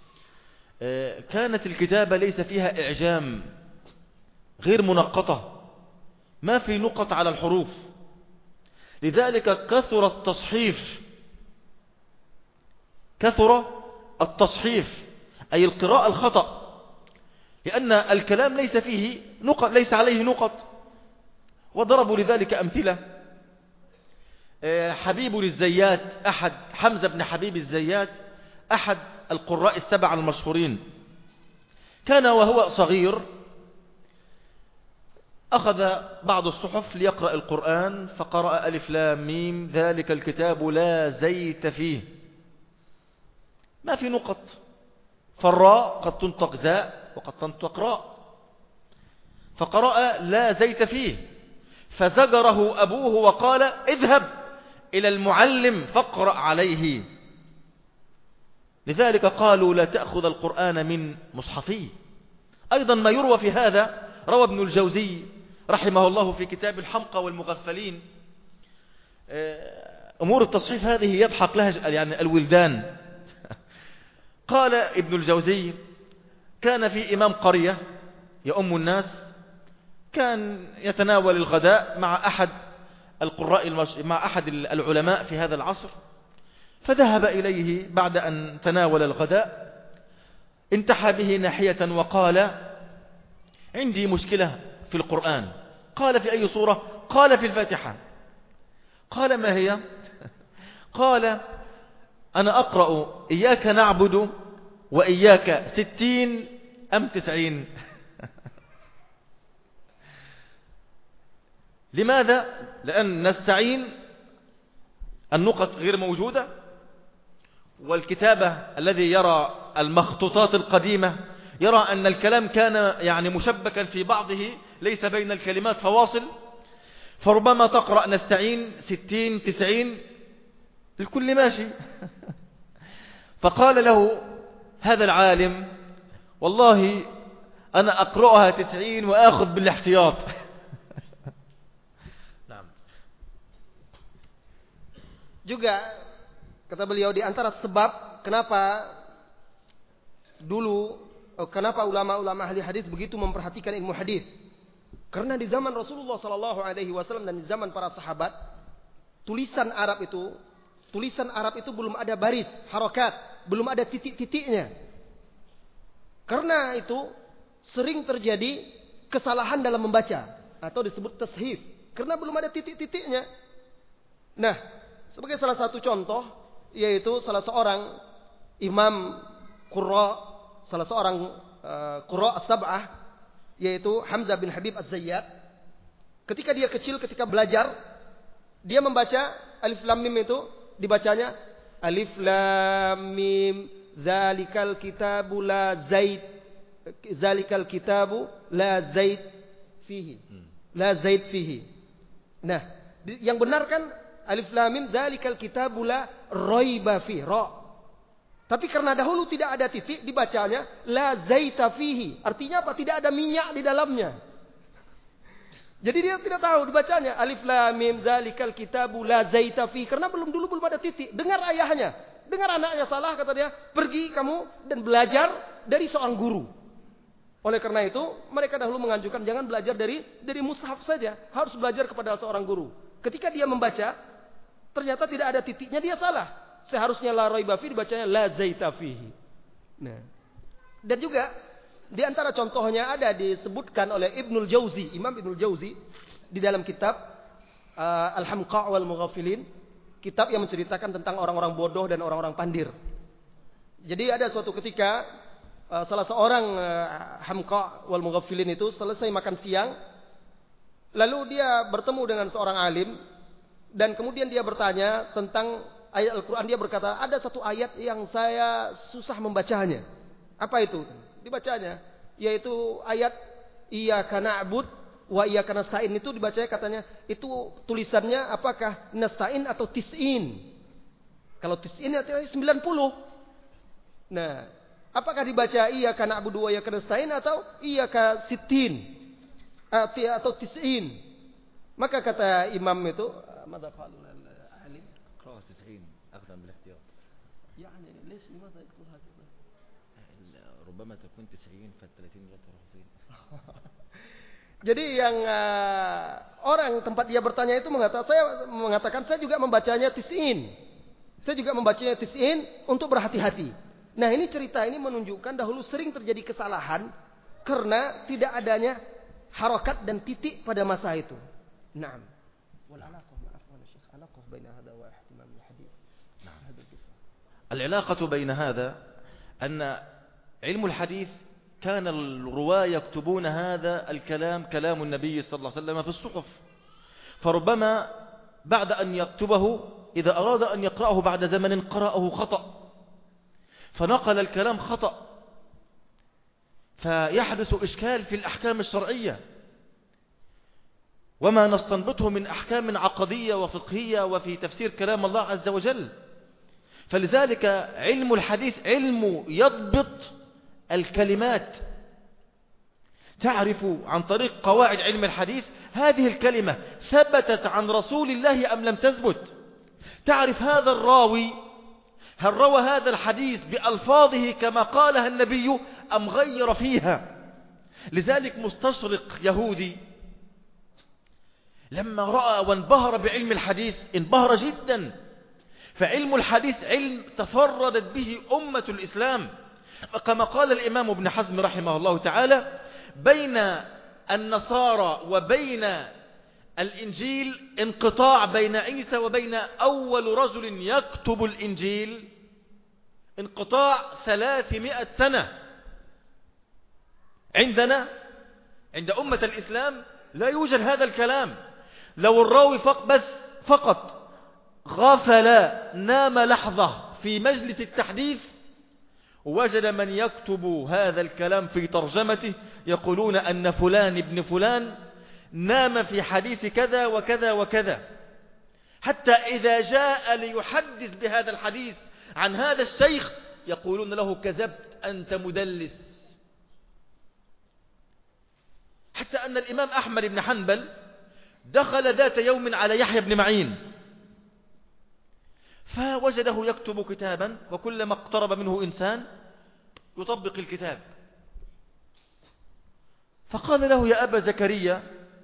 كانت الكتابة ليس فيها إعجام، غير منقطة، ما في نقط على الحروف. لذلك كثر التصحيف كثر التصحيف أي القراءة الخطأ، لأن الكلام ليس فيه نقط، ليس عليه نقط. وضربوا لذلك أمثلة. حبيب الزيات أحد حمزة بن حبيب الزيات أحد القراء السبع المشهورين، كان وهو صغير أخذ بعض الصحف ليقرأ القرآن فقرأ ألف لام ميم ذلك الكتاب لا زيت فيه، ما في نقط، فالراء قد تنطق زاء وقد تنطق راء، فقرأ لا زيت فيه، فزجره أبوه وقال اذهب إلى المعلم فاقرأ عليه. لذلك قالوا لا تأخذ القرآن من مصحفي. أيضا ما يروى في هذا روى ابن الجوزي رحمه الله في كتاب الحمقى والمغفلين. أمور التصحيف هذه يضحك لها يعني الولدان. قال ابن الجوزي كان في إمام قرية يؤم الناس، كان يتناول الغداء مع أحد القراء المش... مع أحد العلماء في هذا العصر، فذهب إليه بعد أن تناول الغداء، انتحى به ناحية وقال عندي مشكلة في القرآن. قال في أي سورة؟ قال في الفاتحة. قال ما هي؟ قال أنا أقرأ إياك نعبد وإياك ستين أم تسعين. لماذا؟ لأن نستعين النقط غير موجودة، والكتابة الذي يرى المخطوطات القديمة يرى أن الكلام كان يعني مشبكا في بعضه، ليس بين الكلمات فواصل، فربما تقرأ نستعين ستين تسعين الكل ماشي. فقال له هذا العالم والله أنا أقرأها تسعين وآخذ بالاحتياط. Juga kata beliau di antara sebab kenapa dulu kenapa ulama-ulama ahli hadis begitu memperhatikan ilmu hadis, karena di zaman Rasulullah sallallahu alaihi wasallam dan di zaman para sahabat tulisan Arab itu tulisan Arab itu belum ada baris harokat, belum ada titik-titiknya. Karena itu sering terjadi kesalahan dalam membaca atau disebut tashif karena belum ada titik-titiknya. Nah, sebagai salah satu contoh, yaitu salah seorang imam qurra, salah seorang uh, qurra as-sab'ah, yaitu Hamzah bin Habib Az-Zayyat. Ketika dia kecil, ketika belajar, dia membaca alif lam mim itu dibacanya alif lam mim zalikal kitabu la zaid zalikal kitabu la zaid fihi. La zaid fihi. Nah, yang benar kan alif lam mim zalikal kitabu la raiba fihi. Ra. Tapi karena dahulu tidak ada titik dibacanya la zaita fihi. Artinya apa? Tidak ada minyak di dalamnya. Jadi dia tidak tahu dibacanya alif lam mim zalikal kitabu la zaita fihi karena belum dulu belum ada titik. Dengar ayahnya, dengar anaknya salah kata dia, pergi kamu dan belajar dari seorang guru. Oleh karena itu, mereka dahulu menganjurkan jangan belajar dari dari mushaf saja, harus belajar kepada seorang guru. Ketika dia membaca, ternyata tidak ada titiknya, dia salah. Seharusnya la raiba fihi dibacanya la zaita fihi. Nah. Dan juga di antara contohnya ada disebutkan oleh Ibnul Jauzi, Imam Ibnul Jauzi di dalam kitab uh, Al-Hamqa' wal Mughafilin, kitab yang menceritakan tentang orang-orang bodoh dan orang-orang pandir. Jadi ada suatu ketika uh, salah seorang uh, Hamqa' wal Mughafilin itu selesai makan siang, lalu dia bertemu dengan seorang alim dan kemudian dia bertanya tentang ayat Al-Qur'an. Dia berkata, ada satu ayat yang saya susah membacanya. Apa itu? Dibacanya, yaitu ayat iyyaka na'bud wa iyyaka nasta'in. Itu dibacanya katanya, itu tulisannya apakah nasta'in atau tis'in? Kalau tis'in artinya sembilan puluh. Nah, apakah dibaca iyyaka na'bud wa iyyaka nasta'in atau iyyaka sittin atau tis'in? Maka kata imam itu, madza qala al-alim? قراءة تسعين أخذا بالاختيار. يعني ليش لماذا يقول هكذا؟ ربما تكون تسعين فالثلاثين لا ترى. Jadi yang uh, orang tempat dia bertanya itu mengatakan, saya mengatakan saya juga membacanya tis'in. Saya juga membacanya tis'in untuk berhati-hati. Nah, ini cerita ini menunjukkan dahulu sering terjadi kesalahan karena tidak adanya harokat dan titik pada masa itu. Naam. Wal alaqah ma'afwan Syekh, alaqah baina hadha wa ihtimam al-hadith. Naam. العلاقة بين هذا أن علم الحديث كان الرواة يكتبون هذا الكلام كلام النبي صلى الله عليه وسلم في الصحف، فربما بعد أن يكتبه إذا أراد أن يقرأه بعد زمن قرأه خطأ، فنقل الكلام خطأ، فيحدث إشكال في الأحكام الشرعية وما نستنبطه من أحكام عقدية وفقهية وفي تفسير كلام الله عز وجل. فلذلك علم الحديث علم يضبط الكلمات. تعرف عن طريق قواعد علم الحديث هذه الكلمة ثبتت عن رسول الله أم لم تثبت. تعرف هذا الراوي هل روى هذا الحديث بألفاظه كما قالها النبي أم غير فيها. لذلك مستشرق يهودي لما رأى وانبهر بعلم الحديث انبهر جدا. فعلم الحديث علم تفردت به أمة الإسلام، كما قال الإمام ابن حزم رحمه الله تعالى بين النصارى وبين الإنجيل انقطاع بين عيسى وبين أول رجل يكتب الإنجيل انقطاع ثلاثمائة سنة. عندنا عند أمة الإسلام لا يوجد هذا الكلام. لو الراوي فقط بس فقط غفل نام لحظة في مجلس التحديث وجد من يكتب هذا الكلام في ترجمته يقولون أن فلان ابن فلان نام في حديث كذا وكذا وكذا، حتى إذا جاء ليحدث بهذا الحديث عن هذا الشيخ يقولون له كذبت أنت مدلس. حتى أن الإمام أحمد بن حنبل دخل ذات يوم على يحيى بن معين فوجده يكتب كتابا وكلما اقترب منه إنسان يطبق الكتاب، فقال له يا أبا زكريا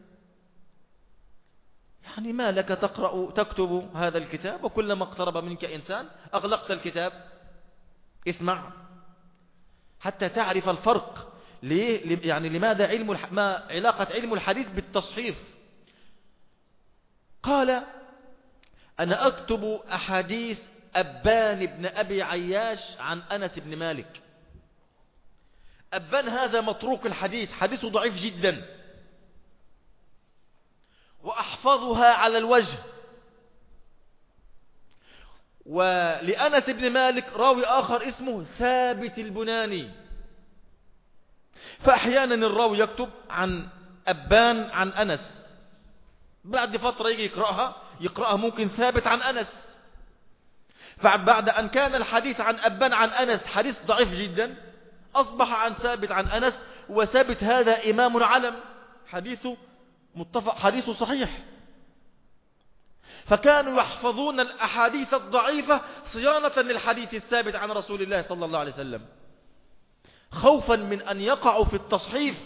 يعني ما لك تقرأ تكتب هذا الكتاب وكلما اقترب منك إنسان أغلقت الكتاب. اسمع حتى تعرف الفرق ليه يعني لماذا علم الح... ما علاقة علم الحديث بالتصحيف. قال أنا أكتب أحاديث أبان بن أبي عياش عن أنس بن مالك. أبان هذا متروك الحديث، حديثه ضعيف جدا، وأحفظها على الوجه. ولأنس بن مالك راوي آخر اسمه ثابت البناني، فأحيانا الراوي يكتب عن أبان عن أنس، بعد فترة يجي يقرأها يقرأها ممكن ثابت عن أنس. فبعد أن كان الحديث عن أبان عن أنس حديث ضعيف جدا، أصبح عن ثابت عن أنس، وثابت هذا إمام علم، حديثه متفق، حديثه صحيح. فكانوا يحفظون الأحاديث الضعيفة صيانة للحديث الثابت عن رسول الله صلى الله عليه وسلم، خوفا من أن يقعوا في التصحيف.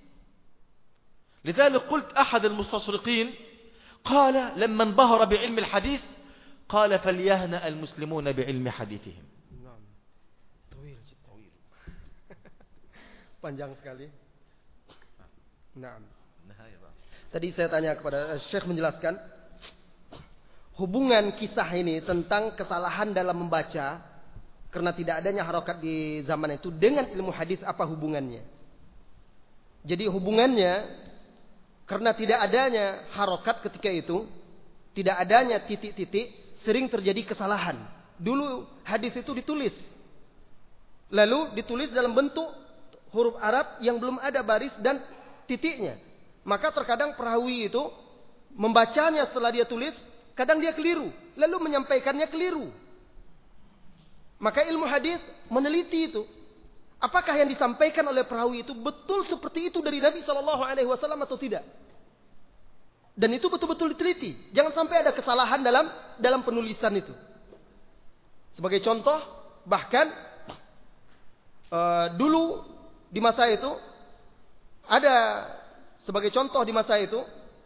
لذلك قلت أحد المستشرقين قال لما انبهر بعلم الحديث قال فليهنأ المسلمون بعلم حديثهم. نعم. طويل طويل. Panjang sekali. Nah. Tadi saya tanya kepada Syekh menjelaskan hubungan kisah ini tentang kesalahan dalam membaca karena tidak adanya harokat di zaman itu dengan ilmu hadis, apa hubungannya? Jadi hubungannya karena tidak adanya harokat ketika itu, tidak adanya titik-titik, sering terjadi kesalahan. Dulu hadis itu ditulis, lalu ditulis dalam bentuk huruf Arab yang belum ada baris dan titiknya. Maka terkadang perawi itu membacanya setelah dia tulis, kadang dia keliru, lalu menyampaikannya keliru. Maka ilmu hadis meneliti itu. Apakah yang disampaikan oleh perawi itu betul seperti itu dari Nabi shallallahu alaihi wasallam atau tidak? Dan itu betul-betul diteliti. Jangan sampai ada kesalahan dalam dalam penulisan itu. Sebagai contoh, bahkan uh, dulu di masa itu ada, sebagai contoh di masa itu,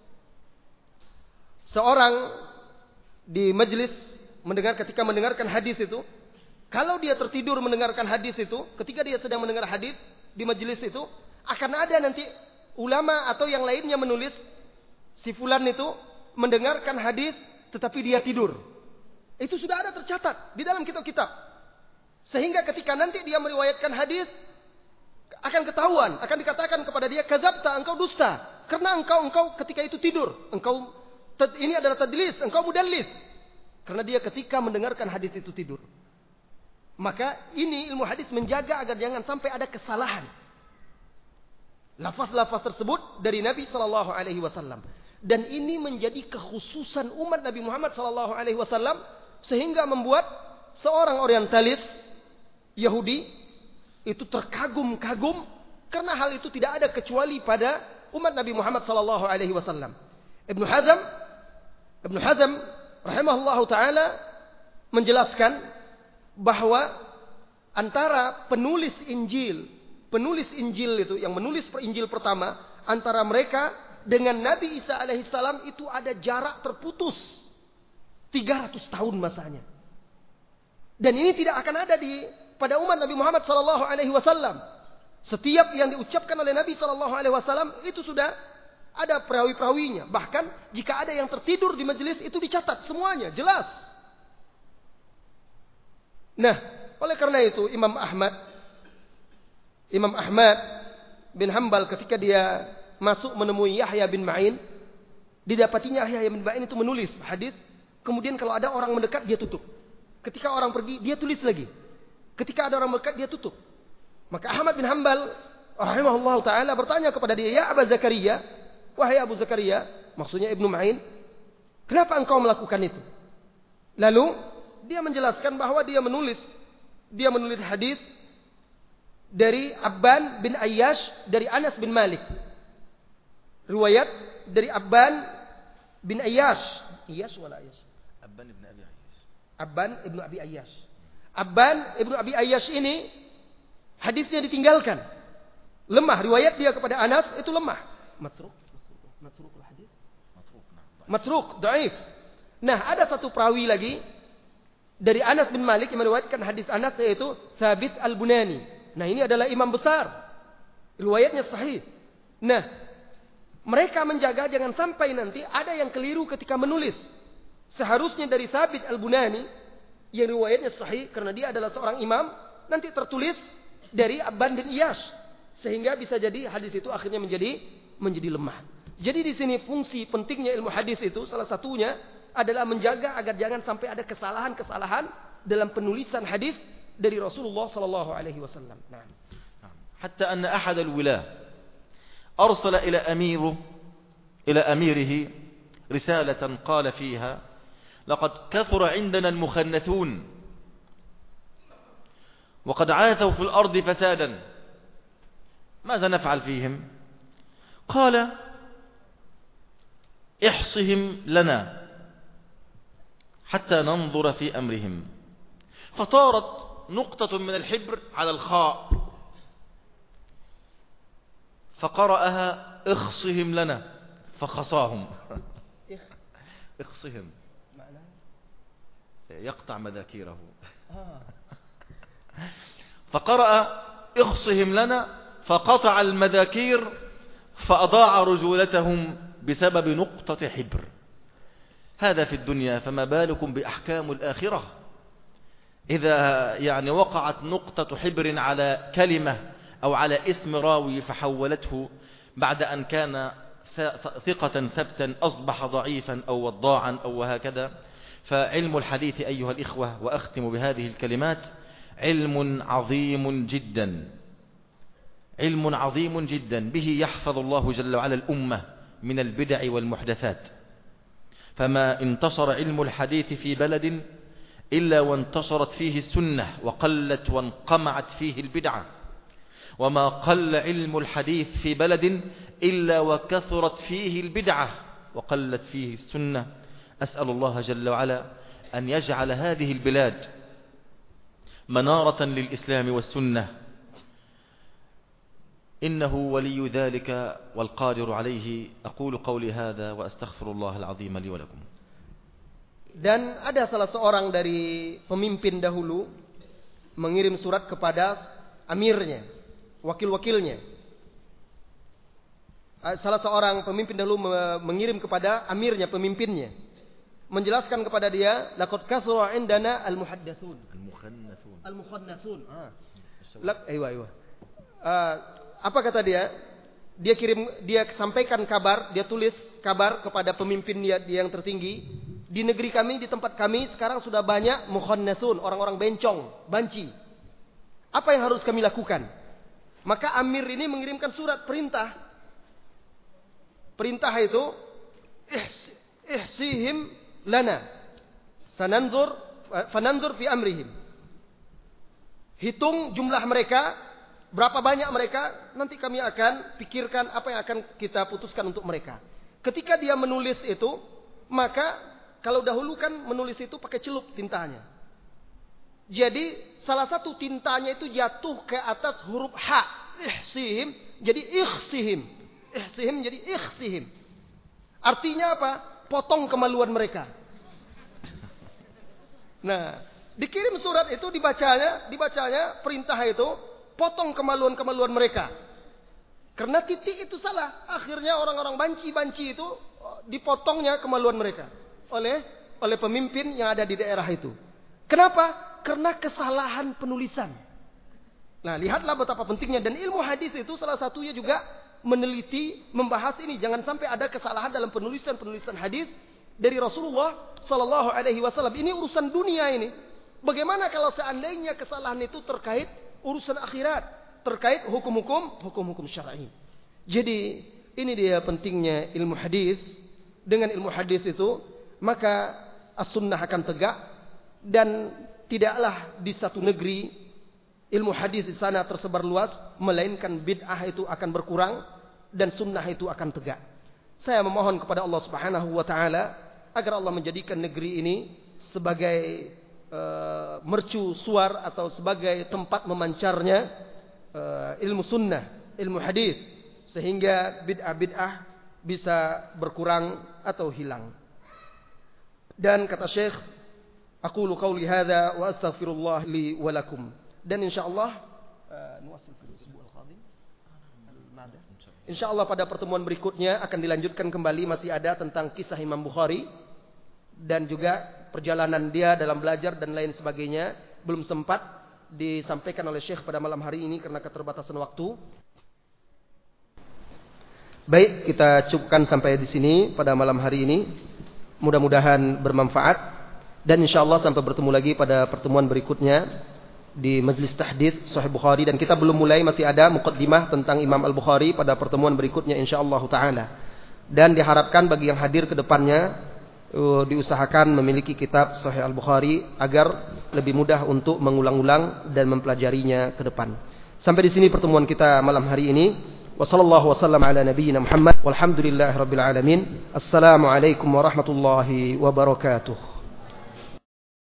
seorang di majelis mendengar, ketika mendengarkan hadis itu, kalau dia tertidur mendengarkan hadis itu, ketika dia sedang mendengar hadis di majelis itu, akan ada nanti ulama atau yang lainnya menulis si fulan itu mendengarkan hadis tetapi dia tidur. Itu sudah ada tercatat di dalam kitab-kitab. Sehingga ketika nanti dia meriwayatkan hadis akan ketahuan, akan dikatakan kepada dia, kadzabta, engkau dusta, karena engkau engkau ketika itu tidur. Engkau ini adalah tadlis, engkau mudallis. Karena dia ketika mendengarkan hadis itu tidur. Maka ini ilmu hadis menjaga agar jangan sampai ada kesalahan lafaz-lafaz tersebut dari Nabi sallallahu alaihi wasallam. Dan ini menjadi kekhususan umat Nabi Muhammad sallallahu alaihi wasallam, sehingga membuat seorang orientalis Yahudi itu terkagum-kagum karena hal itu tidak ada kecuali pada umat Nabi Muhammad sallallahu alaihi wasallam. Ibnu Hazm Ibnu Hazm rahimahullahu taala menjelaskan bahwa antara penulis Injil, penulis Injil itu yang menulis Injil pertama, antara mereka dengan Nabi Isa alaihissalam itu ada jarak terputus tiga ratus tahun masanya. Dan ini tidak akan ada di pada umat Nabi Muhammad sallallahu alaihi wasallam. Setiap yang diucapkan oleh Nabi sallallahu alaihi wasallam itu sudah ada perawi-perawinya. Bahkan jika ada yang tertidur di majelis itu dicatat semuanya, jelas. Nah, oleh karena itu Imam Ahmad Imam Ahmad bin Hanbal ketika dia masuk menemui Yahya bin Ma'in, didapatinya Yahya bin Ma'in itu menulis hadis, kemudian kalau ada orang mendekat dia tutup. Ketika orang pergi dia tulis lagi. Ketika ada orang mendekat dia tutup. Maka Ahmad bin Hanbal rahimahullahu taala bertanya kepada dia, "Ya Abu Zakaria, wahai Abu Zakaria," maksudnya Ibnu Ma'in, "kenapa engkau melakukan itu?" Lalu dia menjelaskan bahwa dia menulis dia menulis hadis dari Abban bin Ayyash dari Anas bin Malik. Riwayat dari Abban bin Ayyash, Iyas wala Ayyash? Abban ibn Abi Ayyash. Abban ibn Abi Ayyash. Abban ibn Abi Ayyash ini hadisnya ditinggalkan. Lemah, riwayat dia kepada Anas itu lemah. Matruk, matrukul hadis. Matruk, matruk, dhaif. Nah, ada satu perawi lagi dari Anas bin Malik yang meriwayatkan hadis Anas, yaitu Thabit al-Bunani. Nah, ini adalah imam besar. Riwayatnya sahih. Nah, mereka menjaga jangan sampai nanti ada yang keliru ketika menulis. Seharusnya dari Thabit al-Bunani yang riwayatnya sahih karena dia adalah seorang imam, nanti tertulis dari Abban bin Iyash, sehingga bisa jadi hadis itu akhirnya menjadi menjadi lemah. Jadi di sini fungsi pentingnya ilmu hadis itu salah satunya adalah menjaga agar jangan sampai ada kesalahan-kesalahan dalam penulisan hadis dari Rasulullah sallallahu alaihi wasallam. Nah, حتى أن أحد الولاة أرسل إلى أميره إلى أميره رسالة قال فيها: لقد كثر عندنا المخنثون وقد عاثوا في الأرض فسادا، ماذا نفعل فيهم؟ قال: احصهم لنا حتى ننظر في أمرهم. فطارت نقطة من الحبر على الخاء فقرأها: اخصهم لنا، فخصاهم. اخصهم يقطع مذاكيره. فقرأ: اخصهم لنا، فقطع المذاكير فأضاع رجولتهم بسبب نقطة حبر. هذا في الدنيا، فما بالكم بأحكام الآخرة؟ إذا يعني وقعت نقطة حبر على كلمة أو على اسم راوي فحولته بعد أن كان ثقة ثبتا أصبح ضعيفا أو وضاعا أو وهكذا. فعلم الحديث أيها الإخوة، وأختم بهذه الكلمات، علم عظيم جدا، علم عظيم جدا به يحفظ الله جل وعلا الأمة من البدع والمحدثات. فما انتصر علم الحديث في بلد إلا وانتصرت فيه السنة وقلت وانقمعت فيه البدعة، وما قل علم الحديث في بلد إلا وكثرت فيه البدعة وقلت فيه السنة. أسأل الله جل وعلا أن يجعل هذه البلاد منارة للإسلام والسنة، إنه ولي ذلك والقادر عليه. أقول قولي هذا وأستغفر الله العظيم لي ولكم. Dan ada salah seorang dari pemimpin dahulu mengirim surat kepada amirnya, wakil-wakilnya. Salah seorang pemimpin dahulu mengirim kepada amirnya, pemimpinnya, menjelaskan kepada dia, laqad kasura indana al-muhaddatsun. Al-mukhannathun. Al-mukhannathun. Ah. Lak, aywa, aywa. Uh, apa kata dia? Dia kirim, dia sampaikan kabar, dia tulis kabar kepada pemimpin dia, dia yang tertinggi. Di negeri kami, di tempat kami sekarang sudah banyak mukhannathun, orang-orang bencong, banci. Apa yang harus kami lakukan? Maka amir ini mengirimkan surat perintah. Perintah itu, ihsihim lana, sananzur, fananzur fi amrihim. Hitung jumlah mereka, berapa banyak mereka, nanti kami akan pikirkan apa yang akan kita putuskan untuk mereka. Ketika dia menulis itu, maka kalau dahulu kan menulis itu pakai celup tintanya. Jadi salah satu tintanya itu jatuh ke atas huruf H. Ihsihim jadi ikhsihim. Ihsihim jadi ikhsihim. Artinya apa? Potong kemaluan mereka. Nah, dikirim surat itu, dibacanya, dibacanya perintah itu, potong kemaluan-kemaluan mereka. Karena titik itu salah. Akhirnya orang-orang banci-banci itu dipotongnya kemaluan mereka oleh oleh pemimpin yang ada di daerah itu. Kenapa? Karena kesalahan penulisan. Nah, lihatlah betapa pentingnya, dan ilmu hadis itu salah satunya juga meneliti, membahas ini. Jangan sampai ada kesalahan dalam penulisan-penulisan hadis dari Rasulullah sallallahu alaihi wasallam. Ini urusan dunia ini. Bagaimana kalau seandainya kesalahan itu terkait urusan akhirat, terkait hukum-hukum, hukum-hukum syar'i. Jadi, ini dia pentingnya ilmu hadis. Dengan ilmu hadis itu, maka as-sunnah akan tegak, dan tidaklah di satu negeri ilmu hadis di sana tersebar luas, melainkan bid'ah itu akan berkurang dan sunnah itu akan tegak. Saya memohon kepada Allah Subhanahu wa taala agar Allah menjadikan negeri ini sebagai uh, mercu suar atau sebagai tempat memancarnya uh, ilmu sunnah, ilmu hadis, sehingga bid'ah-bid'ah bisa berkurang atau hilang. Dan kata Syekh, aqulu qawli hadza wa astaghfirullah li wa lakum. Dan insyaallah nuwasil fil usbu' al-qadim. Insyaallah pada pertemuan berikutnya akan dilanjutkan kembali, masih ada tentang kisah Imam Bukhari dan juga perjalanan dia dalam belajar dan lain sebagainya. Belum sempat disampaikan oleh Syekh pada malam hari ini karena keterbatasan waktu. Baik, kita cukupkan sampai di sini pada malam hari ini. Mudah-mudahan bermanfaat, dan insyaallah sampai bertemu lagi pada pertemuan berikutnya. di Majlis Tahdits Sahih Bukhari, dan kita belum mulai, masih ada muqaddimah tentang Imam Al-Bukhari pada pertemuan berikutnya insyaallah taala. Dan diharapkan bagi yang hadir ke depannya uh, diusahakan memiliki kitab Sahih Al-Bukhari agar lebih mudah untuk mengulang-ulang dan mempelajarinya ke depan. Sampai di sini pertemuan kita malam hari ini. Wassallallahu wasallam ala nabiyyina Muhammad walhamdulillahirabbil alamin. Assalamualaikum warahmatullahi wabarakatuh.